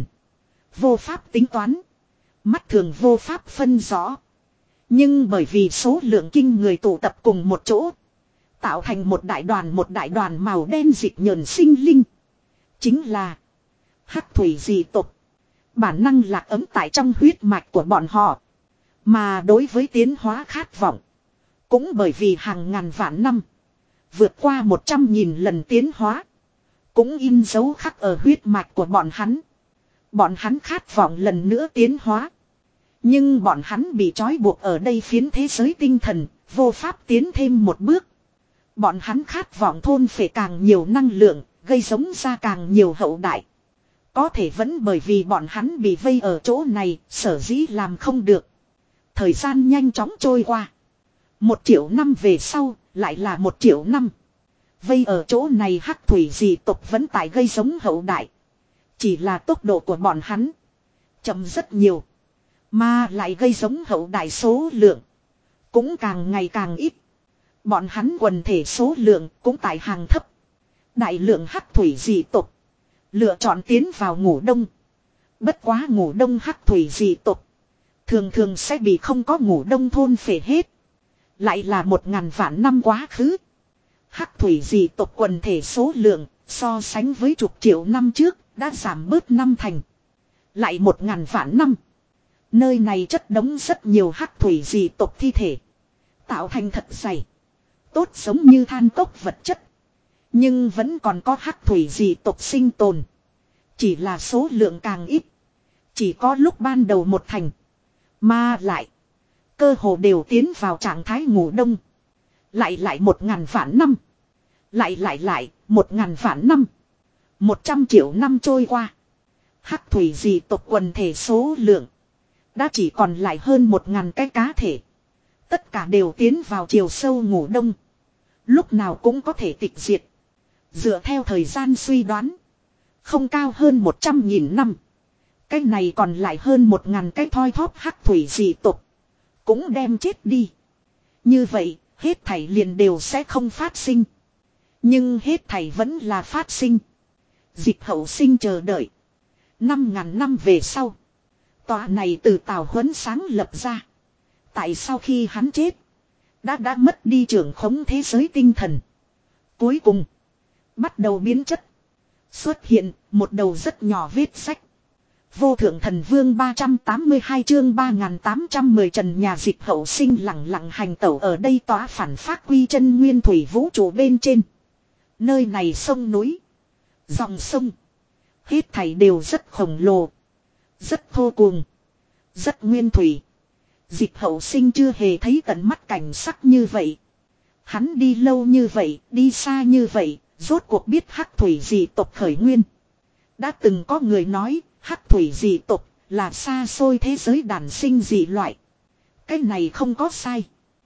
Vô pháp tính toán. Mắt thường vô pháp phân rõ. Nhưng bởi vì số lượng kinh người tụ tập cùng một chỗ. Tạo thành một đại đoàn một đại đoàn màu đen dịt nhờn sinh linh. Chính là Hắc thủy dị tộc. Bản năng lạc ấm tại trong huyết mạch của bọn họ. Mà đối với tiến hóa khát vọng. Cũng bởi vì hàng ngàn vạn năm. Vượt qua một trăm nghìn lần tiến hóa. Cũng in dấu khắc ở huyết mạch của bọn hắn. Bọn hắn khát vọng lần nữa tiến hóa. Nhưng bọn hắn bị trói buộc ở đây phiến thế giới tinh thần. Vô pháp tiến thêm một bước. Bọn hắn khát vọng thôn phệ càng nhiều năng lượng. Gây giống ra càng nhiều hậu đại. Có thể vẫn bởi vì bọn hắn bị vây ở chỗ này. Sở dĩ làm không được. Thời gian nhanh chóng trôi qua. Một triệu năm về sau. Lại là một triệu năm. Vây ở chỗ này hắc thủy dị tộc vẫn tại gây giống hậu đại. Chỉ là tốc độ của bọn hắn. Chậm rất nhiều. Mà lại gây giống hậu đại số lượng. Cũng càng ngày càng ít. Bọn hắn quần thể số lượng cũng tại hàng thấp. Đại lượng hắc thủy dị tộc. Lựa chọn tiến vào ngủ đông. Bất quá ngủ đông hắc thủy dị tộc. Thường thường sẽ bị không có ngủ đông thôn phệ hết. Lại là một ngàn vạn năm quá khứ. Hắc thủy dị tộc quần thể số lượng so sánh với chục triệu năm trước đã giảm bớt năm thành. Lại một ngàn vạn năm. Nơi này chất đống rất nhiều hắc thủy dị tộc thi thể. Tạo thành thật dày. Tốt giống như than cốc vật chất. Nhưng vẫn còn có hắc thủy dị tộc sinh tồn. Chỉ là số lượng càng ít. Chỉ có lúc ban đầu một thành. Mà lại. Cơ hồ đều tiến vào trạng thái ngủ đông. Lại lại một ngàn vạn năm. Lại lại lại một ngàn vạn năm. Một trăm triệu năm trôi qua. Hắc thủy dị tộc quần thể số lượng. Đã chỉ còn lại hơn một ngàn cái cá thể. Tất cả đều tiến vào chiều sâu ngủ đông. Lúc nào cũng có thể tịch diệt. Dựa theo thời gian suy đoán. Không cao hơn một trăm nghìn năm. Cái này còn lại hơn một ngàn cái thoi thóp hắc thủy dị tộc. Cũng đem chết đi. Như vậy, hết thảy liền đều sẽ không phát sinh. Nhưng hết thảy vẫn là phát sinh. Dịch hậu sinh chờ đợi. Năm ngàn năm về sau. Tòa này từ Tào Huấn sáng lập ra. Tại sau khi hắn chết. Đã đã mất đi trưởng khống thế giới tinh thần. Cuối cùng. Bắt đầu biến chất. Xuất hiện một đầu rất nhỏ vết sách. Vô thượng thần vương ba trăm tám mươi hai chương ba nghìn tám trăm mười trần nhà dịch hậu sinh lặng lặng hành tẩu ở đây tỏa phản phát quy chân nguyên thủy vũ trụ bên trên. Nơi này sông núi. Dòng sông. Hết thảy đều rất khổng lồ. Rất thô cuồng. Rất nguyên thủy. Dịch hậu sinh chưa hề thấy tận mắt cảnh sắc như vậy. Hắn đi lâu như vậy, đi xa như vậy, rốt cuộc biết hắc thủy dị tộc khởi nguyên. Đã từng có người nói, hắc thủy dị tộc là xa xôi thế giới đản sinh dị loại. Cái này không có sai.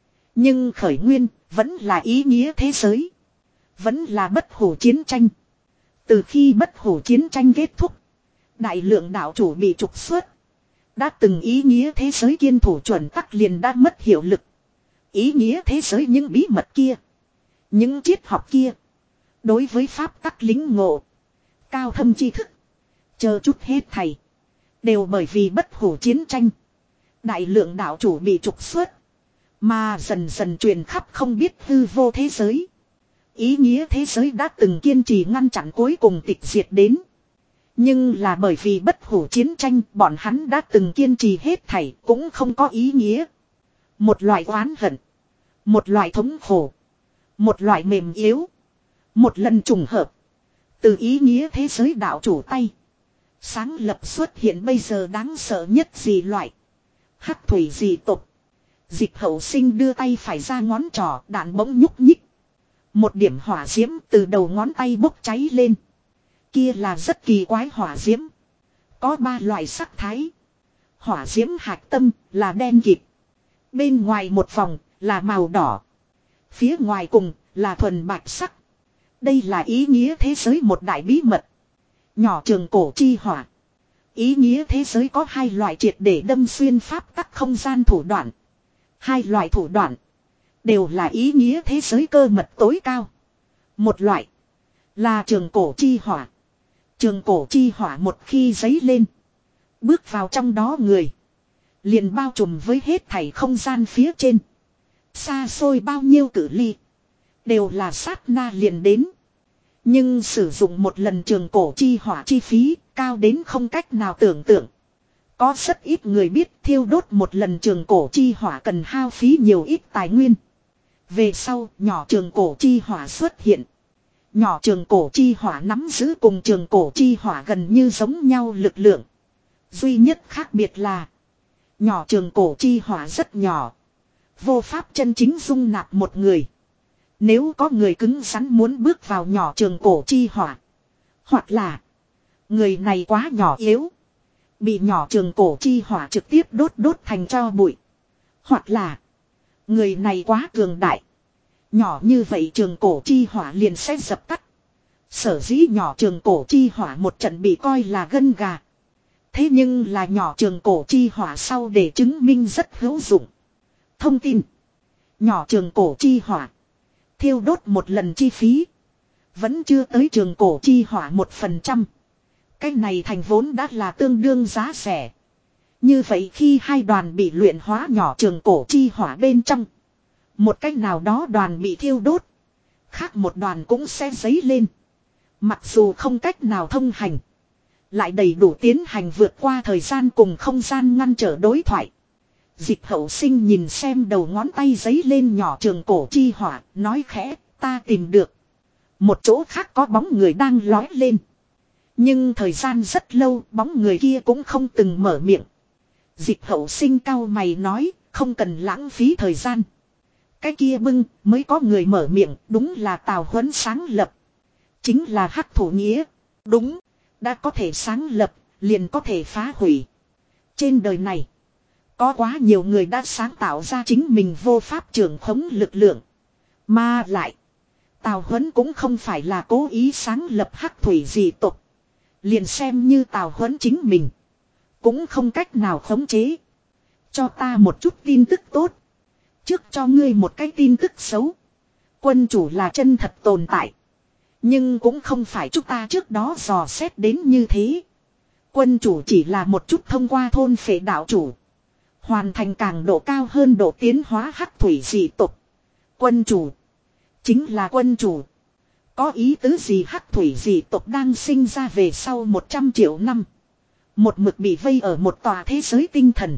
Nhưng khởi nguyên vẫn là ý nghĩa thế giới. Vẫn là bất hủ chiến tranh. Từ khi bất hủ chiến tranh kết thúc, đại lượng đạo chủ bị trục xuất. Đã từng ý nghĩa thế giới kiên thủ chuẩn tắc liền đã mất hiệu lực. Ý nghĩa thế giới những bí mật kia. Những triết học kia. Đối với pháp tắc lính ngộ. Cao thâm tri thức. Chờ chút hết thầy. Đều bởi vì bất hủ chiến tranh. Đại lượng đạo chủ bị trục xuất. Mà dần dần truyền khắp không biết hư vô thế giới. Ý nghĩa thế giới đã từng kiên trì ngăn chặn cuối cùng tịch diệt đến. Nhưng là bởi vì bất hủ chiến tranh bọn hắn đã từng kiên trì hết thảy cũng không có ý nghĩa. Một loại oán hận. Một loại thống khổ. Một loại mềm yếu. Một lần trùng hợp. Từ ý nghĩa thế giới đạo chủ tay. Sáng lập xuất hiện bây giờ đáng sợ nhất dị loại. Hắc thủy dị tộc. Dịch hậu sinh đưa tay phải ra ngón trỏ đạn bỗng nhúc nhích. Một điểm hỏa diễm từ đầu ngón tay bốc cháy lên. Kia là rất kỳ quái hỏa diễm. Có ba loại sắc thái. Hỏa diễm hạt tâm là đen kịt. Bên ngoài một vòng là màu đỏ. Phía ngoài cùng là thuần bạch sắc. Đây là ý nghĩa thế giới một đại bí mật. Nhỏ trường cổ chi hỏa. Ý nghĩa thế giới có hai loại triệt để đâm xuyên pháp tắc không gian thủ đoạn. Hai loại thủ đoạn. Đều là ý nghĩa thế giới cơ mật tối cao. Một loại. Là trường cổ chi hỏa. Trường cổ chi hỏa một khi dấy lên. Bước vào trong đó người. Liền bao trùm với hết thảy không gian phía trên. Xa xôi bao nhiêu cự ly. Đều là sát na liền đến. Nhưng sử dụng một lần trường cổ chi hỏa chi phí cao đến không cách nào tưởng tượng. Có rất ít người biết thiêu đốt một lần trường cổ chi hỏa cần hao phí nhiều ít tài nguyên. Về sau, nhỏ trường cổ chi hỏa xuất hiện. Nhỏ trường cổ chi hỏa nắm giữ cùng trường cổ chi hỏa gần như giống nhau lực lượng. Duy nhất khác biệt là nhỏ trường cổ chi hỏa rất nhỏ. Vô pháp chân chính dung nạp một người. Nếu có người cứng rắn muốn bước vào nhỏ trường cổ chi hỏa. Hoặc là người này quá nhỏ yếu. Bị nhỏ trường cổ chi hỏa trực tiếp đốt đốt thành tro bụi. Hoặc là người này quá cường đại. Nhỏ như vậy trường cổ chi hỏa liền sẽ dập tắt. Sở dĩ nhỏ trường cổ chi hỏa một trận bị coi là gân gà. Thế nhưng là nhỏ trường cổ chi hỏa sau để chứng minh rất hữu dụng. Thông tin. Nhỏ trường cổ chi hỏa. Thiêu đốt một lần chi phí. Vẫn chưa tới trường cổ chi hỏa một phần trăm. Cái này thành vốn đã là tương đương giá rẻ. Như vậy khi hai đoàn bị luyện hóa nhỏ trường cổ chi hỏa bên trong. Một cách nào đó đoàn bị thiêu đốt. Khác một đoàn cũng sẽ dấy lên. Mặc dù không cách nào thông hành. Lại đầy đủ tiến hành vượt qua thời gian cùng không gian ngăn trở đối thoại. Dịch hậu sinh nhìn xem đầu ngón tay giấy lên nhỏ trường cổ chi hỏa, nói khẽ, ta tìm được. Một chỗ khác có bóng người đang lói lên. Nhưng thời gian rất lâu, bóng người kia cũng không từng mở miệng. Dịch hậu sinh cau mày nói, không cần lãng phí thời gian. Cái kia bưng, mới có người mở miệng, đúng là Tào Huấn sáng lập. Chính là hắc thủ nghĩa. Đúng, đã có thể sáng lập, liền có thể phá hủy. Trên đời này, có quá nhiều người đã sáng tạo ra chính mình vô pháp trưởng khống lực lượng. Mà lại, Tào Huấn cũng không phải là cố ý sáng lập hắc thủy dị tộc. Liền xem như Tào Huấn chính mình, cũng không cách nào khống chế. Cho ta một chút tin tức tốt. Trước cho ngươi một cái tin tức xấu. Quân chủ là chân thật tồn tại. Nhưng cũng không phải chúng ta trước đó dò xét đến như thế. Quân chủ chỉ là một chút thông qua thôn phệ đạo chủ. Hoàn thành càng độ cao hơn độ tiến hóa hắc thủy dị tộc. Quân chủ chính là quân chủ. Có ý tứ gì hắc thủy dị tộc đang sinh ra về sau một trăm triệu năm. Một mực bị vây ở một tòa thế giới tinh thần.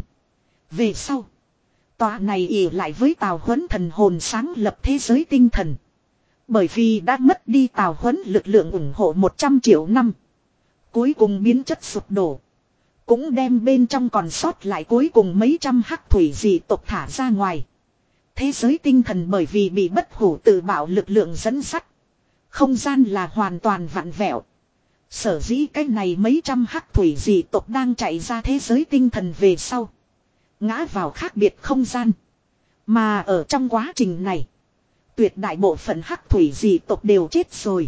Về sau, tòa này ỉ lại với Tào Huấn thần hồn sáng lập thế giới tinh thần. Bởi vì đã mất đi Tào Huấn lực lượng ủng hộ một trăm triệu năm. Cuối cùng biến chất sụp đổ. Cũng đem bên trong còn sót lại cuối cùng mấy trăm hắc thủy dị tộc thả ra ngoài. Thế giới tinh thần bởi vì bị bất hủ tự bạo lực lượng dẫn sắt. Không gian là hoàn toàn vặn vẹo. Sở dĩ cái này mấy trăm hắc thủy dị tộc đang chạy ra thế giới tinh thần về sau. Ngã vào khác biệt không gian. Mà ở trong quá trình này, tuyệt đại bộ phận hắc thủy dị tộc đều chết rồi.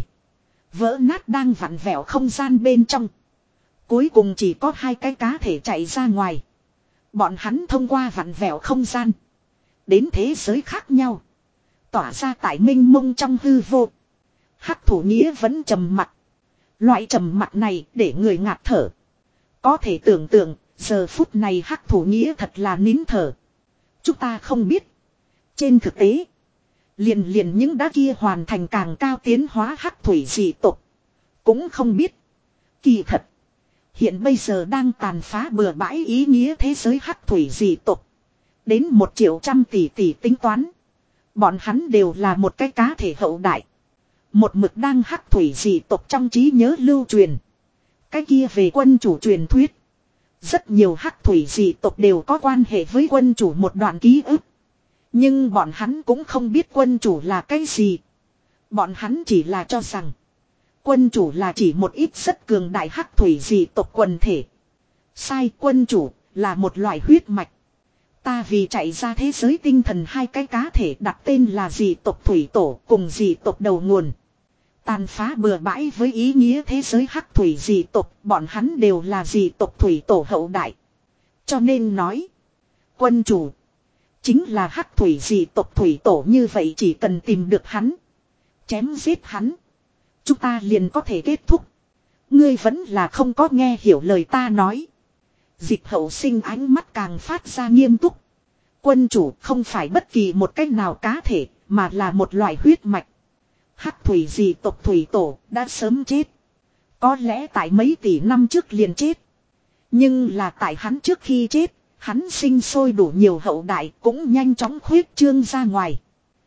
Vỡ nát đang vặn vẹo không gian bên trong. Cuối cùng chỉ có hai cái cá thể chạy ra ngoài. Bọn hắn thông qua vặn vẹo không gian. Đến thế giới khác nhau. Tỏa ra tại minh mông trong hư vô. Hắc thủ nghĩa vẫn trầm mặc. Loại trầm mặc này để người ngạt thở. Có thể tưởng tượng, giờ phút này hắc thủ nghĩa thật là nín thở. Chúng ta không biết. Trên thực tế, liền liền những đá kia hoàn thành càng cao tiến hóa hắc thủy dị tộc. Cũng không biết. Kỳ thật, hiện bây giờ đang tàn phá bừa bãi ý nghĩa thế giới hắc thủy dị tộc. Đến một triệu trăm tỷ tỷ tính toán. Bọn hắn đều là một cái cá thể hậu đại. Một mực đang hắc thủy dị tộc trong trí nhớ lưu truyền. Cái kia về quân chủ truyền thuyết. Rất nhiều hắc thủy dị tộc đều có quan hệ với quân chủ một đoạn ký ức. Nhưng bọn hắn cũng không biết quân chủ là cái gì. Bọn hắn chỉ là cho rằng quân chủ là chỉ một ít rất cường đại hắc thủy dị tộc quần thể. Sai, quân chủ là một loại huyết mạch. Ta vì chạy ra thế giới tinh thần hai cái cá thể đặt tên là dị tộc thủy tổ cùng dị tộc đầu nguồn. Tàn phá bừa bãi với ý nghĩa thế giới hắc thủy dị tộc, bọn hắn đều là dị tộc thủy tổ hậu đại. Cho nên nói, quân chủ chính là hắc thủy dị tộc thủy tổ, như vậy chỉ cần tìm được hắn, chém giết hắn, chúng ta liền có thể kết thúc. Ngươi vẫn là không có nghe hiểu lời ta nói. Dịch hậu sinh ánh mắt càng phát ra nghiêm túc. Quân chủ không phải bất kỳ một cách nào cá thể, mà là một loại huyết mạch. Hắc thủy dị tộc thủy tổ đã sớm chết. Có lẽ tại mấy tỷ năm trước liền chết. Nhưng là tại hắn trước khi chết, hắn sinh sôi đủ nhiều hậu đại cũng nhanh chóng khuyết trương ra ngoài.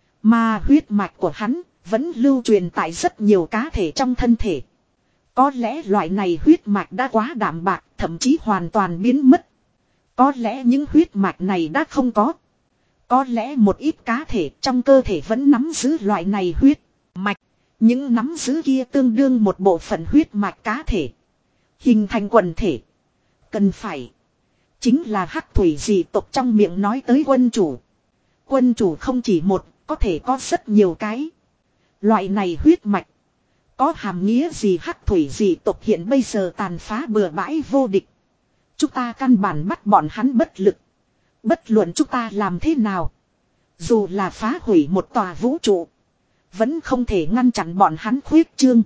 Mà huyết mạch của hắn vẫn lưu truyền tại rất nhiều cá thể trong thân thể. Có lẽ loại này huyết mạch đã quá đạm bạc, thậm chí hoàn toàn biến mất. Có lẽ những huyết mạch này đã không có. Có lẽ một ít cá thể trong cơ thể vẫn nắm giữ loại này huyết mạch. Những nắm giữ kia tương đương một bộ phận huyết mạch cá thể. Hình thành quần thể. Cần phải. Chính là hắc thủy dị tộc trong miệng nói tới quân chủ. Quân chủ không chỉ một, có thể có rất nhiều cái. Loại này huyết mạch. Có hàm nghĩa gì hắc thủy dị tộc hiện bây giờ tàn phá bừa bãi vô địch. Chúng ta căn bản bắt bọn hắn bất lực. Bất luận chúng ta làm thế nào. Dù là phá hủy một tòa vũ trụ. Vẫn không thể ngăn chặn bọn hắn khuyết trương.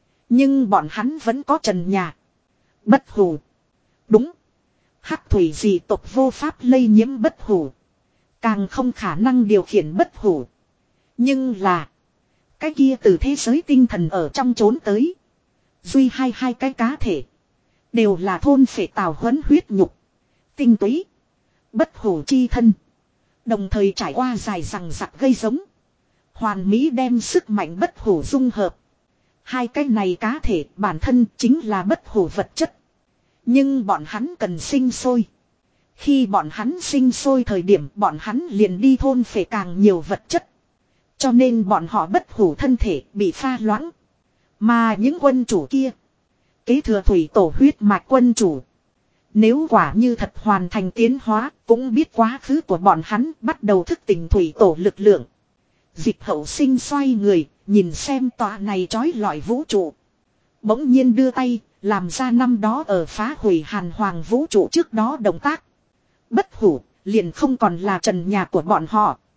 Nhưng bọn hắn vẫn có trần nhà. Bất hủ. Đúng. Hắc thủy dị tộc vô pháp lây nhiễm bất hủ. Càng không khả năng điều khiển bất hủ. Nhưng là. Cái kia từ thế giới tinh thần ở trong trốn tới. Duy hai hai cái cá thể. Đều là thôn phệ tào huấn huyết nhục. Tinh túy. Bất hủ chi thân. Đồng thời trải qua dài rằng rặc gây giống. Hoàn mỹ đem sức mạnh bất hủ dung hợp. Hai cái này cá thể bản thân chính là bất hủ vật chất. Nhưng bọn hắn cần sinh sôi. Khi bọn hắn sinh sôi thời điểm bọn hắn liền đi thôn phệ càng nhiều vật chất. Cho nên bọn họ bất hủ thân thể bị pha loãng. Mà những quân chủ kia. Kế thừa thủy tổ huyết mạch quân chủ. Nếu quả như thật hoàn thành tiến hóa. Cũng biết quá khứ của bọn hắn bắt đầu thức tỉnh thủy tổ lực lượng. Dịch hậu sinh xoay người. Nhìn xem tòa này trói lọi vũ trụ. Bỗng nhiên đưa tay. Làm ra năm đó ở phá hủy hàn hoàng vũ trụ trước đó động tác. Bất hủ liền không còn là trần nhà của bọn họ.